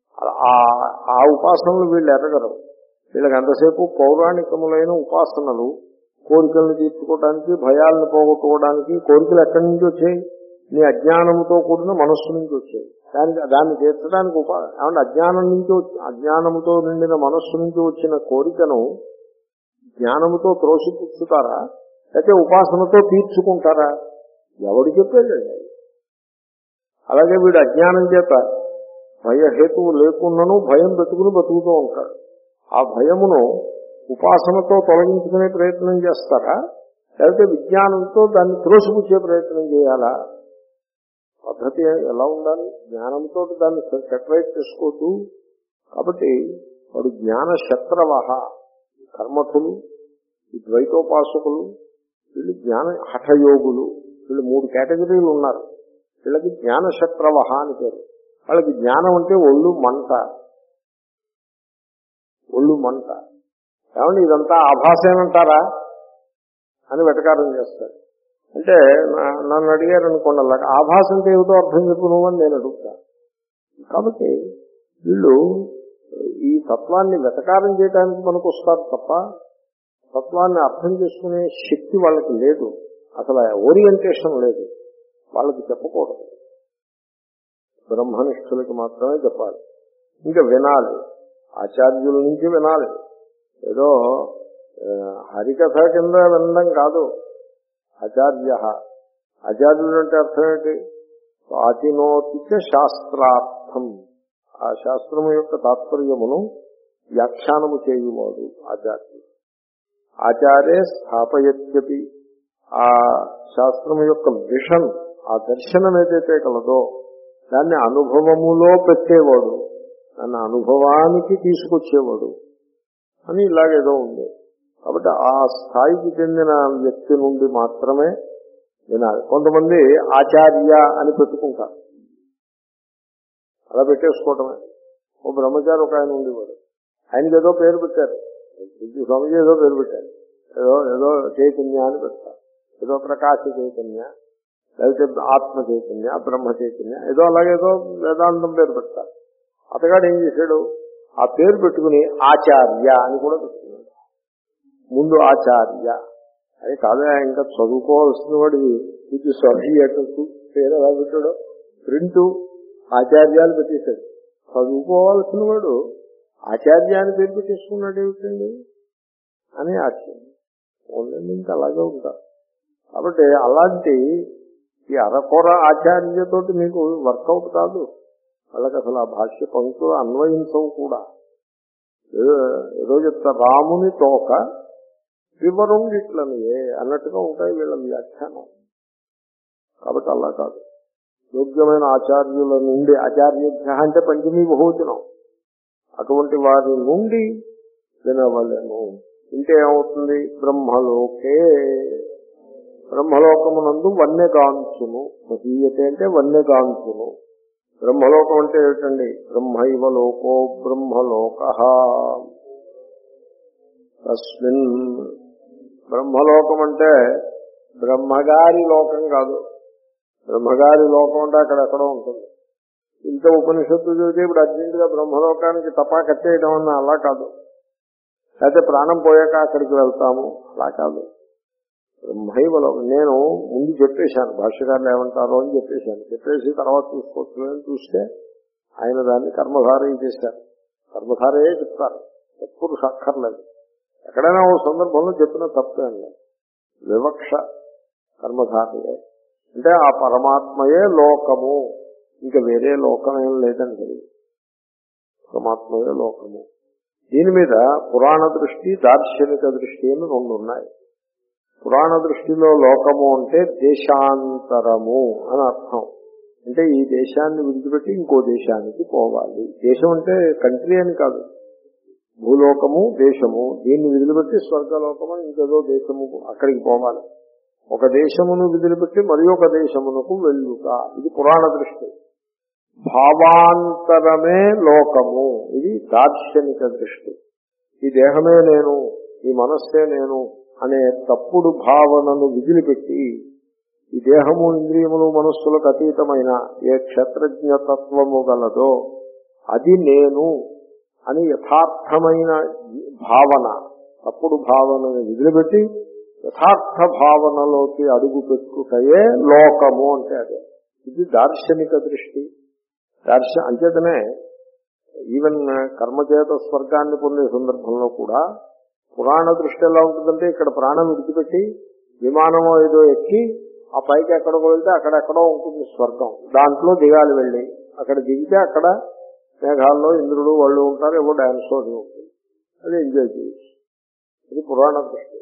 ఆ ఉపాసనలు వీళ్ళు ఎరగరు. వీళ్ళకి ఎంతసేపు పౌరాణికములైన ఉపాసనలు, కోరికలను తీర్చుకోవడానికి, భయాలను పోగొట్టుకోవడానికి. కోరికలు ఎక్కడి నుంచి వచ్చాయి? నీ అజ్ఞానముతో కూడిన మనస్సు నుంచి వచ్చాయి. దానికి దాన్ని తీర్చడానికి ఉపా ఏమంటే అజ్ఞానం నుంచి అజ్ఞానముతో నిండిన మనస్సు నుంచి వచ్చిన కోరికను జ్ఞానముతో త్రోసిపుచ్చుతారా, అయితే ఉపాసనతో తీర్చుకుంటారా? ఎవడు చెప్పేదండి? అలాగే వీడు అజ్ఞానం చేత భయహేతువు లేకున్నను భయం బతుకుని బతుకుతూ ఉంటాడు. ఆ భయమును ఉపాసనతో తొలగించుకునే ప్రయత్నం చేస్తారా, లేకపోతే విజ్ఞానంతో దాన్ని త్రోసిపుచ్చే ప్రయత్నం చేయాలా? పద్ధతి ఎలా ఉండాలి? జ్ఞానంతో దాన్ని సెపరేట్ చేసుకోవద్దు. కాబట్టి వాడు జ్ఞాన శత్రవహ. కర్మఠులు, ఈ ద్వైతోపాసకులు, వీళ్ళు జ్ఞాన హఠయోగులు, వీళ్ళు మూడు కేటగిరీలు ఉన్నారు. వీళ్ళకి జ్ఞాన శత్రవహ అని పేరు. వాళ్ళకి జ్ఞానం అంటే ఒళ్ళు మంట, ఒళ్ళు మంట. ఏమంటే ఇదంతా ఆభాసేనంటారా అని వెటకారం చేస్తారు. అంటే నన్ను అడిగారు అనుకోండి, అలాగా ఆభాస అంటే ఏమిటో అర్థం చెప్పు నువ్వు అని నేను అడుగుతా. కాబట్టి వీళ్ళు ఈ తత్వాన్ని వెటకారం చేయడానికి మనకు వస్తారు తప్ప తత్వాన్ని అర్థం చేసుకునే శక్తి వాళ్ళకి లేదు, అసలు ఓరియంటేషన్ లేదు. వాళ్ళకి చెప్పకూడదు, బ్రహ్మనిష్ఠులకి మాత్రమే చెప్పాలి. ఇంకా వినాలి, ఆచార్యుల నుంచి వినాలి. ఏదో హరికథ కింద వినడం కాదు. ఆచార్య, ఆచార్యుడు అంటే అర్థం ఏంటి? ఆచినోతిచ శాస్త్రార్థం, ఆ శాస్త్రము యొక్క తాత్పర్యమును వ్యాఖ్యానము చేయువాడు ఆచార్యుడు. ఆచార్య స్థాపయత్యపి, ఆ శాస్త్రము యొక్క విషన్, ఆ దర్శనం ఏదైతే కలదో దాన్ని అనుభవములో పెట్టేవాడు, దాన్ని అనుభవానికి తీసుకొచ్చేవాడు అని ఇలాగేదో ఉంది. కాబట్టి ఆ స్థాయికి చెందిన వ్యక్తి నుండి మాత్రమే వినాలి. కొంతమంది ఆచార్య అని పెట్టుకుంటారు, అలా పెట్టేసుకోవటమే. ఓ బ్రహ్మచారి ఒక ఆయన ఉండేవాడు, ఆయనకి ఏదో పేరు పెట్టారు, స్వామిజీ ఏదో పేరు పెట్టారు, ఏదో ఏదో చైతన్య అని పెడతారు, ఏదో ప్రకాశ చైతన్య, లేకపోతే ఆత్మ చైతన్య, బ్రహ్మ చైతన్య, ఏదో అలాగేదో వేదాంతం పేరు పెడతారు. అతగాడు ఏం చేశాడు, ఆ పేరు పెట్టుకుని ఆచార్య అని కూడా పెట్టుకున్నాడు. ముందు ఆచార్య అది కాదా, ఇంకా చదువుకోవాల్సిన వాడివి ఇది స్వామి అటు పేరు ఎలా పెట్టాడు, ప్రింటు ఆచార్యాలు పెట్టేశాడు. చదువుకోవాల్సిన వాడు ఆచార్యాన్ని పేరు పెట్టేసుకున్నాడు ఏమిటండి అని ఆశ్చర్యం. ఓన్లీ ఇంకా అలాగే ఉంటారు. కాబట్టి అలాంటి ఈ అరకొర ఆచార్యతోటి మీకు వర్కౌట్ కాదు. వాళ్ళకి అసలు ఆ భాష్య పంక్తులు అన్వయించవు కూడా. ఏదో చెప్తా రాముని తోక వివరుండిట్లనియే అన్నట్టుగా ఉంటాయి వీళ్ళ వ్యాఖ్యానం. కాబట్టి అలా కాదు. యోగ్యమైన ఆచార్యుల నుండి, ఆచార్యభ్య అంటే పంచమీ బహువచనం, అటువంటి వారి నుండి వినవలెను. ఇంటే ఏమవుతుంది? బ్రహ్మలోకే, బ్రహ్మలోకమునందు వన్యగాంచును. మహీయతే అంటే వన్యగాంచును. బ్రహ్మలోకం అంటే ఏమిటండి? బ్రహ్మైవ లోకో బ్రహ్మలోక. తస్మిన్ బ్రహ్మలోకం అంటే బ్రహ్మగారి లోకం కాదు. బ్రహ్మగారి లోకం అంటే అక్కడెక్కడో ఉంటుంది. ఇంత ఉపనిషత్తు చదివితే ఇప్పుడు అర్జెంటుగా బ్రహ్మలోకానికి తపా కట్టేయడం అన్న అలా కాదు. అయితే ప్రాణం పోయాక అక్కడికి వెళ్తాము అలా కాదు. బ్రహ్మైవ లోకం. నేను ముందు చెప్పేశాను, భాష్యకారులు ఏమంటారో అని చెప్పేశాను. చెప్పేసి తర్వాత చూసుకోవచ్చు అని చూస్తే ఆయన దాన్ని కర్మధారయ చేశారు. కర్మధారయే చెప్తారు, ఎప్పుడు అక్కర్లేదు. ఎక్కడైనా ఓ సందర్భంలో చెప్పిన తప్పే లేదు. వివక్ష కర్మధారయే అంటే ఆ పరమాత్మయే లోకము, ఇంకా వేరే లోకం ఏం లేదండి. పరమాత్మయే లోకము. దీని మీద పురాణ దృష్టి, దార్శనిక దృష్టి అని రెండు ఉన్నాయి. పురాణ దృష్టిలో లోకము అంటే దేశాంతరము అని అర్థం. అంటే ఈ దేశాన్ని విడిచిపెట్టి ఇంకో దేశానికి పోవాలి. దేశం అంటే కంట్రీ అని కాదు, భూలోకము దేశము. దీన్ని విదిలిపెట్టి స్వర్గలోకము ఇంకేదో దేశము అక్కడికి పోవాలి. ఒక దేశమును విదిలిపెట్టి మరి ఒక దేశమునకు వెళ్ళుట, ఇది పురాణ దృష్టి. భావాంతరమే లోకము, ఇది దార్శనిక దృష్టి. ఈ దేహమే నేను, ఈ మనస్సే నేను అనే తప్పుడు భావనను విదిలిపెట్టి ఈ దేహము ఇంద్రియములు మనస్సులకు అతీతమైన ఏ క్షేత్రజ్ఞతత్వము గలదో అది నేను అని యథార్థమైన భావన, తప్పుడు భావనను విదిలిపెట్టి యథార్థ భావనలోకి అడుగు పెట్టుటయే లోకము అంటే అదే. ఇది దార్శనిక దృష్టి. దార్శ అంచేతనే ఈవెన్ కర్మచేత స్వర్గాన్ని పొందే సందర్భంలో కూడా పురాణ దృష్టి ఎలా ఉంటుందంటే ఇక్కడ ప్రాణం విడిచిపెట్టి విమానమో ఏదో ఎక్కి ఆ పైకి ఎక్కడికో వెళ్తే అక్కడెక్కడో ఉంటుంది స్వర్గం. దాంట్లో దిగాలి, వెళ్ళి అక్కడ దిగితే అక్కడ మేఘాల్లో ఇంద్రుడు వాళ్ళు ఉంటారు, ఏవో డాన్స్ అది ఉంటుంది, అది ఎంజాయ్ చేయొచ్చు. ఇది పురాణ దృష్టి.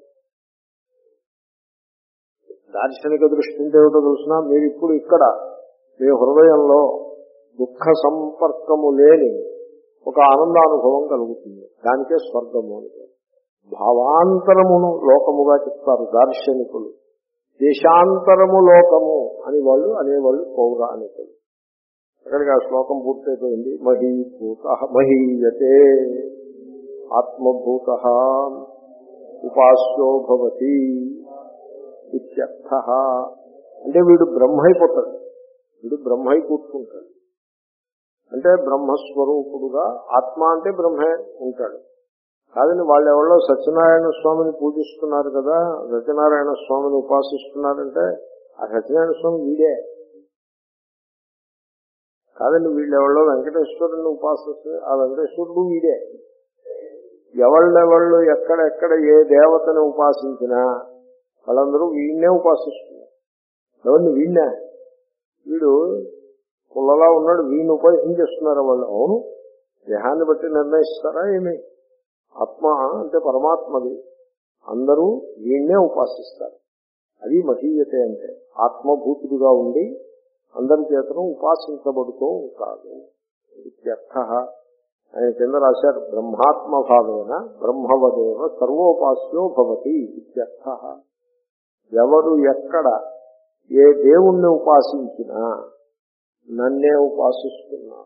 దార్శనిక దృష్టి అంటే ఏమిటో తెలుసిన, మీరు ఇప్పుడు ఇక్కడ మీ హృదయంలో దుఃఖ సంపర్కము లేని ఒక ఆనందానుభవం కలుగుతుంది, దానికే స్వర్గము అని. భావాంతరమును లోకముగా చెప్తారు దార్శనికులు. దేశాంతరము లోకము అని వాళ్ళు అనేవాళ్ళు పౌరాణికులు. అక్కడికి ఆ శ్లోకం పూర్తయిపోయింది. మహీభూత మహీయతే ఆత్మభూత ఉపాస్యో భవతి ఇత్యర్థ. అంటే వీడు బ్రహ్మైపోతాడు, వీడు బ్రహ్మై కూర్చుంటాడు. అంటే బ్రహ్మస్వరూపుడుగా ఆత్మ అంటే బ్రహ్మే ఉంటాడు. కాదని వాళ్ళు ఎవరో సత్యనారాయణ స్వామిని పూజిస్తున్నారు కదా, సత్యనారాయణ స్వామిని ఉపాసిస్తున్నారంటే ఆ సత్యనారాయణ స్వామి వీడే కాదండి. వీళ్ళు ఎవరో వెంకటేశ్వరుని ఉపాసిస్తే ఆ వెంకటేశ్వరుడు వీడే. ఎవళ్ళెవళ్ళు ఎక్కడెక్కడ ఏ దేవతని ఉపాసించినా వాళ్ళందరూ వీడినే ఉపాసిస్తున్నారు. ఎవరిని? వీడినే. వీడు పుల్లలా ఉన్నాడు, వీడిని ఉపాసించేస్తున్నారు వాళ్ళు. అవును, దేహాన్ని బట్టి నిర్ణయిస్తారా ఏమి? ఆత్మ అంటే పరమాత్మది, అందరూ వీణ్ణే ఉపాసిస్తారు. అది మహీయతే అంటే ఆత్మభూతుడుగా ఉండి అందరి చేతను ఉపాసించబడుతూ ఉంటాడు. ఇత్యర్థ. ఆయన కింద రాశారు, బ్రహ్మాత్మభావేన బ్రహ్మవదేవ సర్వోపాస్యో భవతి ఇత్యర్థ. ఎవరు ఎక్కడ ఏ దేవుణ్ణి ఉపాసించినా నన్నే ఉపాసిస్తున్నారు.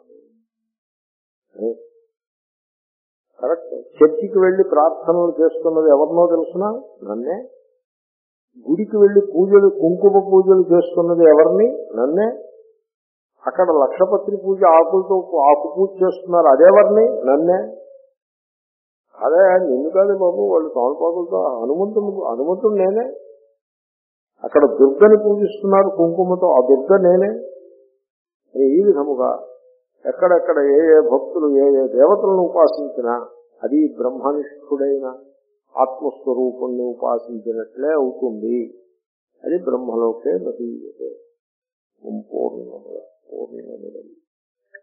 కరెక్ట్. చర్చికి వెళ్లి ప్రార్థనలు చేస్తున్నది ఎవరినో తెలుసునా? నన్నే. గుడికి వెళ్లి పూజలు కుంకుమ పూజలు చేస్తున్నది ఎవరిని? నన్నే. అక్కడ లక్షపత్రి పూజ ఆకులతో ఆకు పూజ చేస్తున్నారు, అదెవరిని? నన్నే. అదే నిన్ను కాదు బాబు, వాళ్ళు తోమపాకులతో హనుమంతుడు హనుమంతుడు నేనే. అక్కడ దుర్గని పూజిస్తున్నారు కుంకుమతో, ఆ దుర్గ నేనే. ఈ విధముగా ఎక్కడెక్కడ ఏ ఏ భక్తులు ఏ ఏ దేవతలను ఉపాసించినా అది బ్రహ్మనిష్ఠుడైన ఆత్మస్వరూపుణ్ణి ఉపాసించినట్లే అవుతుంది. అది బ్రహ్మలోకే మహీయతే. పూర్ణముద పూర్ణముద